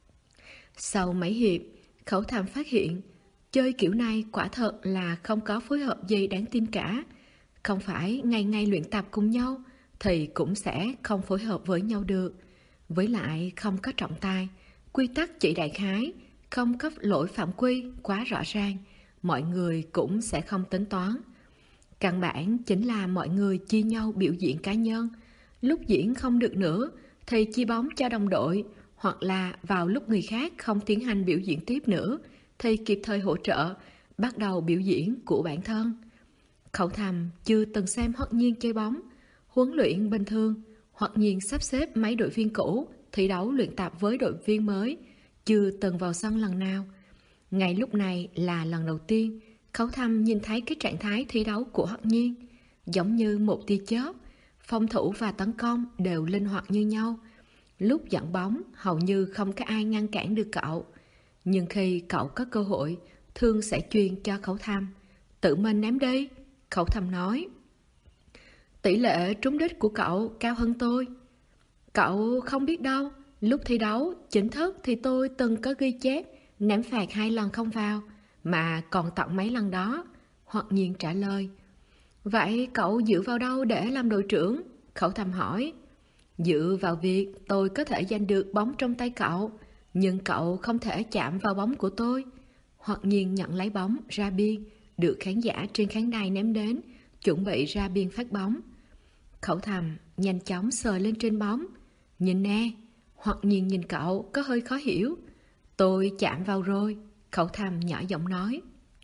Sau mấy hiệp, Khẩu Thầm phát hiện chơi kiểu này quả thật là không có phối hợp gì đáng tin cả. Không phải ngày ngày luyện tập cùng nhau thì cũng sẽ không phối hợp với nhau được. Với lại không có trọng tài, quy tắc chỉ đại khái, không có lỗi phạm quy quá rõ ràng, mọi người cũng sẽ không tính toán. Căn bản chính là mọi người chia nhau biểu diễn cá nhân. Lúc diễn không được nữa thì chia bóng cho đồng đội, hoặc là vào lúc người khác không tiến hành biểu diễn tiếp nữa thì kịp thời hỗ trợ, bắt đầu biểu diễn của bản thân. Khẩu Thầm chưa từng xem Hoắc Nhiên chơi bóng. Huấn luyện bình thường, Hoắc Nhiên sắp xếp mấy đội viên cũ thi đấu luyện tập với đội viên mới, chưa từng vào sân lần nào. Ngay lúc này là lần đầu tiên Khẩu Thầm nhìn thấy cái trạng thái thi đấu của Hoắc Nhiên, giống như một tia chớp, phòng thủ và tấn công đều linh hoạt như nhau. Lúc dẫn bóng hầu như không có ai ngăn cản được cậu, nhưng khi cậu có cơ hội thường sẽ truyền cho Khẩu Thầm. Tự mình ném đi, Khẩu Thầm nói. Tỷ lệ trúng đích của cậu cao hơn tôi. Cậu không biết đâu, lúc thi đấu chính thức thì tôi từng có ghi chép ném phạt 2 lần không vào, mà còn tận mấy lần đó, Hoắc Nhiên trả lời. Vậy cậu dựa vào đâu để làm đội trưởng? Khẩu Thầm hỏi. Dựa vào việc tôi có thể giành được bóng trong tay cậu, nhưng cậu không thể chạm vào bóng của tôi. Hoắc Nhiên nhận lấy bóng ra biên, được khán giả trên khán đài ném đến, chuẩn bị ra biên phát bóng. Khẩu Thầm nhanh chóng sờ lên trên bóng. Nhìn nè, Hoắc Nhiên nhìn cậu có hơi khó hiểu. Tôi chạm vào rồi, Khẩu Thầm nhỏ giọng nói.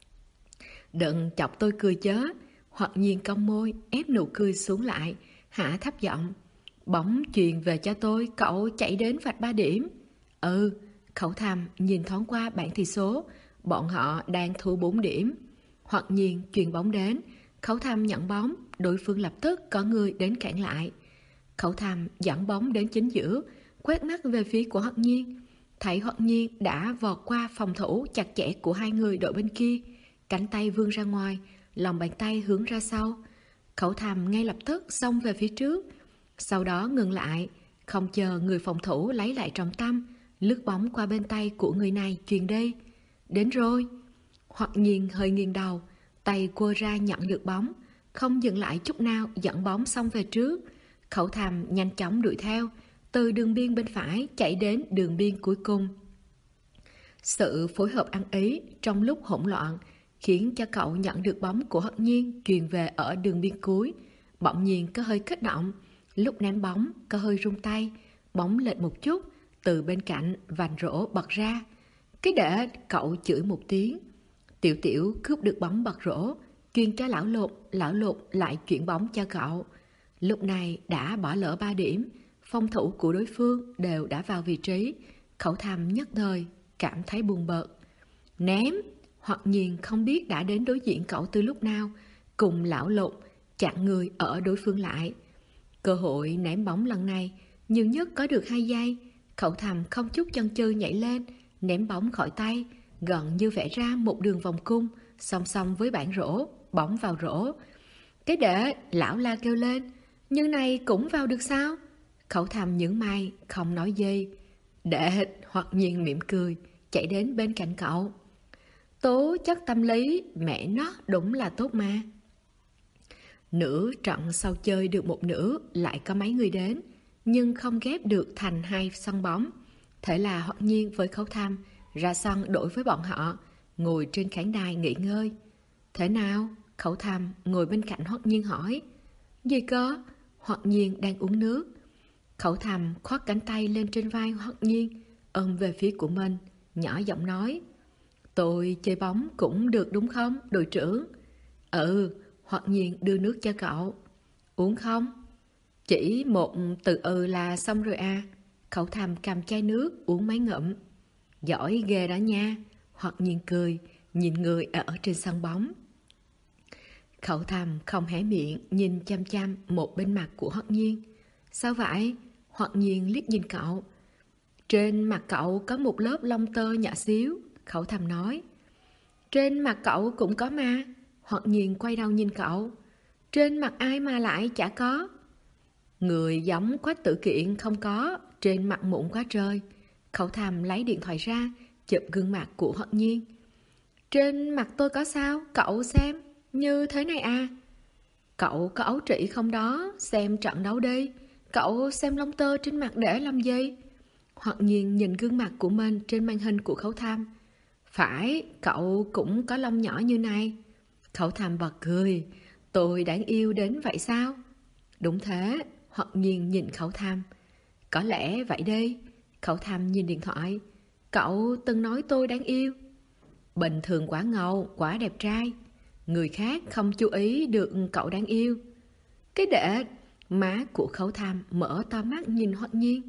Đừng chọc tôi cười chớ. Hoắc Nhiên cong môi, ép nụ cười xuống lại, hạ thấp giọng. Bóng chuyền về cho tôi, cậu chạy đến vạch 3 điểm. Ừ, Khẩu Thầm nhìn thoáng qua bảng tỷ số, bọn họ đang thua 4 điểm. Hoắc Nhiên chuyền bóng đến, Khẩu Thầm nhận bóng, đối phương lập tức có người đến cản lại. Khẩu Thầm dẫn bóng đến chính giữa, quét mắt về phía của Hoắc Nhiên. Thấy Hoắc Nhiên đã vọt qua phòng thủ chặt chẽ của hai người đội bên kia, cánh tay vươn ra ngoài, lòng bàn tay hướng ra sau. Khẩu Thầm ngay lập tức xông về phía trước, sau đó ngừng lại, không chờ người phòng thủ lấy lại trọng tâm, lướt bóng qua bên tay của người này chuyền đi. Đến rồi. Hoắc Nhiên hơi nghiêng đầu, tay quơ ra nhận được bóng, không dừng lại chút nào, dẫn bóng xông về trước. Khẩu Thầm nhanh chóng đuổi theo, từ đường biên bên phải chạy đến đường biên cuối cùng. Sự phối hợp ăn ý trong lúc hỗn loạn khiến cho cậu nhận được bóng của Hoắc Nhiên truyền về ở đường biên cuối. Bỗng nhiên có hơi kích động, lúc ném bóng có hơi rung tay, bóng lệch một chút, từ bên cạnh vành rổ bật ra. Cái để cậu chửi một tiếng. Tiểu Tiểu cướp được bóng bật rổ, truyền cho lão lục lại chuyển bóng cho cậu. Lúc này đã bỏ lỡ 3 điểm, phòng thủ của đối phương đều đã vào vị trí. Khẩu Thầm nhất thời cảm thấy buồn bực. Ném, Hoắc Nhiên không biết đã đến đối diện cậu từ lúc nào, cùng lão lục chặn người ở đối phương lại. Cơ hội ném bóng lần này nhiều nhất có được 2 giây. Khẩu Thầm không chút chần chừ nhảy lên, ném bóng khỏi tay, gần như vẽ ra một đường vòng cung song song với bảng rổ, bóng vào rổ. Cái để lão la kêu lên, như này cũng vào được sao? Khẩu Thầm nhướng mày, không nói gì. Để Hoắc Nhiên mỉm cười, chạy đến bên cạnh cậu. Tố chất tâm lý, mẹ nó đúng là tốt mà. Nửa trận sau chơi được một nửa lại có mấy người đến, nhưng không ghép được thành 2 sân bóng. Thế là Hoắc Nhiên với Khẩu Thầm ra sân đổi với bọn họ, ngồi trên khán đài nghỉ ngơi. Thế nào? Khẩu Thầm ngồi bên cạnh Hoắc Nhiên hỏi. Gì cơ? Hoắc Nhiên đang uống nước. Khẩu Thầm khoác cánh tay lên trên vai Hoắc Nhiên, ôm về phía của mình, nhỏ giọng nói. Tôi chơi bóng cũng được đúng không, đội trưởng? Ừ, Hoắc Nhiên đưa nước cho cậu. Uống không? Chỉ một từ là xong rồi à. Khẩu Thầm cầm chai nước uống mấy ngụm. Giỏi ghê đó nha. Hoắc Nhiên cười, nhìn người ở trên sân bóng. Khẩu Thầm không hé miệng, nhìn chăm chăm một bên mặt của Hoắc Nhiên. Sao vậy? Hoắc Nhiên liếc nhìn cậu. Trên mặt cậu có một lớp lông tơ nhỏ xíu, Khẩu Thầm nói. Trên mặt cậu cũng có mà. Hoắc Nhiên quay đầu nhìn cậu. Trên mặt ai mà lại chả có? Người giống Quách Tử Kiện không có, trên mặt mụn quá trời. Khẩu Tham lấy điện thoại ra, chụp gương mặt của Hoắc Nhiên. Trên mặt tôi có sao? Cậu xem, như thế này à? Cậu có ấu trĩ không đó? Xem trận đấu đi. Cậu xem lông tơ trên mặt để làm gì? Hoắc Nhiên nhìn gương mặt của mình trên màn hình của Khẩu Tham. Phải, cậu cũng có lông nhỏ như này. Khẩu Tham bật cười. Tôi đáng yêu đến vậy sao? Đúng thế. Hoắc Nhiên nhìn Khẩu Tham. Có lẽ vậy đi. Khẩu Tham nhìn điện thoại. Cậu từng nói tôi đáng yêu. Bình thường quá ngầu, quá đẹp trai. Người khác không chú ý được cậu đáng yêu. Cái đệ. Má của Khẩu Tham mở to mắt nhìn Hoắc Nhiên.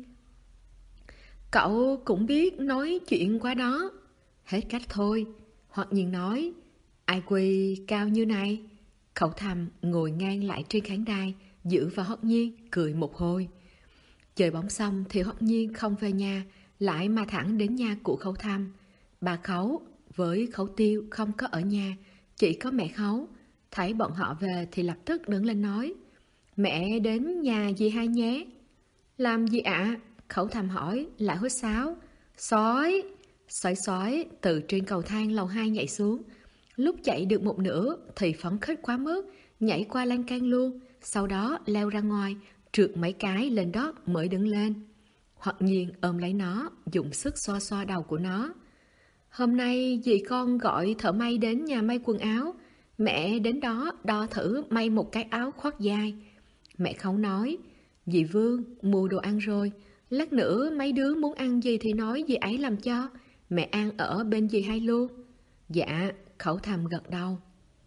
Cậu cũng biết nói chuyện quá đó. Hết cách thôi. Hoắc Nhiên nói. Ai quy cao như này? Khẩu Tham ngồi ngang lại trên khán đài, dựa vào Hoắc Nhiên, cười một hồi. Chơi bóng xong thì Hoắc Nhiên không về nhà, lại mà thẳng đến nhà của Khẩu Tham. Bà Khấu với Khẩu Tiêu không có ở nhà, chỉ có mẹ Khấu. Thấy bọn họ về thì lập tức đứng lên nói. Mẹ đến nhà dì hai nhé. Làm gì ạ? Khẩu Tham hỏi, lại huýt sáo. Sói! Sói từ trên cầu thang lầu 2 nhảy xuống. Lúc chạy được một nửa thì phấn khích quá mức, nhảy qua lan can luôn, sau đó leo ra ngoài, trượt mấy cái lên đó mới đứng lên. Hoắc Nhiên ôm lấy nó, dùng sức xoa xoa đầu của nó. Hôm nay dì con gọi thợ may đến nhà may quần áo. Mẹ đến đó đo thử may một cái áo khoác dài. Mẹ Khấu nói, dì Vương mua đồ ăn rồi, lát nữa mấy đứa muốn ăn gì thì nói dì ấy làm cho. Mẹ ăn ở bên dì hai luôn. Dạ. Khẩu Tham gật đầu.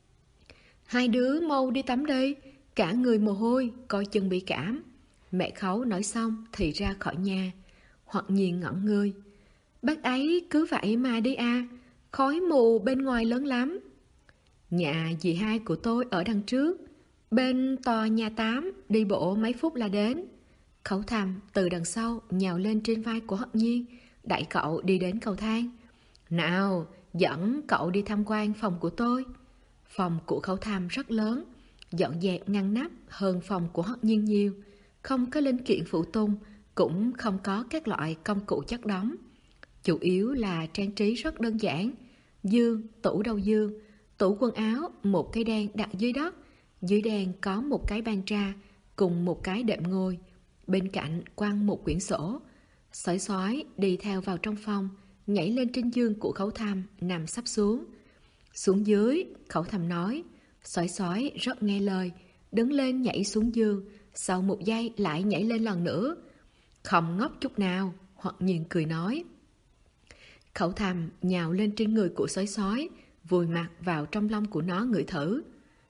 Hai đứa mau đi tắm đi, cả người mồ hôi, coi chừng bị cảm. Mẹ Khấu nói xong thì ra khỏi nhà. Hoắc Nhiên ngẩn người. Bác ấy cứ vậy mà đi à, khói mù bên ngoài lớn lắm. Nhà dì hai của tôi ở đằng trước, bên tòa nhà 8, đi bộ mấy phút là đến. Khẩu Tham từ đằng sau nhào lên trên vai của Hoắc Nhiên, đẩy cậu đi đến cầu thang. Nào, dẫn cậu đi tham quan phòng của tôi. Phòng của Khẩu Tham rất lớn, dọn dẹp ngăn nắp hơn phòng của Hoắc Nhiên nhiều. Không có linh kiện phụ tùng, cũng không có các loại công cụ chất đóng. Chủ yếu là trang trí rất đơn giản. Giường, tủ đầu giường, tủ quần áo, một cái đèn đặt dưới đất. Dưới đèn có một cái bàn trà cùng một cái đệm ngồi. Bên cạnh quăng một quyển sổ. Sói đi theo vào trong phòng, nhảy lên trên giường của Khẩu Tham, nằm sắp xuống. Xuống dưới, Khẩu Tham nói. Sói rất nghe lời, đứng lên nhảy xuống giường, sau một giây lại nhảy lên lần nữa. Không ngốc chút nào, Hoắc Nhiên cười nói. Khẩu Tham nhào lên trên người của sói, vùi mặt vào trong lông của nó ngửi thử.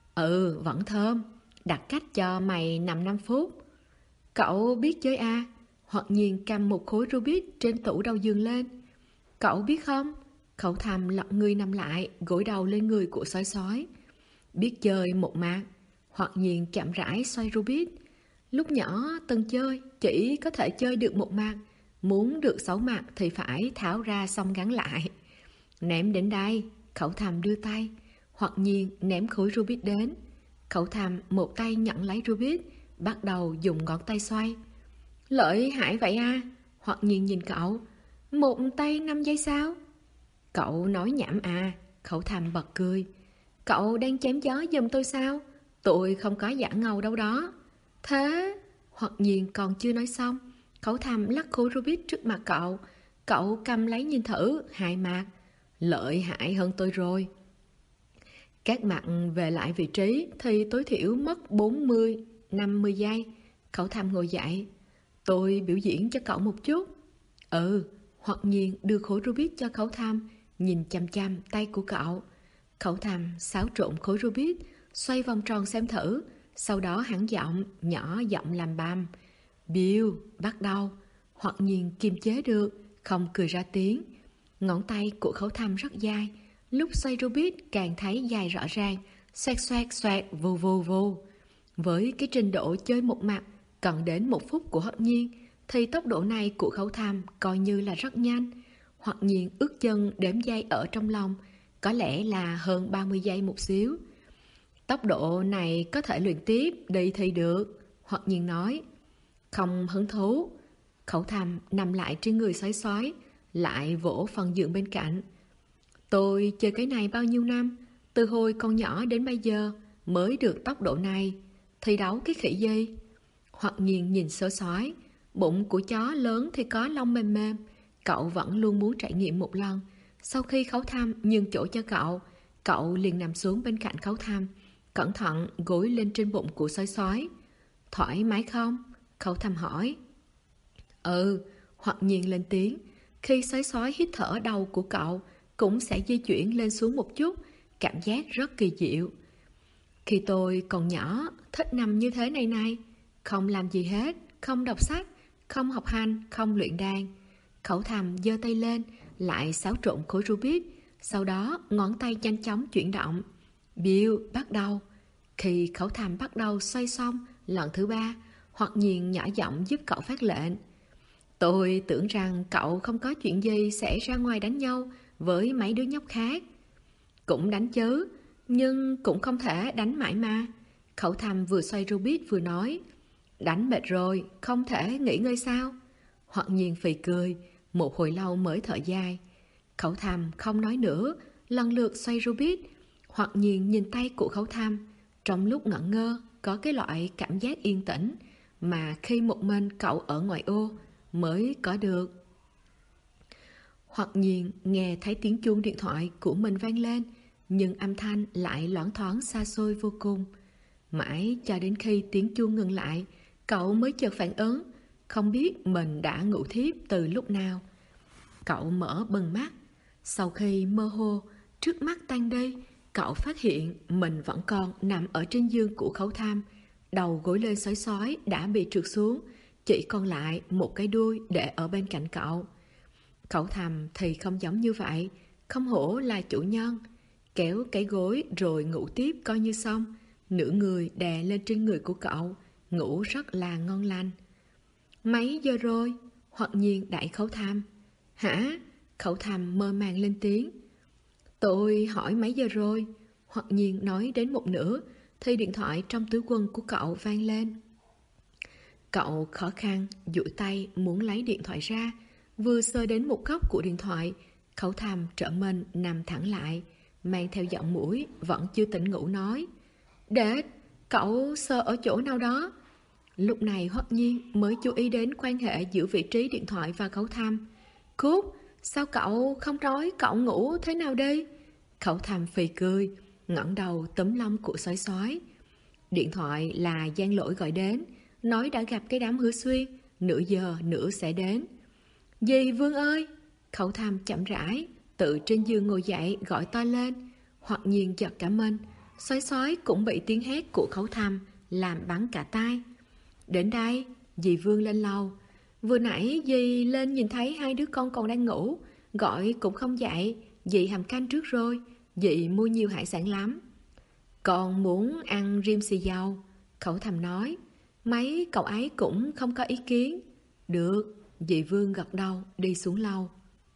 Vẫn thơm, đặt cách cho mày nằm 5 phút. Cậu biết chơi à? Hoắc Nhiên cầm một khối Rubik trên tủ đầu giường lên. Cậu biết không? Khẩu Tham lật người nằm lại, gối đầu lên người của sói. Biết chơi một mặt. Hoắc Nhiên chậm rãi xoay Rubik. Lúc nhỏ từng chơi, chỉ có thể chơi được một mặt. Muốn được 6 mặt thì phải tháo ra xong gắn lại. Ném đến đây. Khẩu Tham đưa tay. Hoắc Nhiên ném khối Rubik đến. Khẩu Tham một tay nhận lấy Rubik, bắt đầu dùng ngón tay xoay. Lợi hại vậy à? Hoắc Nhiên nhìn cậu. Một tay 5 giây sao? Cậu nói nhảm à? Khẩu Tham bật cười. Cậu đang chém gió giùm tôi sao? Tôi không có giả ngầu đâu đó. Thế? Hoắc Nhiên còn chưa nói xong, Khẩu Tham lắc khối Rubik trước mặt cậu. Cậu cầm lấy nhìn thử, 2 mặt. Lợi hại hơn tôi rồi. Các mặt về lại vị trí thì tối thiểu mất 40-50 giây. Khẩu Tham ngồi dậy. Tôi biểu diễn cho cậu một chút. Hoắc Nhiên đưa khối Rubik cho Khẩu Tham, nhìn chăm chăm tay của cậu. Khẩu Tham xáo trộn khối Rubik, xoay vòng tròn xem thử, sau đó hắn giọng, nhỏ giọng làm bầm. Bill, bắt đầu. Hoắc Nhiên kiềm chế được, không cười ra tiếng. Ngón tay của Khẩu Tham rất dài, lúc xoay Rubik càng thấy dài rõ ràng, xoẹt, vù vù vù. Với cái trình độ chơi một mặt, cần đến 1 phút của Hoắc Nhiên, thì tốc độ này của Khẩu Tham coi như là rất nhanh. Hoắc Nhiên ước chân đếm giây ở trong lòng, có lẽ là hơn 30 giây một xíu. Tốc độ này có thể luyện tiếp, đi thì được. Hoắc Nhiên nói. Không hứng thú. Khẩu Thầm nằm lại trên người sói sói, lại vỗ phần giường bên cạnh. Tôi chơi cái này bao nhiêu năm, từ hồi còn nhỏ đến bây giờ mới được tốc độ này. Thi đấu cái khỉ gì? Hoặc nhiên nhìn sói sói, bụng của chó lớn thì có lông mềm mềm, cậu vẫn luôn muốn trải nghiệm một lần. Sau khi Khấu Thăm nhường chỗ cho cậu liền nằm xuống bên cạnh Khấu Thăm, cẩn thận gối lên trên bụng của sói sói. Thoải mái không? Khấu Thăm hỏi. Ừ, Hoặc nhiên lên tiếng. Khi sói sói hít thở đầu của cậu cũng sẽ di chuyển lên xuống một chút, cảm giác rất kỳ diệu. Khi tôi còn nhỏ, thích nằm như thế này, không làm gì hết, không đọc sách, không học hành, không luyện đàn. Khẩu Thầm giơ tay lên, lại xáo trộn khối Rubik, sau đó ngón tay nhanh chóng chuyển động. Bill bắt đầu. Khi Khẩu Thầm bắt đầu xoay xong lần thứ 3, Hoặc nhiên nhỏ giọng giúp cậu phát lệnh. Tôi tưởng rằng cậu không có chuyện gì sẽ ra ngoài đánh nhau với mấy đứa nhóc khác. Cũng đánh chứ, nhưng cũng không thể đánh mãi mà. Khẩu Thầm vừa xoay Rubik vừa nói. Đánh mệt rồi, không thể nghỉ ngơi sao? Hoặc nhiên phì cười, một hồi lâu mới thở dài. Khẩu Thầm không nói nữa, lần lượt xoay Rubik. Hoặc nhiên nhìn tay của Khẩu Thầm, trong lúc ngẩn ngơ có cái loại cảm giác yên tĩnh mà khi một mình cậu ở ngoài ô mới có được. Hoặc nhiên nghe thấy tiếng chuông điện thoại của mình vang lên, nhưng âm thanh lại loãng thoáng xa xôi vô cùng. Mãi cho đến khi tiếng chuông ngừng lại, cậu mới chợt phản ứng, không biết mình đã ngủ thiếp từ lúc nào. Cậu mở bừng mắt. Sau khi mơ hồ, trước mắt tan đi, cậu phát hiện mình vẫn còn nằm ở trên giường của Khấu Thăm. Đầu gối lên sói sói đã bị trượt xuống, chỉ còn lại một cái đuôi để ở bên cạnh cậu. Khẩu Thầm thì không giống như vậy, không hổ là chủ nhân. Kéo cái gối rồi ngủ tiếp coi như xong, nửa người đè lên trên người của cậu, ngủ rất là ngon lành. Mấy giờ rồi? Hoặc nhiên đẩy Khẩu Thầm. Hả? Khẩu Thầm mơ màng lên tiếng. Tôi hỏi mấy giờ rồi? Hoặc nhiên nói đến một nửa thì điện thoại trong túi quần của cậu vang lên. Cậu khó khăn duỗi tay muốn lấy điện thoại ra, vừa sờ đến một góc của điện thoại, Khẩu Thầm trở mình nằm thẳng lại, mang theo giọng mũi vẫn chưa tỉnh ngủ nói. Để cậu sờ ở chỗ nào đó. Lúc này Hoắc Nhiên mới chú ý đến quan hệ giữa vị trí điện thoại và Khẩu Thầm. Cút, sao cậu không nói cậu ngủ thế nào đi? Khẩu Thầm phì cười, ngẩng đầu túm lông của sói sói. Điện thoại là Giang Lỗi gọi đến, nói đã gặp cái đám Hứa Xuyên, nửa giờ nữa sẽ đến. Dì Vương ơi! Khẩu Thầm chậm rãi, tự trên giường ngồi dậy gọi to lên. Hoặc nhiên giật cả mình, sói sói cũng bị tiếng hét của Khẩu Thầm làm bắn cả tai. Đến đây, dì Vương lên lầu. Vừa nãy dì lên nhìn thấy hai đứa con còn đang ngủ, gọi cũng không dậy, dì hầm canh trước rồi, dì mua nhiều hải sản lắm. Con muốn ăn rim xì dầu, Khẩu Thầm nói. Mấy cậu ấy cũng không có ý kiến. Được, dì Vương gật đầu đi xuống lầu.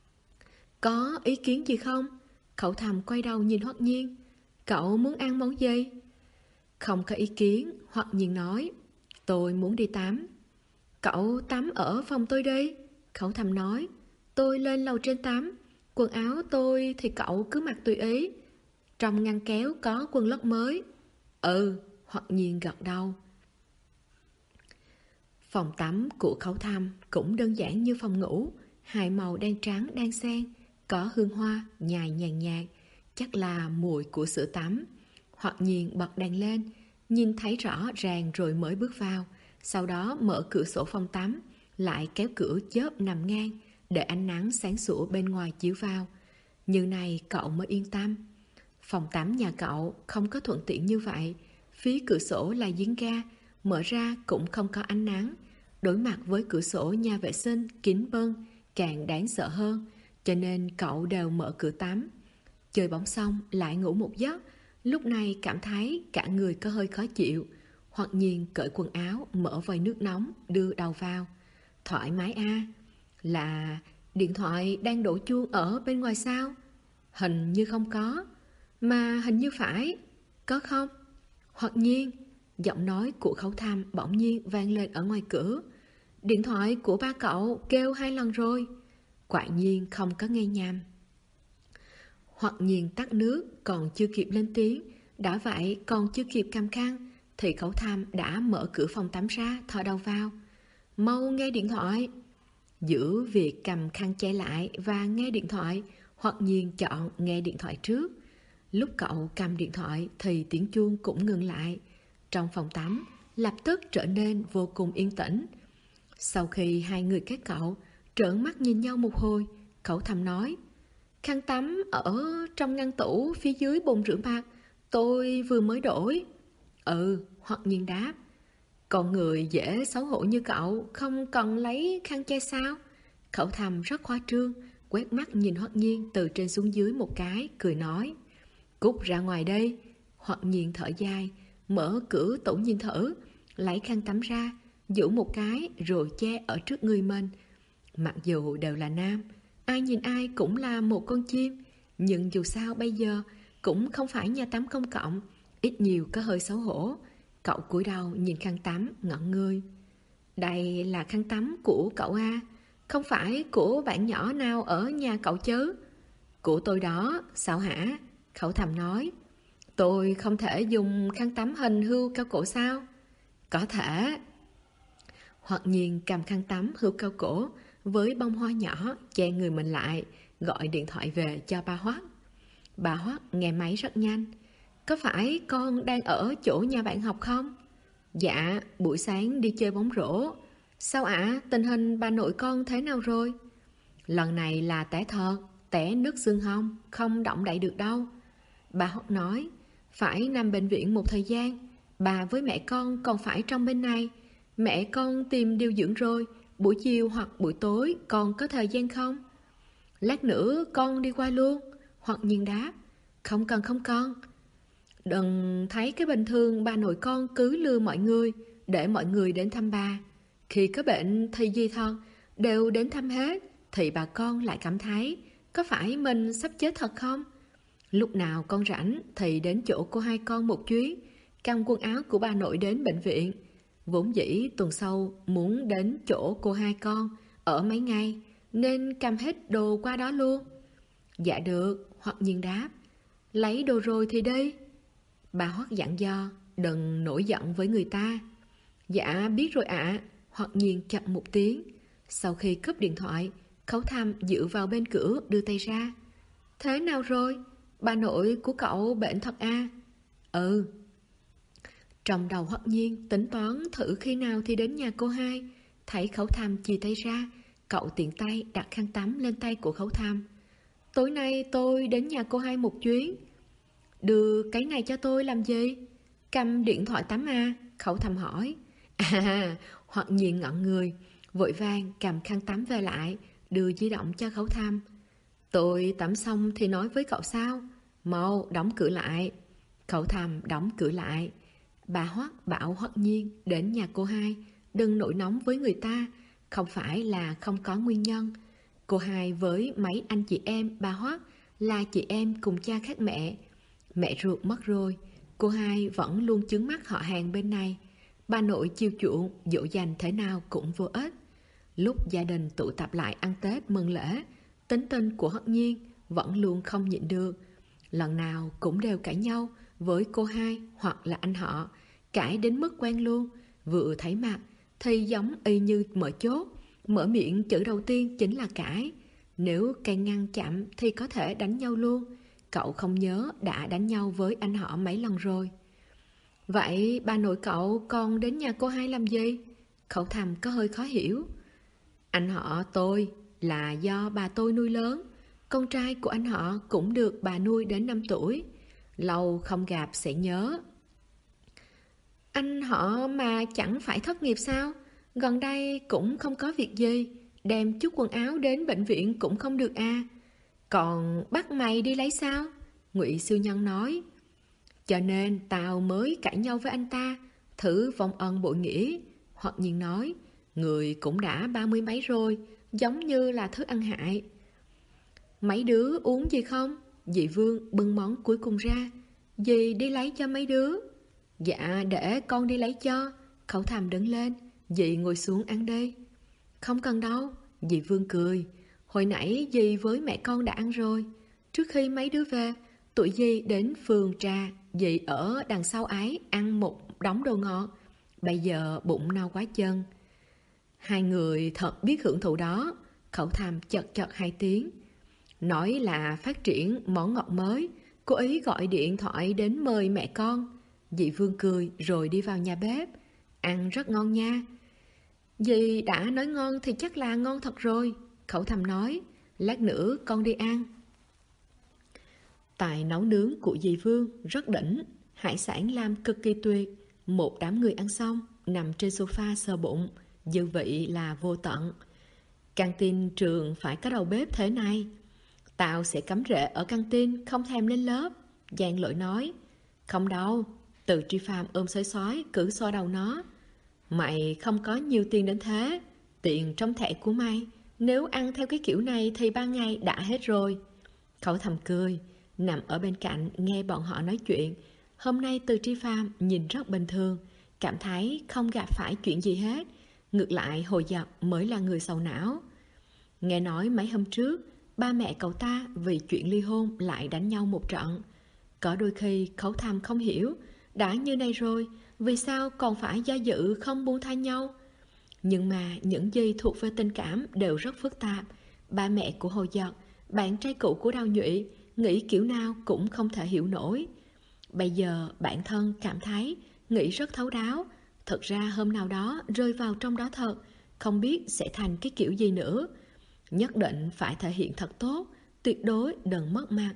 Có ý kiến gì không? Khẩu Thầm quay đầu nhìn Hoắc Nhiên. Cậu muốn ăn món gì? Không có ý kiến, Hoắc Nhiên nói. Tôi muốn đi tắm. Cậu tắm ở phòng tôi đi, Khẩu Thầm nói. Tôi lên lầu trên tắm. Quần áo tôi thì cậu cứ mặc tùy ý. Trong ngăn kéo có quần lót mới. Ừ, Hoắc Nhiên gật đầu. Phòng tắm của Khẩu Thầm cũng đơn giản như phòng ngủ, hai màu đen trắng đan xen, có hương hoa nhài nhàn nhạt, chắc là mùi của sữa tắm. Hoặc nhiên bật đèn lên, nhìn thấy rõ ràng rồi mới bước vào, sau đó mở cửa sổ phòng tắm, lại kéo cửa chớp nằm ngang để ánh nắng sáng sủa bên ngoài chiếu vào. Như này cậu mới yên tâm. Phòng tắm nhà cậu không có thuận tiện như vậy, phía cửa sổ là giếng ga, mở ra cũng không có ánh nắng. Đối mặt với cửa sổ nhà vệ sinh kín bưng càng đáng sợ hơn, cho nên cậu đều mở cửa tắm. Chơi bóng xong lại ngủ một giấc, lúc này cảm thấy cả người có hơi khó chịu. Hoặc nhiên cởi quần áo, mở vòi nước nóng, đưa đầu vào. Thoải mái a. Là điện thoại đang đổ chuông ở bên ngoài sao? Hình như không có. Mà hình như phải. Có không? Hoặc nhiên, giọng nói của Khẩu Thầm bỗng nhiên vang lên ở ngoài cửa. Điện thoại của ba cậu kêu 2 lần rồi. Quả nhiên không có nghe nhầm. Hoặc Nhiên tắt nước, còn chưa kịp lên tiếng. Đã vậy còn chưa kịp cầm khăn thì Khẩu Tham đã mở cửa phòng tắm ra, thò đầu vào. Mau nghe điện thoại. Giữa việc cầm khăn che lại và nghe điện thoại, Hoặc Nhiên chọn nghe điện thoại trước. Lúc cậu cầm điện thoại thì tiếng chuông cũng ngừng lại. Trong phòng tắm lập tức trở nên vô cùng yên tĩnh. Sau khi hai người các cậu trợn mắt nhìn nhau một hồi, Khẩu Tham nói: khăn tắm ở trong ngăn tủ phía dưới bồn rửa mặt, tôi vừa mới đổi. Hoặc Nhiên đáp. Con người dễ xấu hổ như cậu không cần lấy khăn che sao? Khẩu Tham rất khoa trương, quét mắt nhìn Hoặc Nhiên từ trên xuống dưới một cái, cười nói: cút ra ngoài đây. Hoặc Nhiên thở dài, mở cửa tủ nhìn thử, lấy khăn tắm ra, giũ một cái rồi che ở trước người mình. Mặc dù đều là nam, ai nhìn ai cũng là một con chim, nhưng dù sao bây giờ cũng không phải nhà tắm công cộng, ít nhiều có hơi xấu hổ. Cậu cúi đầu nhìn khăn tắm, ngẩn người. Đây là khăn tắm của cậu à? Không phải của bạn nhỏ nào ở nhà cậu chứ? Của tôi đó, sao hả? Khẩu Tham nói. Tôi không thể dùng khăn tắm hình hươu cao cổ sao? Có thể. Hoặc Nhiên cầm khăn tắm hươu cao cổ với bông hoa nhỏ che người mình lại, gọi điện thoại về cho ba Hoắc. Bà Hoắc nghe máy rất nhanh. Có phải con đang ở chỗ nhà bạn học không? Dạ, buổi sáng đi chơi bóng rổ. Sao ạ? Tình hình bà nội con thế nào rồi? Lần này là té thật, té nứt xương hông, không động đậy được đâu. Bà Hoắc nói, phải nằm bệnh viện một thời gian. Bà với mẹ con còn phải trong bên này. Mẹ con tìm điều dưỡng rồi, buổi chiều hoặc buổi tối con có thời gian không? Lát nữa con đi qua luôn. Hoặc Nhiên đáp, không cần. Đừng thấy cái bình thường bà nội con cứ lừa mọi người để mọi người đến thăm bà. Khi có bệnh thì gì thật đều đến thăm hết, thì bà con lại cảm thấy có phải mình sắp chết thật không? Lúc nào con rảnh thì đến chỗ cô hai con một chuyến, cầm quần áo của bà nội đến bệnh viện. Vốn dĩ tuần sau muốn đến chỗ cô hai con ở mấy ngày, nên cầm hết đồ qua đó luôn. Dạ được, Hoặc Nhiên đáp. Lấy đồ rồi thì đi. Bà Hoắc dặn dò, đừng nổi giận với người ta. Dạ biết rồi ạ. Hoặc Nhiên chậm một tiếng. Sau khi cúp điện thoại, Khấu Tham dựa vào bên cửa đưa tay ra. Thế nào rồi? Bà nội của cậu bệnh thật à? Ừ. Trong đầu Hoặc Nhiên tính toán thử khi nào thì đến nhà cô hai. Thấy Khấu Tham chia tay ra, cậu tiện tay đặt khăn tắm lên tay của Khấu Tham. Tối nay tôi đến nhà cô hai một chuyến. Đưa cái này cho tôi làm gì? Cầm điện thoại tắm à? Khẩu Tham hỏi. À, Hoặc Nhiên ngẩn người, vội vàng cầm khăn tắm về lại, đưa di động cho Khẩu Tham. Tôi tắm xong thì nói với cậu sao? Mau đóng cửa lại. Khẩu Tham đóng cửa lại. Bà Hoắc bảo Hoặc Nhiên đến nhà cô hai, đừng nổi nóng với người ta, không phải là không có nguyên nhân. Cô hai với mấy anh chị em bà Hoắc là chị em cùng cha khác mẹ. Mẹ ruột mất rồi, cô hai vẫn luôn chướng mắt họ hàng bên này. Bà nội chiều chuộng, dỗ dành thế nào cũng vô ích. Lúc gia đình tụ tập lại ăn Tết mừng lễ, tính tình của Hoặc Nhiên vẫn luôn không nhịn được. Lần nào cũng đều cãi nhau với cô hai hoặc là anh họ, cãi đến mức quen luôn. Vừa thấy mặt thì giống y như mở chốt, mở miệng chữ đầu tiên chính là cãi. Nếu can ngăn chậm thì có thể đánh nhau luôn. Cậu không nhớ đã đánh nhau với anh họ mấy lần rồi. Vậy bà nội cậu còn đến nhà cô hai làm gì? Khẩu Tham có hơi khó hiểu. Anh họ tôi là do bà tôi nuôi lớn. Con trai của anh họ cũng được bà nuôi đến 5 tuổi. Lâu không gặp sẽ nhớ. Anh họ mà chẳng phải thất nghiệp sao? Gần đây cũng không có việc gì, đem chút quần áo đến bệnh viện cũng không được à? Còn bắt mày đi lấy sao? Ngụy Siêu Nhân nói. Cho nên tao mới cãi nhau với anh ta, thử vong ân bội nghĩa. Hoặc Nhiên nói, người cũng đã 30 mấy rồi, giống như là thứ ăn hại. Mấy đứa uống gì không? Dì Vương bưng món cuối cùng ra. Dì đi lấy cho mấy đứa. Dạ để con đi lấy cho. Khẩu Tham đứng lên. Dì ngồi xuống ăn đây. Không cần đâu, dì Vương cười. Hồi nãy dì với mẹ con đã ăn rồi. Trước khi mấy đứa về, tụi dì đến phường trà, dì ở đằng sau ái ăn một đống đồ ngọt. Bây giờ bụng no quá chân. Hai người thật biết hưởng thụ đó. Khẩu Thầm chật chật 2 tiếng. Nói là phát triển món ngọt mới, cô ấy gọi điện thoại đến mời mẹ con. Dì Vương cười rồi đi vào nhà bếp. Ăn rất ngon nha. Dì đã nói ngon thì chắc là ngon thật rồi. Khẩu Thầm nói, lát nữa con đi ăn. Tài nấu nướng của dì Vương rất đỉnh, hải sản làm cực kỳ tuyệt. Một đám người ăn xong, nằm trên sofa sờ bụng, dư vị là vô tận. Căng tin trường phải có đầu bếp thế này. Tao sẽ cắm rễ ở căng tin, không thèm lên lớp. Giang Lỗi nói, không đâu. Từ Tri Phạm ôm xói xói, cứ xoa đầu nó. Mày không có nhiều tiền đến thế. Tiền trong thẻ của mày, nếu ăn theo cái kiểu này thì 3 ngày đã hết rồi. Khẩu Thầm cười, nằm ở bên cạnh nghe bọn họ nói chuyện. Hôm nay Từ Tri Phạm nhìn rất bình thường, cảm thấy không gặp phải chuyện gì hết. Ngược lại Hồ Dật mới là người sầu não. Nghe nói mấy hôm trước, ba mẹ cậu ta vì chuyện ly hôn lại đánh nhau một trận. Có đôi khi Khẩu Thầm không hiểu, đã như này rồi, vì sao còn phải do dự không buông tha nhau? Nhưng mà những gì thuộc về tình cảm đều rất phức tạp. Ba mẹ của Hồ Dật, bạn trai cũ của Đào Nhụy, nghĩ kiểu nào cũng không thể hiểu nổi. Bây giờ bản thân cảm thấy nghĩ rất thấu đáo. Thật ra hôm nào đó rơi vào trong đó thật, không biết sẽ thành cái kiểu gì nữa. Nhất định phải thể hiện thật tốt, tuyệt đối đừng mất mặt.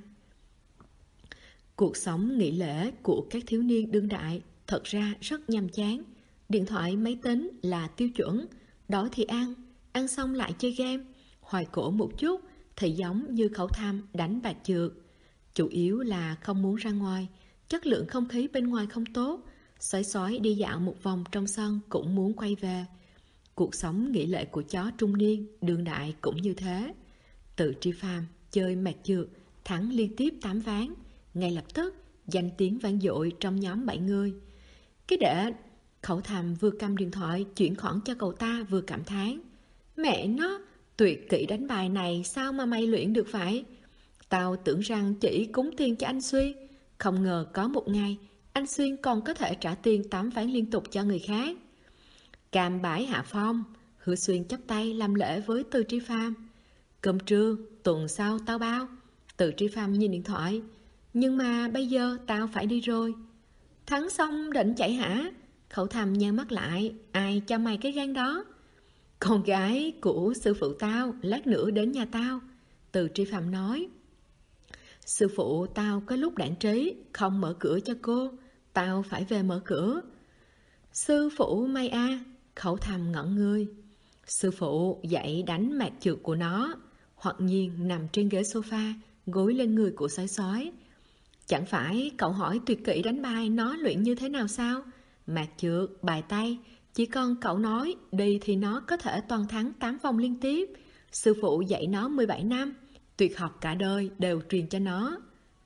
Cuộc sống nghỉ lễ của các thiếu niên đương đại thật ra rất nhàm chán. Điện thoại máy tính là tiêu chuẩn, đói thì ăn xong lại chơi game, hoài cổ một chút thì giống như Khẩu Thầm đánh bạc chượt. Chủ yếu là không muốn ra ngoài, chất lượng không khí bên ngoài không tốt. Sói sói đi dạo một vòng trong sân cũng muốn quay về. Cuộc sống nghỉ lễ của chó trung niên, đương đại cũng như thế. Từ Tri Phạm chơi mạc chượt, thắng liên tiếp 8 ván. Ngay lập tức, danh tiếng vang dội trong nhóm 7 người. Cái đệ, Khẩu Thầm vừa cầm điện thoại chuyển khoản cho cậu ta vừa cảm thán. Mẹ nó, tuyệt kỹ đánh bài này sao mà mày luyện được vậy? Tao tưởng rằng chỉ cúng tiền cho anh Xuyên, không ngờ có một ngày anh Xuyên còn có thể trả tiền 8 ván liên tục cho người khác. Cam bãi hạ phong, Hứa Xuyên chắp tay làm lễ với Từ Tri Phạm. Cơm trưa, tuần sau tao bao. Từ Tri Phạm nhìn điện thoại. Nhưng mà bây giờ tao phải đi rồi. Thắng xong định chạy hả? Khẩu Thầm nheo mắt lại. Ai cho mày cái gan đó? Con gái của sư phụ tao lát nữa đến nhà tao. Từ Tri Phạm nói. Sư phụ tao có lúc đảng trí, không mở cửa cho cô. Tao phải về mở cửa. Sư phụ mày à? Khẩu Thầm ngẩn người. Sư phụ dạy đánh mạc trượt của nó. Hoặc nhiên nằm trên ghế sofa, gối lên người của sói sói. Chẳng phải cậu hỏi tuyệt kỹ đánh bài nó luyện như thế nào sao? Mạc trượt, bài tay, chỉ còn cậu nói đi thì nó có thể toàn thắng 8 vòng liên tiếp. Sư phụ dạy nó 17 năm, tuyệt học cả đời đều truyền cho nó.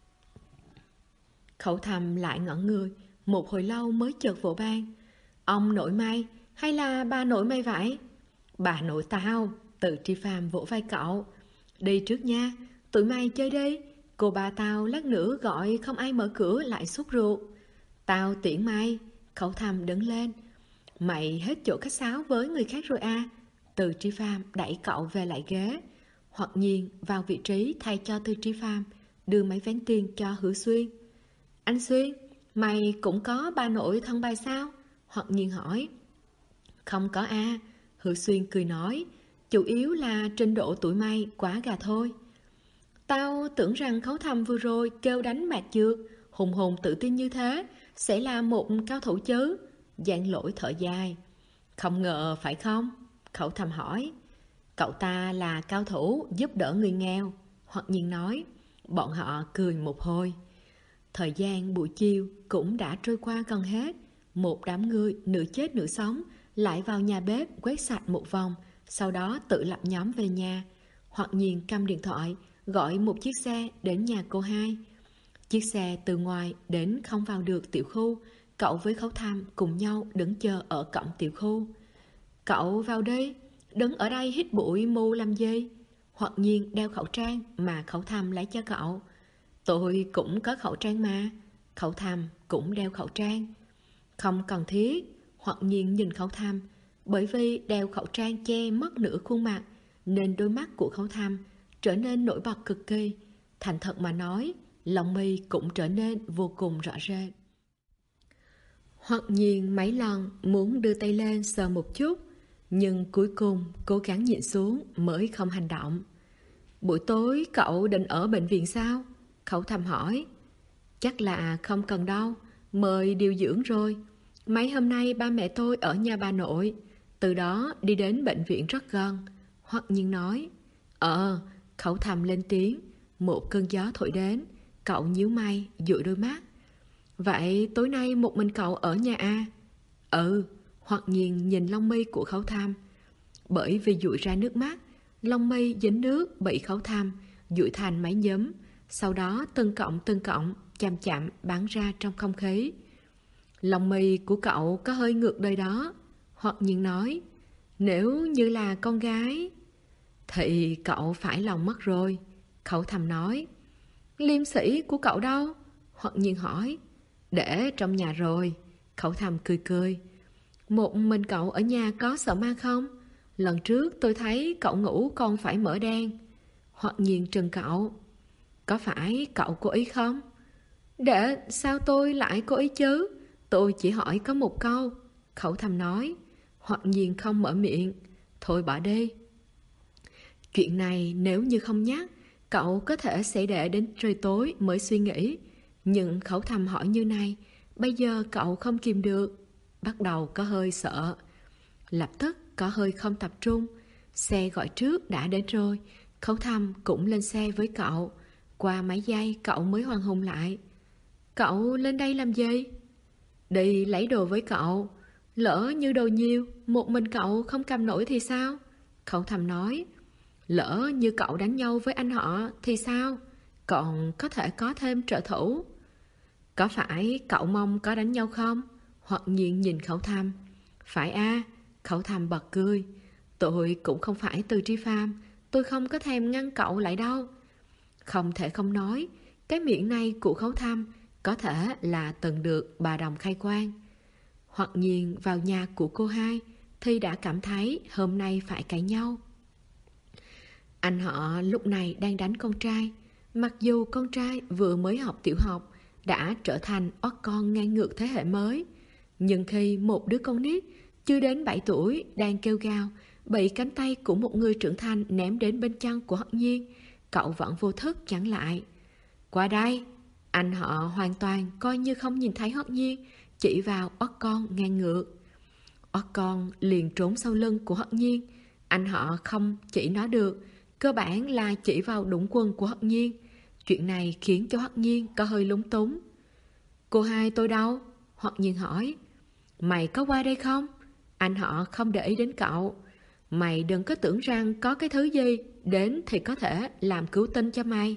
Khẩu Thầm lại ngẩn người, một hồi lâu mới chợt vỗ ban. Ông nội mày hay là bà nội mày vậy? Bà nội tao. Từ Tri Phạm vỗ vai cậu. Đi trước nha, tụi mày chơi đi. Cô ba tao lát nữa gọi không ai mở cửa lại sốt ruột. Tao tiễn mày. Khẩu Thầm đứng lên. Mày hết chỗ khách sáo với người khác rồi à? Từ Tri Phạm đẩy cậu về lại ghế. Hoặc nhiên vào vị trí thay cho Từ Tri Phạm, đưa mấy ván tiền cho Hứa Xuyên. Anh Xuyên, mày cũng có bà nội thân bài sao? Hoặc nhiên hỏi. Không có à. Hứa Xuyên cười nói. Chủ yếu là trình độ tụi mày quá gà thôi. Tao tưởng rằng Khấu Thầm vừa rồi kêu đánh mạc trượt, hùng hùng tự tin như thế, sẽ là một cao thủ chứ. Giang Lỗi thở dài. Không ngờ phải không? Khẩu Thầm hỏi. Cậu ta là cao thủ giúp đỡ người nghèo. Hoặc nhiên nói. Bọn họ cười một hồi. Thời gian buổi chiều cũng đã trôi qua gần hết. Một đám người nửa chết nửa sống lại vào nhà bếp quét sạch một vòng, sau đó tự lập nhóm về nhà. Hoặc nhiên cầm điện thoại gọi một chiếc xe đến nhà cô hai. Chiếc xe từ ngoài đến không vào được tiểu khu. Cậu với Khấu Thầm cùng nhau đứng chờ ở cổng tiểu khu. Cậu vào đi. Đứng ở đây hít bụi mù làm gì? Hoặc Nhiên đeo khẩu trang mà Khẩu Thăm lấy cho cậu. Tôi cũng có khẩu trang mà. Khẩu Thăm cũng đeo khẩu trang. Không cần thiết. Hoặc Nhiên nhìn Khẩu Thăm. Bởi vì đeo khẩu trang che mất nửa khuôn mặt, nên đôi mắt của Khẩu Thăm trở nên nổi bật cực kỳ. Thành thật mà nói, lông mi cũng trở nên vô cùng rõ rệt. Hoặc Nhiên mấy lần muốn đưa tay lên sờ một chút, nhưng cuối cùng cố gắng nhịn xuống mới không hành động. Buổi tối cậu định ở bệnh viện sao? Khẩu Thăm hỏi. Chắc là không cần đâu, mời điều dưỡng rồi. Mấy hôm nay ba mẹ tôi ở nhà bà nội, từ đó đi đến bệnh viện rất gần. Hoặc Nhiên nói. Khẩu Thăm lên tiếng. Một cơn gió thổi đến, cậu nhíu mày, dụi đôi mắt. Vậy tối nay một mình cậu ở nhà à? Hoặc Nhiên nhìn lông mi của Khẩu Thăm. Bởi vì dụi ra nước mắt, lông mi dính nước bị Khẩu Thăm dụi thành mấy nhúm, sau đó từng cọng chậm chậm bắn ra trong không khí. Lông mi của cậu có hơi ngược đời đó. Hoặc Nhiên nói. Nếu như là con gái thì cậu phải lòng mất rồi. Khẩu Thăm nói. Liêm sĩ của cậu đâu? Hoặc Nhiên hỏi. Để trong nhà rồi. Khẩu Thăm cười cười. Một mình cậu ở nhà có sợ ma không? Lần trước tôi thấy cậu ngủ còn phải mở đèn. Hoặc Nhiên trừng cậu. Có phải cậu cố ý không? Để sao tôi lại cố ý chứ? Tôi chỉ hỏi có một câu. Khẩu Thăm nói. Hoặc Nhiên không mở miệng. Thôi bỏ đi. Chuyện này nếu như không nhắc, cậu có thể sẽ để đến trời tối mới suy nghĩ. Nhưng Khẩu Thăm hỏi như này, bây giờ cậu không kìm được. Bắt đầu có hơi sợ. Lập tức có hơi không tập trung. Xe gọi trước đã đến rồi. Khẩu Thăm cũng lên xe với cậu. Qua mấy giây cậu mới hoàn hồn lại. Cậu lên đây làm gì? Đi lấy đồ với cậu. Lỡ như đồ nhiều, một mình cậu không cầm nổi thì sao? Khẩu Thăm nói. Lỡ như cậu đánh nhau với anh họ thì sao? Còn có thể có thêm trợ thủ. Có phải cậu mong có đánh nhau không? Hoặc Nhiên nhìn Khẩu Thăm. Phải à? Khẩu Thăm bật cười. Tôi cũng không phải Từ Tri Phàm, tôi không có thèm ngăn cậu lại đâu. Không thể không nói, cái miệng này của Khẩu Thăm có thể là từng được bà Đồng khai quang. Hoặc Nhiên vào nhà của cô hai thì đã cảm thấy hôm nay phải cãi nhau. Anh họ lúc này đang đánh con trai. Mặc dù con trai vừa mới học tiểu học đã trở thành oát con ngang ngược thế hệ mới, nhưng khi một đứa con nít chưa đến 7 tuổi đang kêu gào bị cánh tay của một người trưởng thành ném đến bên chân của Hoặc Nhiên, cậu vẫn vô thức chặn lại. Qua đây. Anh họ hoàn toàn coi như không nhìn thấy Hoặc Nhiên, chỉ vào oát con ngang ngược. Oát con liền trốn sau lưng của Hoặc Nhiên. Anh họ không chỉ nó được, cơ bản là chỉ vào đũng quần của Hoặc Nhiên. Chuyện này khiến cho Hoặc Nhiên có hơi lúng túng. Cô hai tôi đâu? Hoặc Nhiên hỏi. Mày có qua đây không? Anh họ không để ý đến cậu. Mày đừng có tưởng rằng có cái thứ gì đến thì có thể làm cứu tinh cho mày.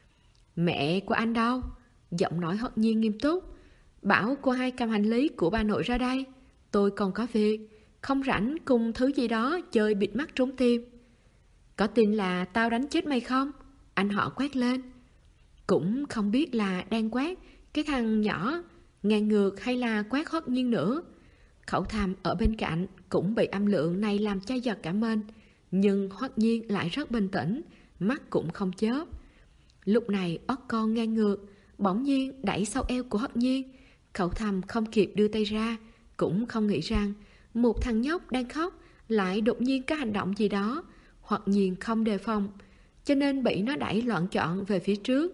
Mẹ của anh đâu? Giọng nói Hoặc Nhiên nghiêm túc. Bảo cô hai cầm hành lý của bà nội ra đây. Tôi còn có việc, không rảnh cùng thứ gì đó chơi bịt mắt trốn tìm. Có tin là tao đánh chết mày không? Anh họ quát lên. Cũng không biết là đang quát cái thằng nhỏ ngang ngược hay là quát Hoặc Nhiên nữa. Khẩu Thăm ở bên cạnh cũng bị âm lượng này làm cho giật cả mình. Nhưng Hoặc Nhiên lại rất bình tĩnh, mắt cũng không chớp. Lúc này oát con ngang ngược bỗng nhiên đẩy sau eo của Hoặc Nhiên. Khẩu Thăm không kịp đưa tay ra, cũng không nghĩ rằng một thằng nhóc đang khóc lại đột nhiên có hành động gì đó. Hoặc Nhiên không đề phòng, cho nên bị nó đẩy loạn trọn về phía trước.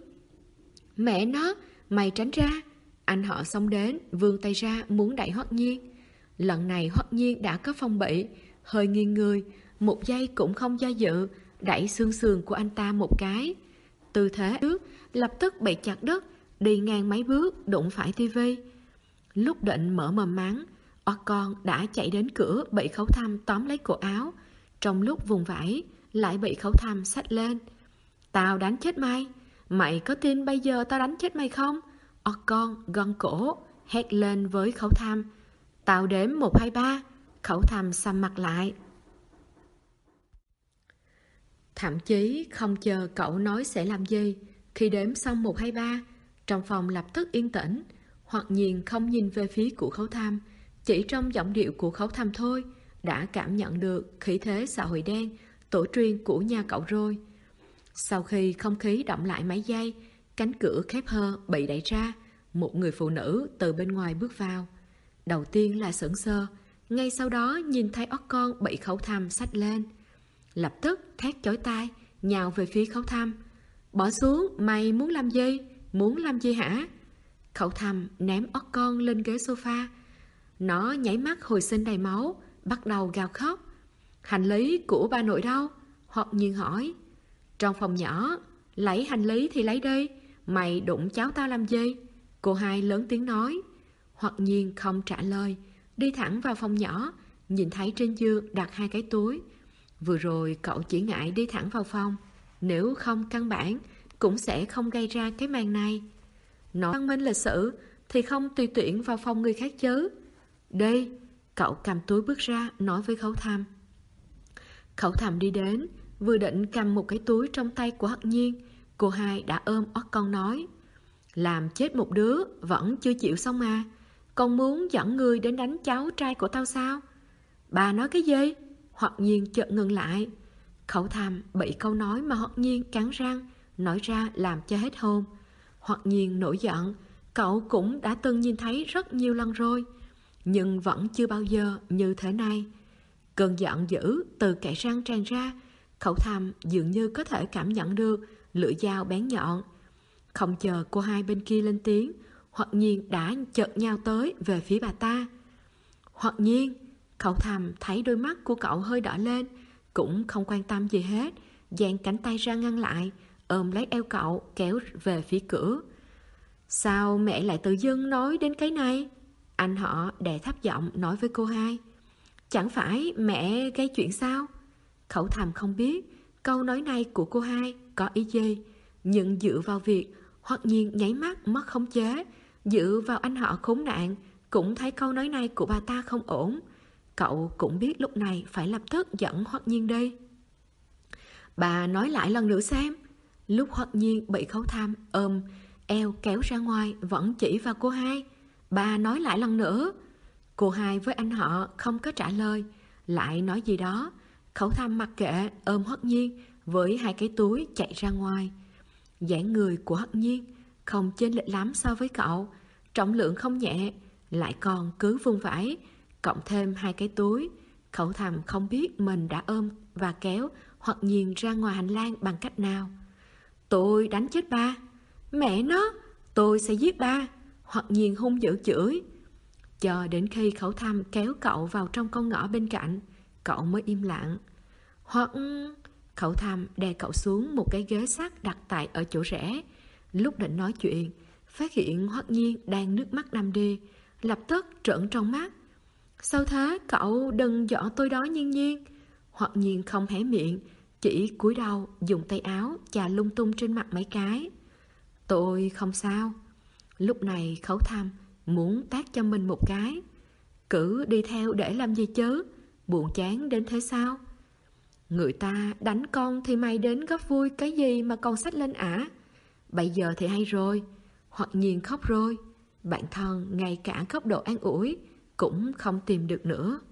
Mẹ nó, mày tránh ra. Anh họ xông đến, vươn tay ra muốn đẩy Hoặc Nhiên. Lần này Hoặc Nhiên đã có phòng bị, hơi nghiêng người, một giây cũng không do dự, đẩy xương sườn của anh ta một cái. Tư thế trước lập tức bị chặt đứt, đi ngang mấy bước đụng phải tivi. Lúc định mở mồm mắng, oát con đã chạy đến cửa bị Khẩu Thăm tóm lấy cổ áo. Trong lúc vùng vẫy lại bị Khẩu Thăm xách lên. Tao đánh chết mày. Mày có tin bây giờ tao đánh chết mày không? Oát con gân cổ hét lên với Khẩu Thăm. Tao đếm 1, 2, 3. Khẩu Thăm sầm mặt lại. Thậm chí không chờ cậu nói sẽ làm gì, khi đếm xong 1, 2, 3, trong phòng lập tức yên tĩnh. Hoặc nhiên không nhìn về phía của Khấu Thăm, chỉ trong giọng điệu của Khấu Thăm thôi đã cảm nhận được khí thế xã hội đen tổ truyền của nhà cậu rồi. Sau khi không khí động lại mấy giây, cánh cửa khép hờ bị đẩy ra, một người phụ nữ từ bên ngoài bước vào. Đầu tiên là sững sờ, ngay sau đó nhìn thấy óc con bị Khấu Thăm xách lên, lập tức thét chói tai nhào về phía Khấu Thăm. Bỏ xuống, mày muốn làm gì? Muốn làm gì hả? Khấu Thăm ném óc con lên ghế sofa. Nó nháy mắt hồi sinh đầy máu, bắt đầu gào khóc. Hành lý của bà nội đâu? Hoặc nhiên hỏi. Trong phòng nhỏ. Lấy hành lý thì lấy đi, mày đụng cháu tao làm gì? Cô hai lớn tiếng nói. Hoặc nhiên không trả lời, đi thẳng vào phòng nhỏ, nhìn thấy trên giường đặt 2 cái túi. Vừa rồi cậu chỉ ngại đi thẳng vào phòng, nếu không căn bản cũng sẽ không gây ra cái màn này. Nói văn minh lịch sự thì không tùy tiện vào phòng người khác chứ. Đi, cậu cầm túi bước ra nói với Khấu Thăm. Khấu Thăm đi đến, vừa định cầm một cái túi trong tay của Hắc Nhiên, cô hai đã ôm ót con nói. Làm chết một đứa vẫn chưa chịu xong à? Con muốn dẫn người đến đánh cháu trai của tao sao? Bà nói cái gì? Hoặc nhiên chợt ngừng lại. Khấu Thăm bị câu nói mà Hoặc nhiên cắn răng nói ra làm cho hết hồn. Hoặc nhiên nổi giận, cậu cũng đã từng nhìn thấy rất nhiều lần rồi, nhưng vẫn chưa bao giờ như thế này. Cơn giận dữ từ kẽ răng tràn ra, Khấu Thăm dường như có thể cảm nhận được lưỡi dao bén nhọn. Không chờ cô hai bên kia lên tiếng, Hoặc nhiên đã chợt nhào tới về phía bà ta. Hoặc nhiên, Khấu Thăm thấy đôi mắt của cậu hơi đỏ lên, cũng không quan tâm gì hết, dang cánh tay ra ngăn lại, ôm lấy eo cậu kéo về phía cửa. Sao mẹ lại tự dưng nói đến cái này? Anh họ đè thấp giọng nói với cô hai. Chẳng phải mẹ gây chuyện sao? Khấu Thăm không biết câu nói này của cô hai có ý gì, nhưng dựa vào việc Hoặc nhiên nháy mắt mất khống chế, dựa vào anh họ khốn nạn, cũng thấy câu nói này của bà ta không ổn. Cậu cũng biết lúc này phải lập tức dẫn Hoặc nhiên đi. Bà nói lại lần nữa xem. Lúc Hoặc nhiên bị Khấu Thăm ôm eo kéo ra ngoài vẫn chỉ vào cô hai. Bà nói lại lần nữa. Cô hai với anh họ không có trả lời, lại nói gì đó. Khấu Thăm mặc kệ ôm Hoặc nhiên với 2 cái túi chạy ra ngoài. Dáng người của Hoặc nhiên không chênh lệch lắm so với cậu, trọng lượng không nhẹ, lại còn cứ vung vãi, cộng thêm 2 cái túi. Khấu Thăm không biết mình đã ôm và kéo Hoặc nhiên ra ngoài hành lang bằng cách nào. Tôi đánh chết ba. Mẹ nó, tôi sẽ giết ba. Hoặc nhiên hung dữ chửi. Cho đến khi Khấu Thăm kéo cậu vào trong con ngõ bên cạnh, cậu mới im lặng. Hoặc... Khấu Thăm đè cậu xuống một cái ghế sắt đặt tại ở chỗ rẽ. Lúc định nói chuyện, phát hiện Hoặc nhiên đang nước mắt đầm đìa, lập tức trợn trong mắt. Sao thế, cậu đừng dọa tôi đó Nhiên Nhiên. Hoặc nhiên không hé miệng, chỉ cúi đầu dùng tay áo chà lung tung trên mặt mấy cái. Tôi không sao. Lúc này Khấu Thăm muốn tát cho mình một cái. Cứ đi theo để làm gì chứ? Buồn chán đến thế sao? Người ta đánh con thì mày đến góp vui cái gì mà còn xách lên ả? Bây giờ thì hay rồi. Hoặc nhiên khóc rồi. Bạn thân ngay cả góc độ an ủi cũng không tìm được nữa.